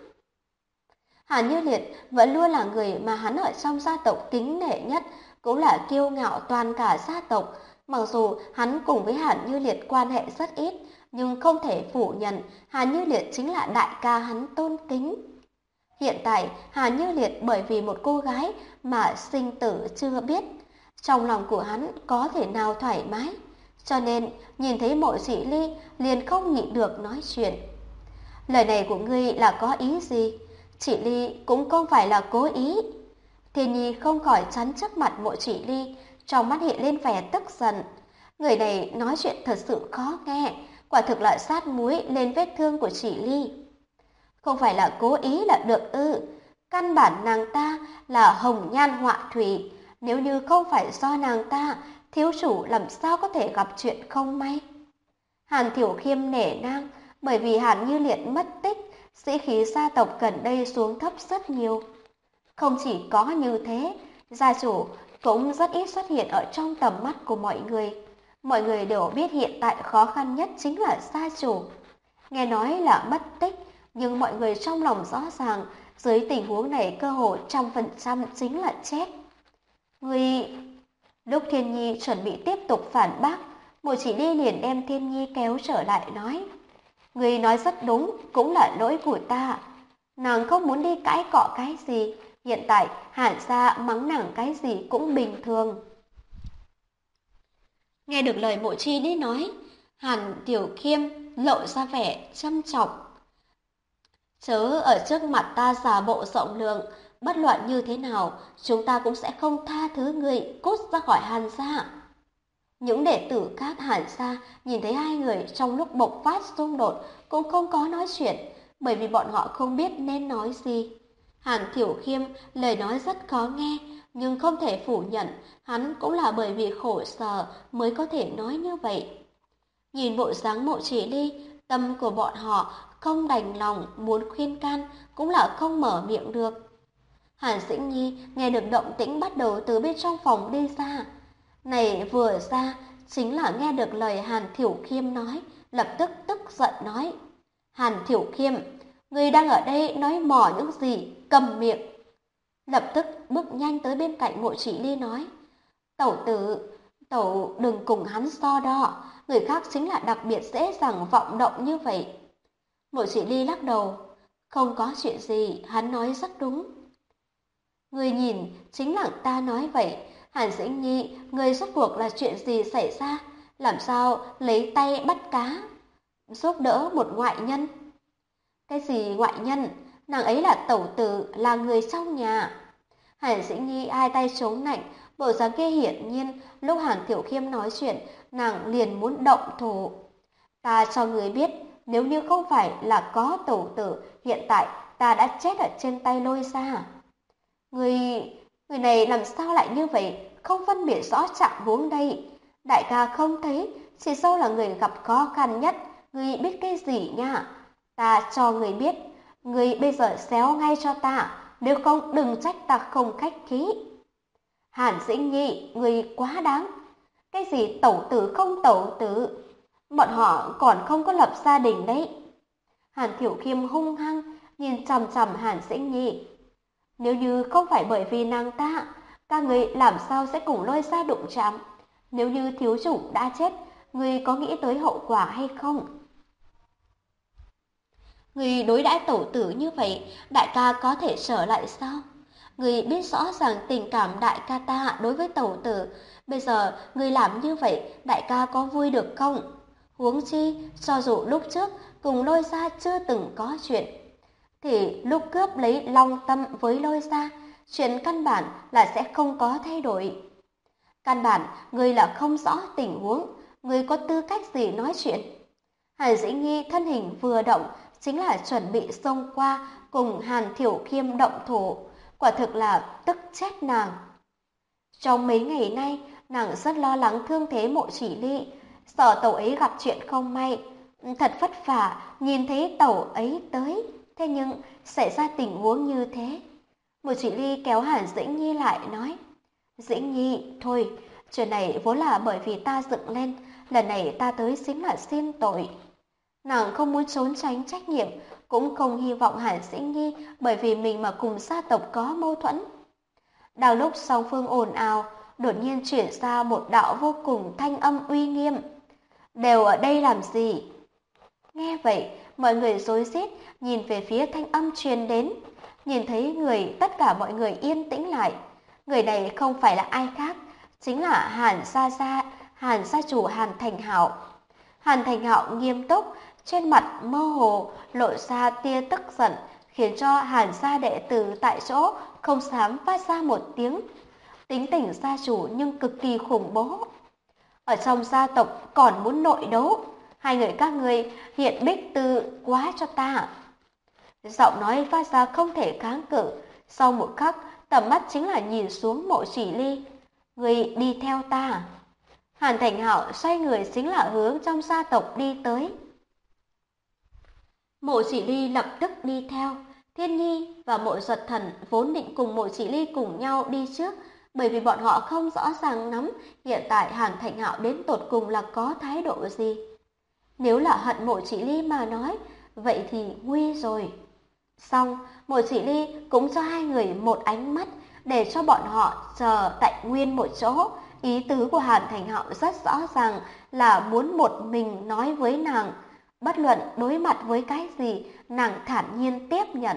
Hàn Như Liệt vẫn luôn là người mà hắn ở trong gia tộc kính nể nhất, cũng là kiêu ngạo toàn cả gia tộc. Mặc dù hắn cùng với Hàn Như Liệt quan hệ rất ít, nhưng không thể phủ nhận Hàn Như Liệt chính là đại ca hắn tôn kính. Hiện tại, Hàn Như Liệt bởi vì một cô gái mà sinh tử chưa biết, trong lòng của hắn có thể nào thoải mái, cho nên nhìn thấy Mộ Chỉ Ly liền không nhịn được nói chuyện. Lời này của ngươi là có ý gì? Chỉ Ly cũng không phải là cố ý. Thiên Nhi không khỏi chắn trước mặt Mộ Chỉ Ly, trong mắt hiện lên vẻ tức giận. Người này nói chuyện thật sự khó nghe, quả thực là sát muối lên vết thương của Chỉ Ly. Không phải là cố ý là được ư? Căn bản nàng ta là hồng nhan họa thủy, nếu như không phải do nàng ta, thiếu chủ làm sao có thể gặp chuyện không may? Hàn Thiểu Khiêm nể nang, bởi vì Hàn Như Liệt mất tích, sĩ khí gia tộc gần đây xuống thấp rất nhiều. Không chỉ có như thế, gia chủ cũng rất ít xuất hiện ở trong tầm mắt của mọi người. Mọi người đều biết hiện tại khó khăn nhất chính là gia chủ. Nghe nói là mất tích, nhưng mọi người trong lòng rõ ràng, dưới tình huống này cơ hội 100% chính là chết. Người... Lúc Thiên Nhi chuẩn bị tiếp tục phản bác, Mộ Chỉ Ly liền đem Thiên Nhi kéo trở lại nói. Người nói rất đúng, cũng là lỗi của ta. Nàng không muốn đi cãi cọ cái gì, hiện tại Hàn gia mắng nàng cái gì cũng bình thường. Nghe được lời Mộ Chỉ Ly nói, Hàn Tiểu Khiêm lộ ra vẻ châm trọng. Chớ ở trước mặt ta giả bộ rộng lượng, bất luận như thế nào, chúng ta cũng sẽ không tha thứ người, cút ra khỏi Hàn gia. Những đệ tử khác Hàn gia nhìn thấy hai người trong lúc bộc phát xung đột cũng không có nói chuyện, bởi vì bọn họ không biết nên nói gì. Hàn Thiểu Khiêm lời nói rất khó nghe, nhưng không thể phủ nhận, hắn cũng là bởi vì khổ sở mới có thể nói như vậy. Nhìn bộ dáng Mộ Chỉ Ly, tâm của bọn họ không đành lòng muốn khuyên can, cũng là không mở miệng được. Hàn Dĩnh Nhi nghe được động tĩnh bắt đầu từ bên trong phòng đi ra. Này vừa ra, chính là nghe được lời Hàn Thiểu Khiêm nói, lập tức tức giận nói. Hàn Thiểu Khiêm, người đang ở đây nói mỏ những gì, cầm miệng. Lập tức bước nhanh tới bên cạnh Mộ Chỉ Ly nói. Tẩu tử, tẩu đừng cùng hắn so đo, người khác chính là đặc biệt dễ dàng vọng động như vậy. Mộ Chỉ Ly lắc đầu, không có chuyện gì, hắn nói rất đúng. Người nhìn, chính là ta nói vậy. Hàn Dĩnh Nhi, người rốt cuộc là chuyện gì xảy ra? Làm sao lấy tay bắt cá? Giúp đỡ một ngoại nhân? Cái gì ngoại nhân? Nàng ấy là tẩu tử, là người trong nhà. Hàn Dĩnh Nhi hai tay chống nạnh, bộ dáng kia hiển nhiên, lúc Hàn Tiểu Khiêm nói chuyện, nàng liền muốn động thủ. Ta cho người biết, nếu như không phải là có tẩu tử, hiện tại ta đã chết ở trên tay Lôi gia. Người này làm sao lại như vậy, không phân biệt rõ trạng huống đây. Đại ca không thấy, chị dâu là người gặp khó khăn nhất, người biết cái gì nha. Ta cho người biết, người bây giờ xéo ngay cho ta, nếu không đừng trách ta không khách khí. Hàn Dĩnh Nhi, người quá đáng. Cái gì tẩu tử không tẩu tử, bọn họ còn không có lập gia đình đấy. Hàn Thiểu Khiêm hung hăng nhìn chằm chằm Hàn Dĩnh Nhi. Nếu như không phải bởi vì nàng ta, các người làm sao sẽ cùng Lôi gia đụng chạm? Nếu như thiếu chủ đã chết, người có nghĩ tới hậu quả hay không? Người đối đãi tẩu tử như vậy, đại ca có thể trở lại sao? Người biết rõ ràng tình cảm đại ca ta đối với tẩu tử, bây giờ người làm như vậy, đại ca có vui được không? Huống chi, cho dù lúc trước cùng Lôi gia chưa từng có chuyện, thì lúc cướp lấy Long Tâm với Lôi gia, chuyện căn bản là sẽ không có thay đổi. Căn bản, người là không rõ tình huống, người có tư cách gì nói chuyện? Hàn Dĩnh Nhi thân hình vừa động, chính là chuẩn bị xông qua cùng Hàn Thiểu Khiêm động thủ, quả thực là tức chết nàng. Trong mấy ngày nay, nàng rất lo lắng thương thế Mộ Chỉ Ly, sợ tẩu ấy gặp chuyện không may. Thật vất vả nhìn thấy tẩu ấy tới, thế nhưng xảy ra tình huống như thế. Mộ Chỉ Ly kéo Hàn Dĩnh Nhi lại nói, Dĩnh Nhi, thôi, chuyện này vốn là bởi vì ta dựng lên, lần này ta tới chính là xin tội. Nàng không muốn trốn tránh trách nhiệm, cũng không hy vọng Hàn Dĩnh Nhi bởi vì mình mà cùng gia tộc có mâu thuẫn. Đang lúc song phương ồn ào, đột nhiên chuyển ra một đạo vô cùng thanh âm uy nghiêm. Đều ở đây làm gì? Nghe vậy, mọi người rối rít nhìn về phía thanh âm truyền đến. Nhìn thấy tất cả mọi người yên tĩnh lại. Người này không phải là ai khác, chính là Hàn gia chủ Hàn Thành Hạo. Hàn Thành Hạo nghiêm túc, trên mặt mơ hồ lộ ra tia tức giận, khiến cho Hàn gia đệ tử tại chỗ không dám phát ra một tiếng. Tính tình gia chủ nhưng cực kỳ khủng bố. Ở trong gia tộc còn muốn nội đấu, hai người các ngươi hiện bích tư quá cho ta. Giọng nói phát ra không thể kháng cự, sau một khắc tầm mắt chính là nhìn xuống Mộ Chỉ Ly. Ngươi đi theo ta. Hàn Thành Hạo xoay người chính là hướng trong gia tộc đi tới. Mộ Chỉ Ly lập tức đi theo. Thiên Nhi và Mộ Duật Thần vốn định cùng Mộ Chỉ Ly cùng nhau đi trước, bởi vì bọn họ không rõ ràng lắm hiện tại Hàn Thành Hạo đến tột cùng là có thái độ gì. Nếu là hận Mộ Chỉ Ly mà nói, vậy thì nguy rồi. Xong, Mộ Chỉ Ly cũng cho hai người một ánh mắt để cho bọn họ chờ tại nguyên một chỗ. Ý tứ của Hàn Thành Hạo rất rõ ràng là muốn một mình nói với nàng. Bất luận đối mặt với cái gì, nàng thản nhiên tiếp nhận.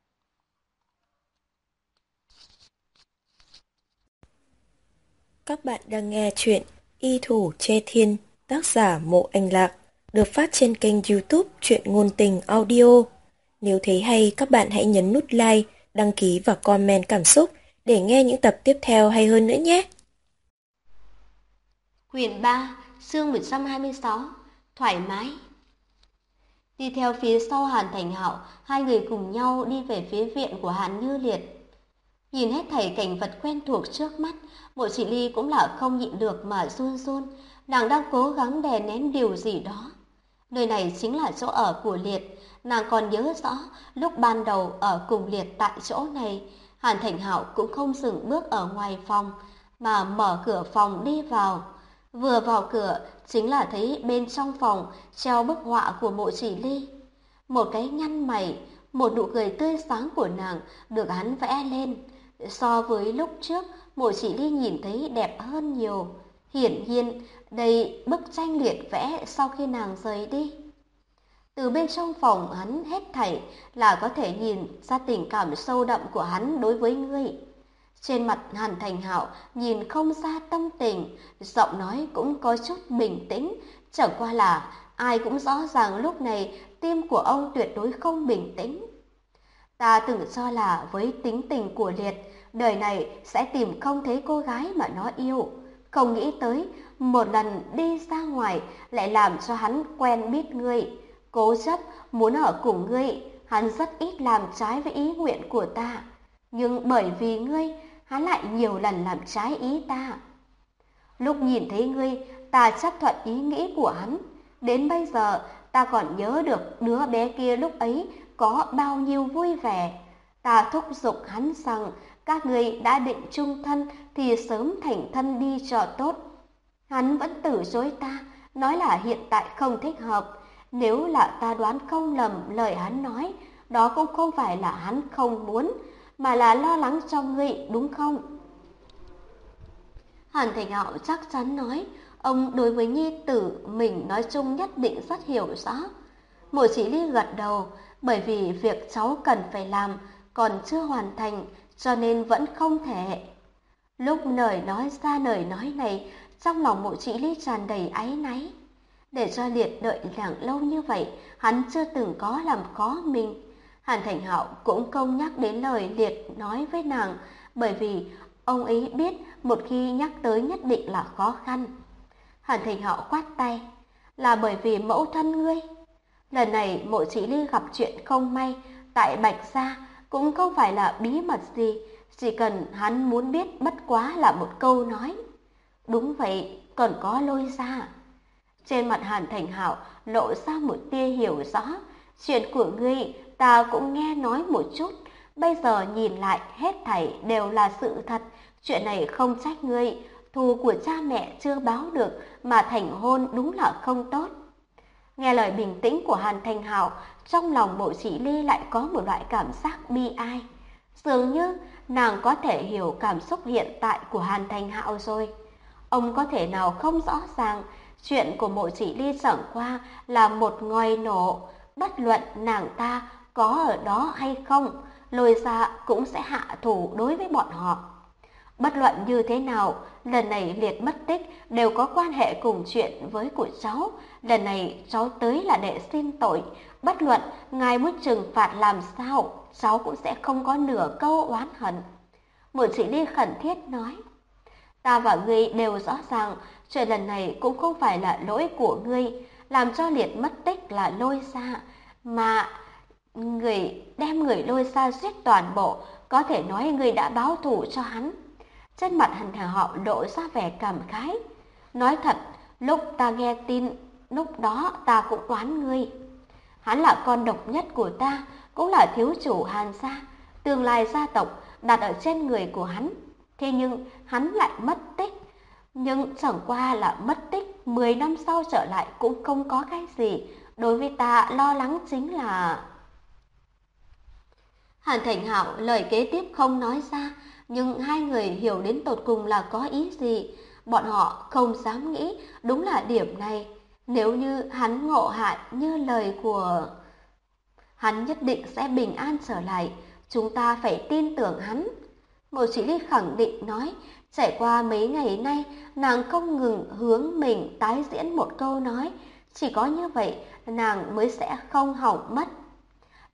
Các bạn đang nghe chuyện Y Thủ Che Thiên, tác giả Mộ Anh Lạc, được phát trên kênh YouTube Truyện Ngôn Tình Audio. Nếu thấy hay, các bạn hãy nhấn nút like, đăng ký và comment cảm xúc để nghe những tập tiếp theo hay hơn nữa nhé. Quyển 3, chương 126, thoải mái. Đi theo phía sau Hàn Thành Hạo, hai người cùng nhau đi về phía viện của Hàn Như Liệt. Nhìn hết thảy cảnh vật quen thuộc trước mắt, Mộ Chỉ Ly cũng là không nhịn được mà run run, nàng đang cố gắng đè nén điều gì đó. Nơi này chính là chỗ ở của Liệt, nàng còn nhớ rõ lúc ban đầu ở cùng Liệt tại chỗ này, Hàn Thành Hạo cũng không dừng bước ở ngoài phòng mà mở cửa phòng đi vào. Vừa vào cửa chính là thấy bên trong phòng treo bức họa của Mộ Chỉ Ly. Một cái nhăn mày, một nụ cười tươi sáng của nàng được hắn vẽ lên. So với lúc trước, Mộ Chỉ Ly nhìn thấy đẹp hơn nhiều. Hiển nhiên, đây bức tranh Liệt vẽ sau khi nàng rời đi. Từ bên trong phòng hắn hết thảy là có thể nhìn ra tình cảm sâu đậm của hắn đối với ngươi. Trên mặt Hàn Thành Hạo nhìn không ra tâm tình, giọng nói cũng có chút bình tĩnh, chẳng qua là ai cũng rõ ràng lúc này tim của ông tuyệt đối không bình tĩnh. Ta từng cho là với tính tình của Liệt, đời này sẽ tìm không thấy cô gái mà nó yêu. Không nghĩ tới, một lần đi ra ngoài lại làm cho hắn quen biết ngươi. Cố chấp muốn ở cùng ngươi, hắn rất ít làm trái với ý nguyện của ta. Nhưng bởi vì ngươi, hắn lại nhiều lần làm trái ý ta. Lúc nhìn thấy ngươi, ta chấp thuận ý nghĩ của hắn. Đến bây giờ, ta còn nhớ được đứa bé kia lúc ấy có bao nhiêu vui vẻ. Ta thúc giục hắn rằng các ngươi đã định chung thân thì sớm thành thân đi cho tốt. Hắn vẫn từ chối ta, nói là hiện tại không thích hợp. Nếu là ta đoán không lầm lời hắn nói, đó cũng không phải là hắn không muốn, mà là lo lắng cho ngươi, đúng không? Hàn Thành Hạo chắc chắn nói, ông đối với nhi tử mình nói chung nhất định rất hiểu rõ. Mộ Chỉ Ly gật đầu, bởi vì việc cháu cần phải làm còn chưa hoàn thành, cho nên vẫn không thể. Lúc nói ra lời nói này, trong lòng Mộ Chỉ Ly tràn đầy áy náy. Để cho Liệt đợi nàng lâu như vậy, hắn chưa từng có làm khó mình. Hàn Thành Hạo cũng không nhắc đến lời Liệt nói với nàng, bởi vì ông ấy biết một khi nhắc tới nhất định là khó khăn. Hàn Thành Hạo khoát tay, là bởi vì mẫu thân ngươi. Lần này Mộ Chỉ Ly gặp chuyện không may tại Bạch Gia cũng không phải là bí mật gì, chỉ cần hắn muốn biết bất quá là một câu nói. Đúng vậy, còn có Lôi Gia. Trên mặt Hàn Thành Hạo lộ ra một tia hiểu rõ, chuyện của ngươi ta cũng nghe nói một chút, bây giờ nhìn lại hết thảy đều là sự thật, chuyện này không trách ngươi, thù của cha mẹ chưa báo được mà thành hôn đúng là không tốt. Nghe lời bình tĩnh của Hàn Thành Hạo, trong lòng Mộ Chỉ Ly lại có một loại cảm giác bi ai. Dường như nàng có thể hiểu cảm xúc hiện tại của Hàn Thành Hạo rồi. Ông có thể nào không rõ ràng, chuyện của Mộ Chỉ Ly chẳng qua là một ngòi nổ, bất luận nàng ta có ở đó hay không, Lôi Gia cũng sẽ hạ thủ đối với bọn họ. Bất luận như thế nào, lần này Liệt mất tích đều có quan hệ cùng chuyện với của cháu. Lần này cháu tới là để xin tội. Bất luận ngài muốn trừng phạt làm sao, cháu cũng sẽ không có nửa câu oán hận. Mộ Chỉ Ly khẩn thiết nói, ta và ngươi đều rõ ràng, chuyện lần này cũng không phải là lỗi của ngươi, làm cho Liệt mất tích là Lôi Gia, mà người đem người Lôi Gia giết toàn bộ, có thể nói ngươi đã báo thù cho hắn. Trên mặt Hàn Thành Hạo lộ ra vẻ cảm khái. Nói thật, lúc ta nghe tin, lúc đó ta cũng oán ngươi. Hắn là con độc nhất của ta, cũng là thiếu chủ Hàn gia, tương lai gia tộc đặt ở trên người của hắn. Thế nhưng hắn lại mất tích. Nhưng chẳng qua là mất tích, 10 năm sau trở lại cũng không có cái gì. Đối với ta lo lắng chính là... Hàn Thành Hạo lời kế tiếp không nói ra, nhưng hai người hiểu đến tột cùng là có ý gì. Bọn họ không dám nghĩ đúng là điểm này. Nếu như hắn ngộ hại như lời của... Hắn nhất định sẽ bình an trở lại, chúng ta phải tin tưởng hắn. Mộ Chỉ Ly khẳng định nói, trải qua mấy ngày nay, nàng không ngừng hướng mình tái diễn một câu nói. Chỉ có như vậy, nàng mới sẽ không hỏng mất.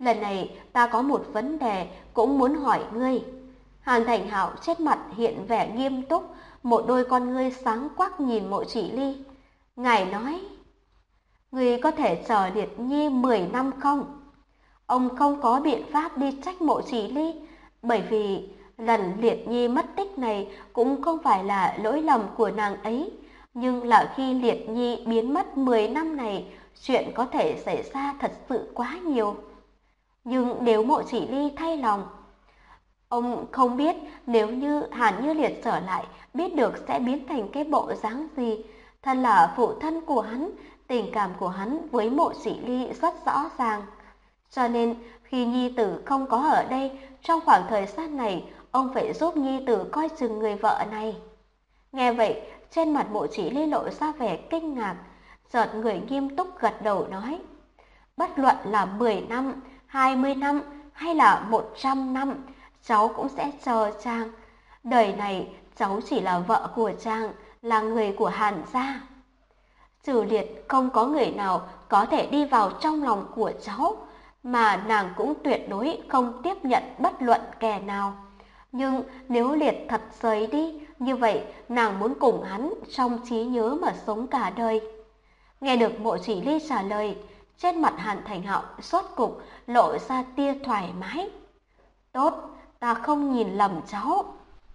lần này ta có một vấn đề cũng muốn hỏi ngươi. Hàn Thành Hạo trên mặt hiện vẻ nghiêm túc, một đôi con ngươi sáng quắc nhìn Mộ Chỉ Ly. Ngài nói, ngươi có thể chờ Liệt Nhi 10 năm không? Ông không có biện pháp đi trách Mộ Chỉ Ly, bởi vì lần Liệt Nhi mất tích này cũng không phải là lỗi lầm của nàng ấy, nhưng là khi Liệt Nhi biến mất 10 năm này, chuyện có thể xảy ra thật sự quá nhiều. Nhưng nếu Mộ Chỉ Ly thay lòng, ông không biết nếu như Hàn Như Liệt trở lại, biết được sẽ biến thành cái bộ dáng gì. Thân là phụ thân của hắn, tình cảm của hắn với Mộ Chỉ Ly rất rõ ràng. Cho nên khi nhi tử không có ở đây, trong khoảng thời gian này, ông phải giúp nhi tử coi chừng người vợ này. Nghe vậy, trên mặt Mộ Chỉ Ly lộ ra vẻ kinh ngạc, chợt người nghiêm túc gật đầu nói, bất luận là 10 năm, 20 năm hay là 100 năm, cháu cũng sẽ chờ chàng. Đời này cháu chỉ là vợ của chàng, là người của Hàn gia. Trừ Liệt không có người nào có thể đi vào trong lòng của cháu, mà nàng cũng tuyệt đối không tiếp nhận bất luận kẻ nào. Nhưng nếu Liệt thật rời đi, như vậy nàng muốn cùng hắn trong trí nhớ mà sống cả đời. Nghe được Mộ Chỉ Ly trả lời, trên mặt Hàn Thành Hạo rốt cục lộ ra tia thoải mái. Tốt, ta không nhìn lầm cháu.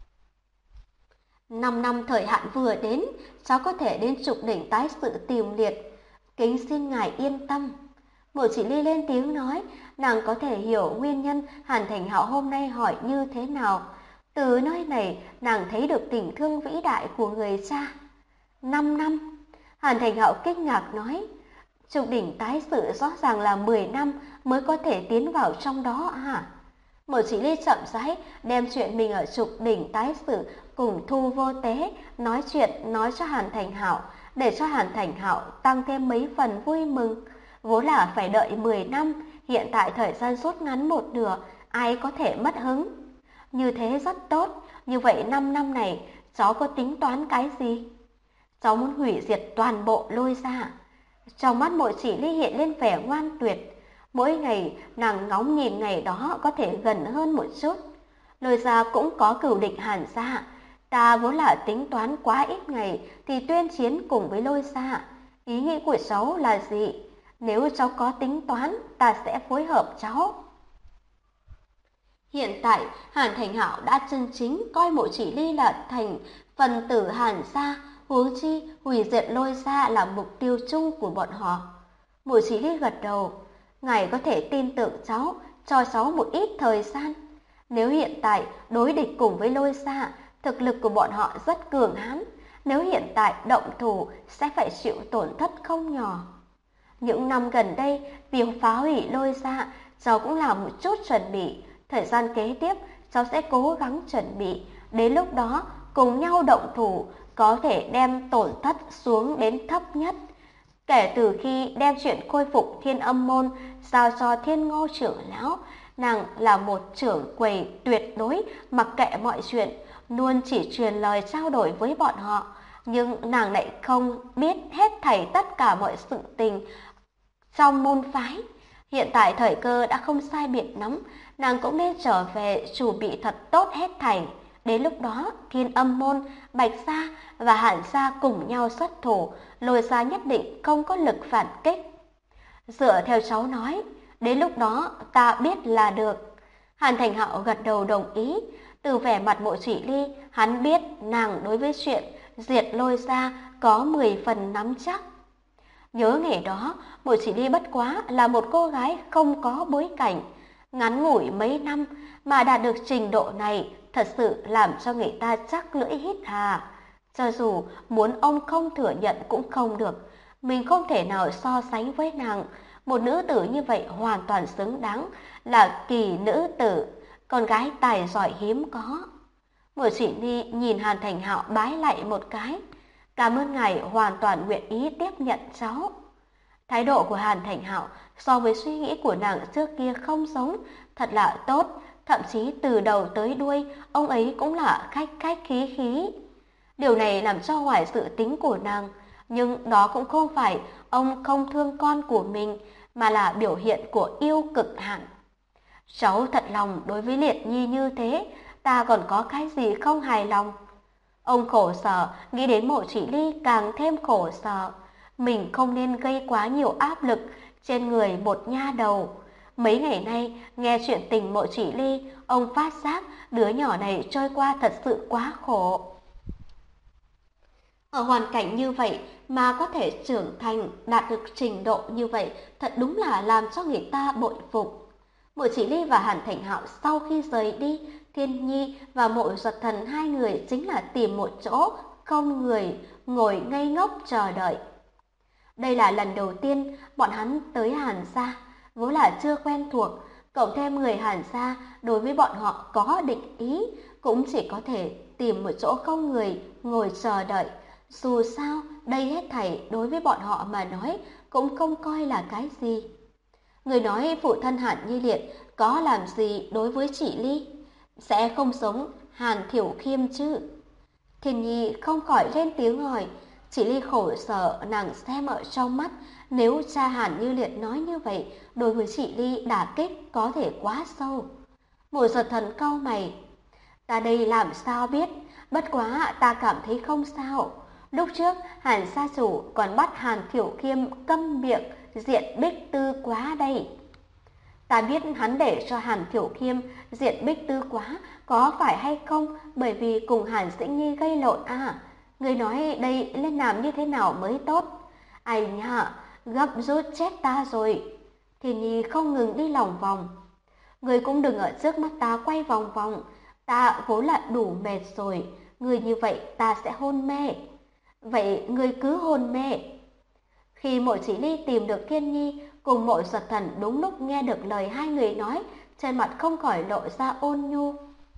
5 năm thời hạn vừa đến, cháu có thể đến Trục Đỉnh tái sự tìm Liệt. Kính xin ngài yên tâm. Mộ Chỉ Ly lên tiếng nói, nàng có thể hiểu nguyên nhân Hàn Thành Hạo hôm nay hỏi như thế nào. Từ nơi này, nàng thấy được tình thương vĩ đại của người cha. 5 năm. Hàn Thành Hạo kinh ngạc nói, Trục Đỉnh tái sự rõ ràng là 10 năm mới có thể tiến vào trong đó à? Mộ Chỉ Ly chậm rãi đem chuyện mình ở Trục Đỉnh tái sự cùng Thu Vô Tế nói cho Hàn Thành Hạo, để cho Hàn Thành Hạo tăng thêm mấy phần vui mừng. Vốn là phải đợi 10 năm, hiện tại thời gian rút ngắn một nửa, ai có thể mất hứng. Như thế rất tốt, như vậy 5 năm này cháu có tính toán cái gì? Cháu muốn hủy diệt toàn bộ Lôi gia. Trong mắt Mộ Chỉ Ly hiện lên vẻ ngoan tuyệt. Mỗi ngày nàng ngóng nhìn ngày đó có thể gần hơn một chút. Lôi gia cũng có cửu địch Hàn gia. Ta vốn là tính toán quá ít ngày thì tuyên chiến cùng với Lôi gia. Ý nghĩ của cháu là gì? Nếu cháu có tính toán, ta sẽ phối hợp cháu. Hiện tại, Hàn Thành Hạo đã chân chính coi Mộ Chỉ Ly là thành phần tử Hàn gia, huống chi hủy diệt Lôi gia là mục tiêu chung của bọn họ. Mộ Chỉ Ly gật đầu, ngài có thể tin tưởng cháu, cho cháu một ít thời gian. Nếu hiện tại đối địch cùng với Lôi gia, thực lực của bọn họ rất cường hãn, nếu hiện tại động thủ sẽ phải chịu tổn thất không nhỏ. Những năm gần đây, việc phá hủy Lôi gia, cháu cũng làm một chút chuẩn bị. Thời gian kế tiếp, cháu sẽ cố gắng chuẩn bị. Đến lúc đó, cùng nhau động thủ, có thể đem tổn thất xuống đến thấp nhất. Kể từ khi đem chuyện khôi phục Thiên Âm môn giao cho Thiên Ngô trưởng lão, nàng là một trưởng quầy tuyệt đối mặc kệ mọi chuyện, luôn chỉ truyền lời trao đổi với bọn họ. Nhưng nàng lại không biết hết thảy tất cả mọi sự tình trong môn phái. Hiện tại thời cơ đã không sai biệt lắm, nàng cũng nên trở về chuẩn bị thật tốt hết thảy. Đến lúc đó, Thiên Âm môn, Bạch gia và Hàn gia cùng nhau xuất thủ, Lôi gia nhất định không có lực phản kích. Dựa theo cháu nói, đến lúc đó ta biết là được. Hàn Thành Hạo gật đầu đồng ý. Từ vẻ mặt Mộ Chỉ Ly, hắn biết nàng đối với chuyện diệt Lôi gia có 10 phần nắm chắc. Nhớ ngày đó, Mộ Chỉ Ly bất quá là một cô gái không có bối cảnh. Ngắn ngủi mấy năm mà đạt được trình độ này thật sự làm cho người ta chắc lưỡi hít hà. Cho dù muốn ông không thừa nhận cũng không được. Mình không thể nào so sánh với nàng. Một nữ tử như vậy hoàn toàn xứng đáng là kỳ nữ tử, con gái tài giỏi hiếm có. Mộ Chỉ Ly nhìn Hàn Thành Hạo bái lạy một cái. Cảm ơn ngài hoàn toàn nguyện ý tiếp nhận cháu. Thái độ của Hàn Thành Hạo so với suy nghĩ của nàng trước kia không giống, thật là tốt. Thậm chí từ đầu tới đuôi, ông ấy cũng là khách khách khí khí. Điều này làm cho ngoài dự tính của nàng, nhưng đó cũng không phải ông không thương con của mình, mà là biểu hiện của yêu cực hạn. Cháu thật lòng đối với Liệt Nhi như thế, ta còn có cái gì không hài lòng? Ông khổ sở, nghĩ đến Mộ Chỉ Ly càng thêm khổ sở. Mình không nên gây quá nhiều áp lực trên người một nha đầu. Mấy ngày nay, nghe chuyện tình Mộ Chỉ Ly, ông phát giác đứa nhỏ này trôi qua thật sự quá khổ. Ở hoàn cảnh như vậy mà có thể trưởng thành, đạt được trình độ như vậy, thật đúng là làm cho người ta bội phục. Mộ Chỉ Ly và Hàn Thành Hạo sau khi rời đi, Thiên Nhi và Mộ Duật Thần hai người chính là tìm một chỗ không người ngồi ngây ngốc chờ đợi. Đây là lần đầu tiên bọn hắn tới Hàn gia, vốn là chưa quen thuộc, cộng thêm người Hàn gia đối với bọn họ có định ý, cũng chỉ có thể tìm một chỗ không người ngồi chờ đợi. Dù sao, đây hết thảy đối với bọn họ mà nói cũng không coi là cái gì. Người nói phụ thân Hàn Như Liệt có làm gì đối với chị Ly? Sẽ không giống Hàn Thiểu Khiêm chứ? Thiên Nhi không khỏi lên tiếng hỏi. Chị Ly khổ sở, nàng xem ở trong mắt. Nếu cha Hàn Như Liệt nói như vậy, đối với chị Ly đả kích có thể quá sâu. Mộ Duật Thần cau mày. Ta đây làm sao biết, bất quá ta cảm thấy không sao. Lúc trước Hàn gia chủ còn bắt Hàn Thiểu Khiêm câm miệng diện Bích Tư Quá đây. Ta biết hắn để cho Hàn Thiểu Khiêm diện Bích Tư Quá có phải hay không, bởi vì cùng Hàn Dĩnh Nhi gây lộn à? Người nói đây nên làm như thế nào mới tốt? Ai nhá, gấp rút chết ta rồi. Thiên Nhi không ngừng đi lòng vòng. Người cũng đừng ở trước mắt ta quay vòng vòng, ta vốn là đủ mệt rồi, người như vậy ta sẽ hôn mê. Vậy người cứ hôn mê. Khi Mộ Chỉ Ly tìm được Thiên Nhi cùng Mộ Duật Thần đúng lúc nghe được lời hai người nói, trên mặt không khỏi lộ ra ôn nhu.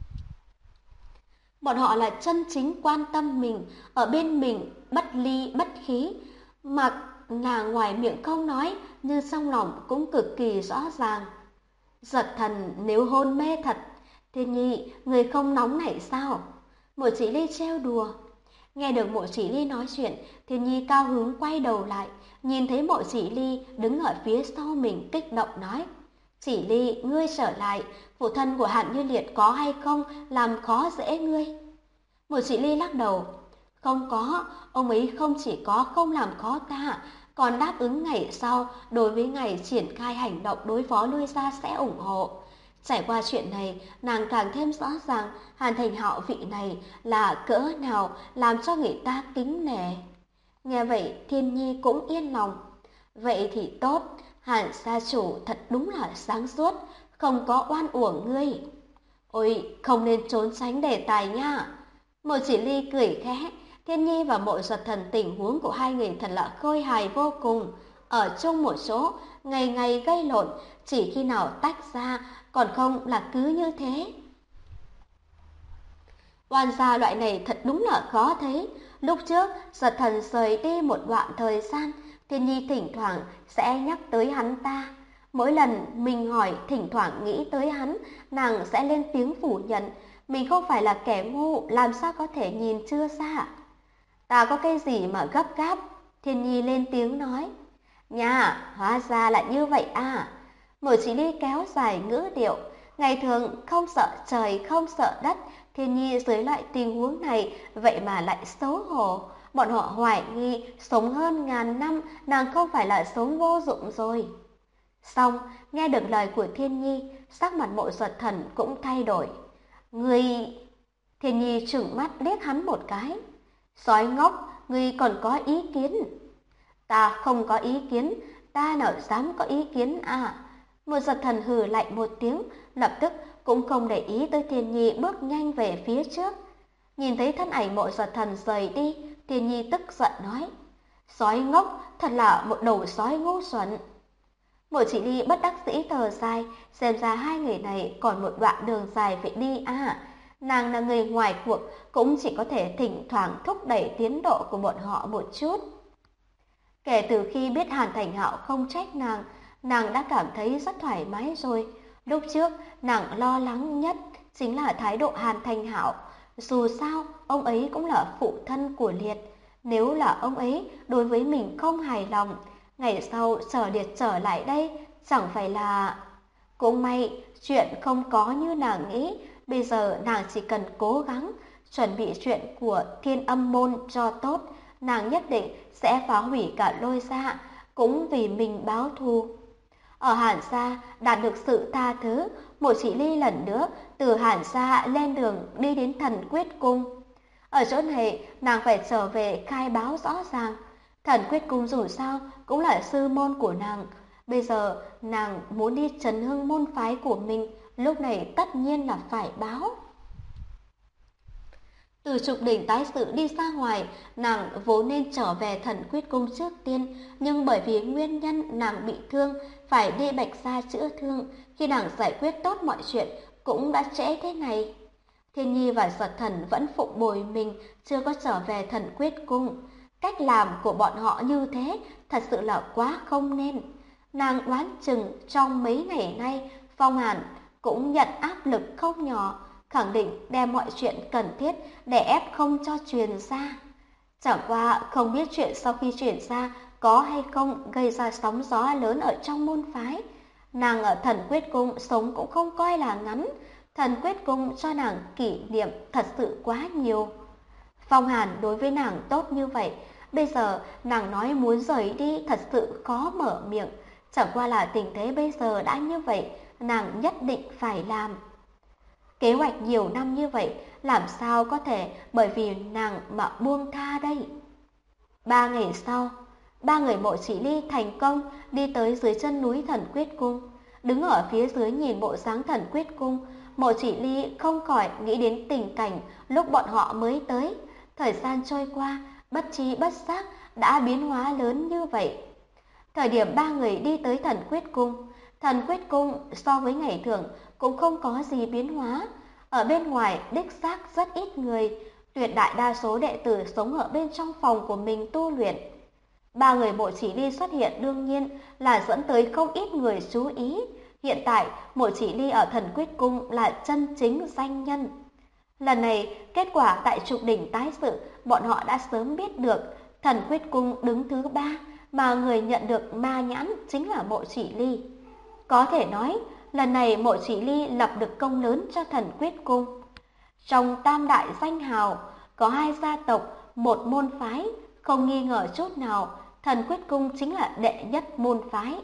Bọn họ là chân chính quan tâm mình, ở bên mình bất ly bất khí, mà là ngoài miệng không nói, nhưng trong lòng cũng cực kỳ rõ ràng. Duật Thần nếu hôn mê thật, Thiên Nhi, người không nóng nảy sao? Mộ Chỉ Ly trêu đùa. Nghe được Mộ Chỉ Ly nói chuyện, Thiên Nhi cao hứng quay đầu lại, nhìn thấy Mộ Chỉ Ly đứng ở phía sau mình kích động nói. Chỉ Ly, ngươi trở lại, phụ thân của Hàn Như Liệt có hay không làm khó dễ ngươi? Mộ Chỉ Ly lắc đầu. Không có, ông ấy không chỉ có không làm khó ta, còn đáp ứng ngày sau đối với ngày triển khai hành động đối phó lui ra sẽ ủng hộ. Trải qua chuyện này, nàng càng thêm rõ ràng Hàn Thành Hạo vị này là cỡ nào làm cho người ta kính nể. Nghe vậy, Thiên Nhi cũng yên lòng. Vậy thì tốt, Hàn gia chủ thật đúng là sáng suốt, không có oan uổng ngươi. Ôi, không nên trốn tránh đề tài nha. Mộ Chỉ Ly cười khẽ. Thiên Nhi và Mộ Duật Thần tình huống của hai người thật là khôi hài vô cùng. Ở chung một chỗ, ngày ngày gây lộn, chỉ khi nào tách ra, còn không là cứ như thế. Oan gia loại này thật đúng là khó thấy. Lúc trước, Duật Thần rời đi một đoạn thời gian, Thiên Nhi thỉnh thoảng sẽ nhắc tới hắn ta. Mỗi lần mình hỏi, thỉnh thoảng nghĩ tới hắn, nàng sẽ lên tiếng phủ nhận. Mình không phải là kẻ ngu, làm sao có thể nhìn chưa ra. Ta có cái gì mà gấp gáp? Thiên Nhi lên tiếng nói. Nhà, hóa ra là như vậy à. Mộ Chỉ Ly kéo dài ngữ điệu. Ngày thường không sợ trời, không sợ đất. Thiên Nhi dưới loại tình huống này, vậy mà lại xấu hổ. Bọn họ hoài nghi, sống hơn ngàn năm, nàng không phải là sống vô dụng rồi. Xong, nghe được lời của Thiên Nhi, sắc mặt Mộ Duật Thần cũng thay đổi. Ngươi... Thiên Nhi trừng mắt liếc hắn một cái. Sói ngốc, ngươi còn có ý kiến? Ta không có ý kiến, ta nào dám có ý kiến à? Mộ Duật Thần hừ lạnh một tiếng, lập tức cũng không để ý tới Thiên Nhi bước nhanh về phía trước. Nhìn thấy thân ảnh Mộ Duật Thần rời đi, Thiên Nhi tức giận nói. Sói ngốc, thật là một đầu sói ngu xuẩn. Mộ Chỉ Ly bất đắc dĩ thở dài, xem ra hai người này còn một đoạn đường dài phải đi à. Nàng là người ngoài cuộc, cũng chỉ có thể thỉnh thoảng thúc đẩy tiến độ của bọn họ một chút. Kể từ khi biết Hàn Thành Hạo không trách nàng đã cảm thấy rất thoải mái rồi. Lúc trước, nàng lo lắng nhất chính là thái độ Hàn Thành Hạo. Dù sao, ông ấy cũng là phụ thân của Liệt. Nếu là ông ấy đối với mình không hài lòng, ngày sau Sở Liệt trở lại đây, chẳng phải là... Cũng may, chuyện không có như nàng nghĩ, bây giờ nàng chỉ cần cố gắng, chuẩn bị chuyện của Thiên Âm Môn cho tốt, nàng nhất định sẽ phá hủy cả Lôi gia, cũng vì mình báo thù. Ở Hàn Sa đạt được sự tha thứ, Mộ Chỉ Ly lần nữa từ Hàn Sa lên đường đi đến Thần Quyết Cung. Ở chỗ này, nàng phải trở về khai báo rõ ràng. Thần Quyết Cung dù sao cũng là sư môn của nàng. Bây giờ nàng muốn đi trấn hưng môn phái của mình, lúc này tất nhiên là phải báo. Từ Trục Đỉnh tái sự đi ra ngoài, nàng vốn nên trở về Thần Quyết Cung trước tiên, nhưng bởi vì nguyên nhân nàng bị thương, phải đi Bạch Gia chữa thương. Khi nàng giải quyết tốt mọi chuyện, cũng đã trễ thế này. Thiên Nhi và Giật Thần vẫn phụng bồi mình, chưa có trở về Thần Quyết Cung. Cách làm của bọn họ như thế thật sự là quá không nên. Nàng đoán chừng trong mấy ngày nay, Phong Hàn cũng nhận áp lực không nhỏ, khẳng định đem mọi chuyện cần thiết để ép không cho truyền ra. Chẳng qua không biết chuyện sau khi truyền ra có hay không gây ra sóng gió lớn ở trong môn phái. Nàng ở Thần Quyết Cung sống cũng không coi là ngắn, Thần Quyết Cung cho nàng kỷ niệm thật sự quá nhiều. Phong Hàn đối với nàng tốt như vậy, bây giờ nàng nói muốn rời đi thật sự khó mở miệng. Chẳng qua là tình thế bây giờ đã như vậy, nàng nhất định phải làm. Kế hoạch nhiều năm như vậy, làm sao có thể bởi vì nàng mà buông tha đây? 3 ngày sau, 3 người Mộ Chỉ Ly thành công đi tới dưới chân núi Thần Quyết Cung. Đứng ở phía dưới nhìn bộ dáng Thần Quyết Cung, Mộ Chỉ Ly không khỏi nghĩ đến tình cảnh lúc bọn họ mới tới. Thời gian trôi qua, bất tri bất giác đã biến hóa lớn như vậy. Thời điểm 3 người đi tới Thần Quyết Cung so với ngày thường cũng không có gì biến hóa. Ở bên ngoài đích xác rất ít người, tuyệt đại đa số đệ tử sống ở bên trong phòng của mình tu luyện. 3 người Mộ Chỉ Ly xuất hiện đương nhiên là dẫn tới không ít người chú ý. Hiện tại, Mộ Chỉ Ly ở Thần Quyết Cung là chân chính danh nhân. Lần này, kết quả tại Trục Đỉnh tái sự, bọn họ đã sớm biết được Thần Quyết Cung đứng thứ 3, mà người nhận được ma nhãn chính là Mộ Chỉ Ly. Có thể nói, lần này Mộ Chỉ Ly lập được công lớn cho Thần Quyết Cung. Trong tam đại danh hào, có 2 gia tộc, 1 môn phái, không nghi ngờ chút nào, Thần Quyết Cung chính là đệ nhất môn phái.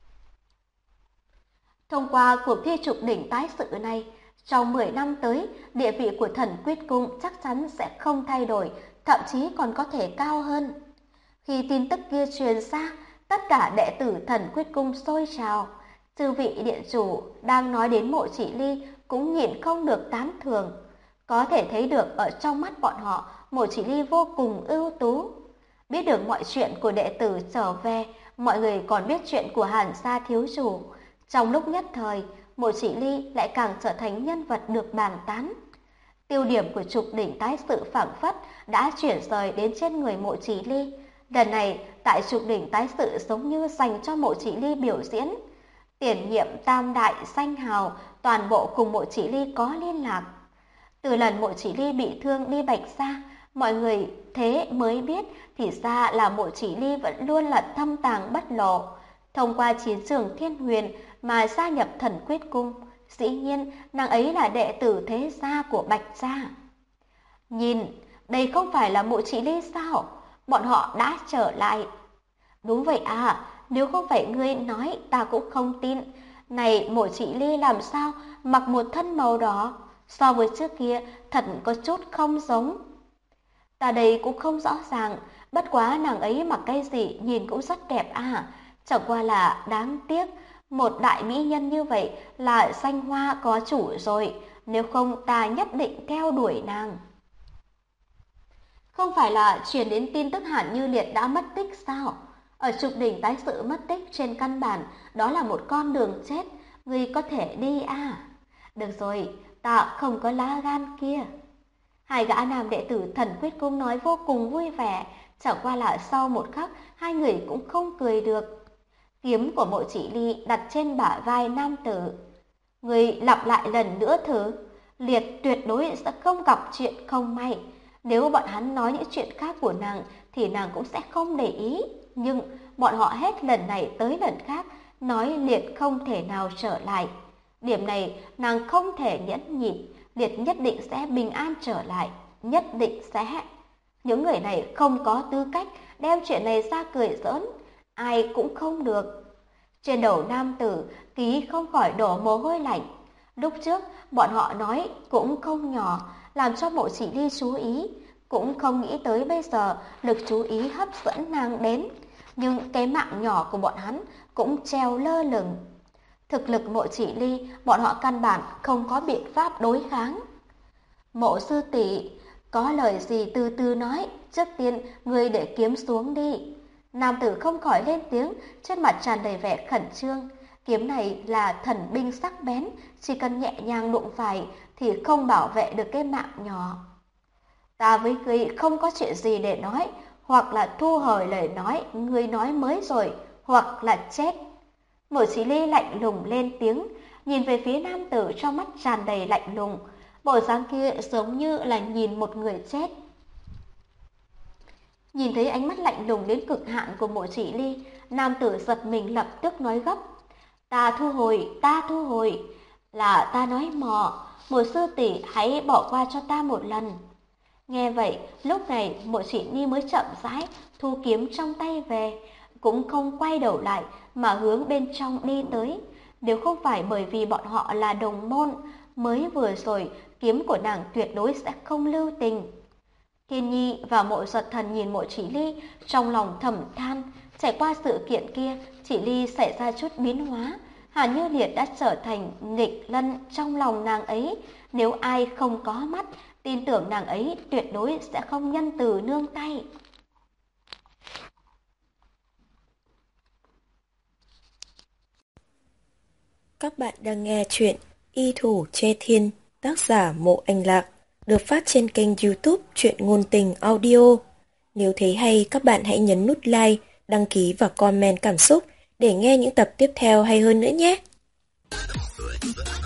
Thông qua cuộc thi Trục Đỉnh tái sự này, trong 10 năm tới, địa vị của Thần Quyết Cung chắc chắn sẽ không thay đổi, thậm chí còn có thể cao hơn. Khi tin tức kia truyền ra, tất cả đệ tử Thần Quyết Cung sôi trào. Chư vị điện chủ đang nói đến Mộ Chỉ Ly cũng nhịn không được tán thưởng. Có thể thấy được ở trong mắt bọn họ, Mộ Chỉ Ly vô cùng ưu tú. Biết được mọi chuyện của đệ tử trở về, mọi người còn biết chuyện của Hàn Sa thiếu chủ. Trong lúc nhất thời, Mộ Chỉ Ly lại càng trở thành nhân vật được bàn tán. Tiêu điểm của Trục Đỉnh tái sự phảng phất đã chuyển rời đến trên người Mộ Chỉ Ly. Lần này, tại Trục Đỉnh tái sự giống như dành cho Mộ Chỉ Ly biểu diễn. Tiền nhiệm tam đại danh hào toàn bộ cùng Mộ Chỉ Ly có liên lạc. Từ lần Mộ Chỉ Ly bị thương đi Bạch Gia, mọi người thế mới biết thì ra là Mộ Chỉ Ly vẫn luôn là thâm tàng bất lộ. Thông qua chiến trường Thiên Huyền mà gia nhập Thần Quyết Cung, dĩ nhiên nàng ấy là đệ tử thế gia của Bạch Gia. Nhìn, đây không phải là Mộ Chỉ Ly sao? Bọn họ đã trở lại. Đúng vậy à, nếu không phải ngươi nói ta cũng không tin. Này Mộ Chỉ Ly làm sao mặc một thân màu đỏ, so với trước kia thật có chút không giống. Ta đây cũng không rõ ràng, bất quá nàng ấy mặc cái gì nhìn cũng rất đẹp à. Chẳng qua là đáng tiếc, một đại mỹ nhân như vậy là danh hoa có chủ rồi, nếu không ta nhất định theo đuổi nàng. Không phải là truyền đến tin tức Hàn Như Liệt đã mất tích sao? Ở Trục Đỉnh tái sự mất tích trên căn bản, đó là một con đường chết, ngươi có thể đi à? Được rồi, ta không có lá gan kia. 2 gã nam đệ tử Thần Quyết Cung nói vô cùng vui vẻ, chẳng qua là sau một khắc, 2 người cũng không cười được. Kiếm của Mộ Chỉ Ly đặt trên bả vai nam tử. Ngươi lặp lại lần nữa thử, Liệt tuyệt đối sẽ không gặp chuyện không may. Nếu bọn hắn nói những chuyện khác của nàng thì nàng cũng sẽ không để ý. Nhưng bọn họ hết lần này tới lần khác nói Liệt không thể nào trở lại. Điểm này nàng không thể nhẫn nhịn, Liệt nhất định sẽ bình an trở lại, nhất định sẽ. Những người này không có tư cách đem chuyện này ra cười giỡn, ai cũng không được. Trên đầu nam tử Ký không khỏi đổ mồ hôi lạnh. Lúc trước bọn họ nói cũng không nhỏ, làm cho Mộ Chỉ Ly chú ý, cũng không nghĩ tới bây giờ lực chú ý hấp dẫn nàng đến. Nhưng cái mạng nhỏ của bọn hắn cũng treo lơ lửng. Thực lực Mộ Chỉ Ly bọn họ căn bản không có biện pháp đối kháng. Mộ sư tỷ, có lời gì từ từ nói, trước tiên ngươi để kiếm xuống đi. Nam tử không khỏi lên tiếng, trên mặt tràn đầy vẻ khẩn trương. Kiếm này là thần binh sắc bén, chỉ cần nhẹ nhàng đụng phải thì không bảo vệ được cái mạng nhỏ. Ta với ngươi không có chuyện gì để nói, hoặc là thu hồi lời nói ngươi nói mới rồi, hoặc là chết. Mộ Chỉ Ly lạnh lùng lên tiếng, nhìn về phía nam tử trong mắt tràn đầy lạnh lùng. Bộ dáng kia giống như là nhìn một người chết. Nhìn thấy ánh mắt lạnh lùng đến cực hạn của Mộ Chỉ Ly, nam tử giật mình lập tức nói gấp. Ta thu hồi, là ta nói mò, Mộ sư tỷ hãy bỏ qua cho ta một lần. Nghe vậy, lúc này Mộ Chỉ Ly mới chậm rãi thu kiếm trong tay về, cũng không quay đầu lại mà hướng bên trong đi tới. Nếu không phải bởi vì bọn họ là đồng môn, mới vừa rồi kiếm của nàng tuyệt đối sẽ không lưu tình. Kiên Nhi và Mộ Giật Thần nhìn Mộ Chỉ Ly, trong lòng thầm than, trải qua sự kiện kia, Chỉ Ly xảy ra chút biến hóa, Hàn Như Liệt đã trở thành nghịch lân trong lòng nàng ấy. Nếu ai không có mắt, tin tưởng nàng ấy tuyệt đối sẽ không nhân từ nương tay. Các bạn đang nghe chuyện Y Thủ Chê Thiên, tác giả Mộ Anh Lạc, được phát trên kênh YouTube Truyện Ngôn Tình Audio. Nếu thấy hay, các bạn hãy nhấn nút like, đăng ký và comment cảm xúc để nghe những tập tiếp theo hay hơn nữa nhé.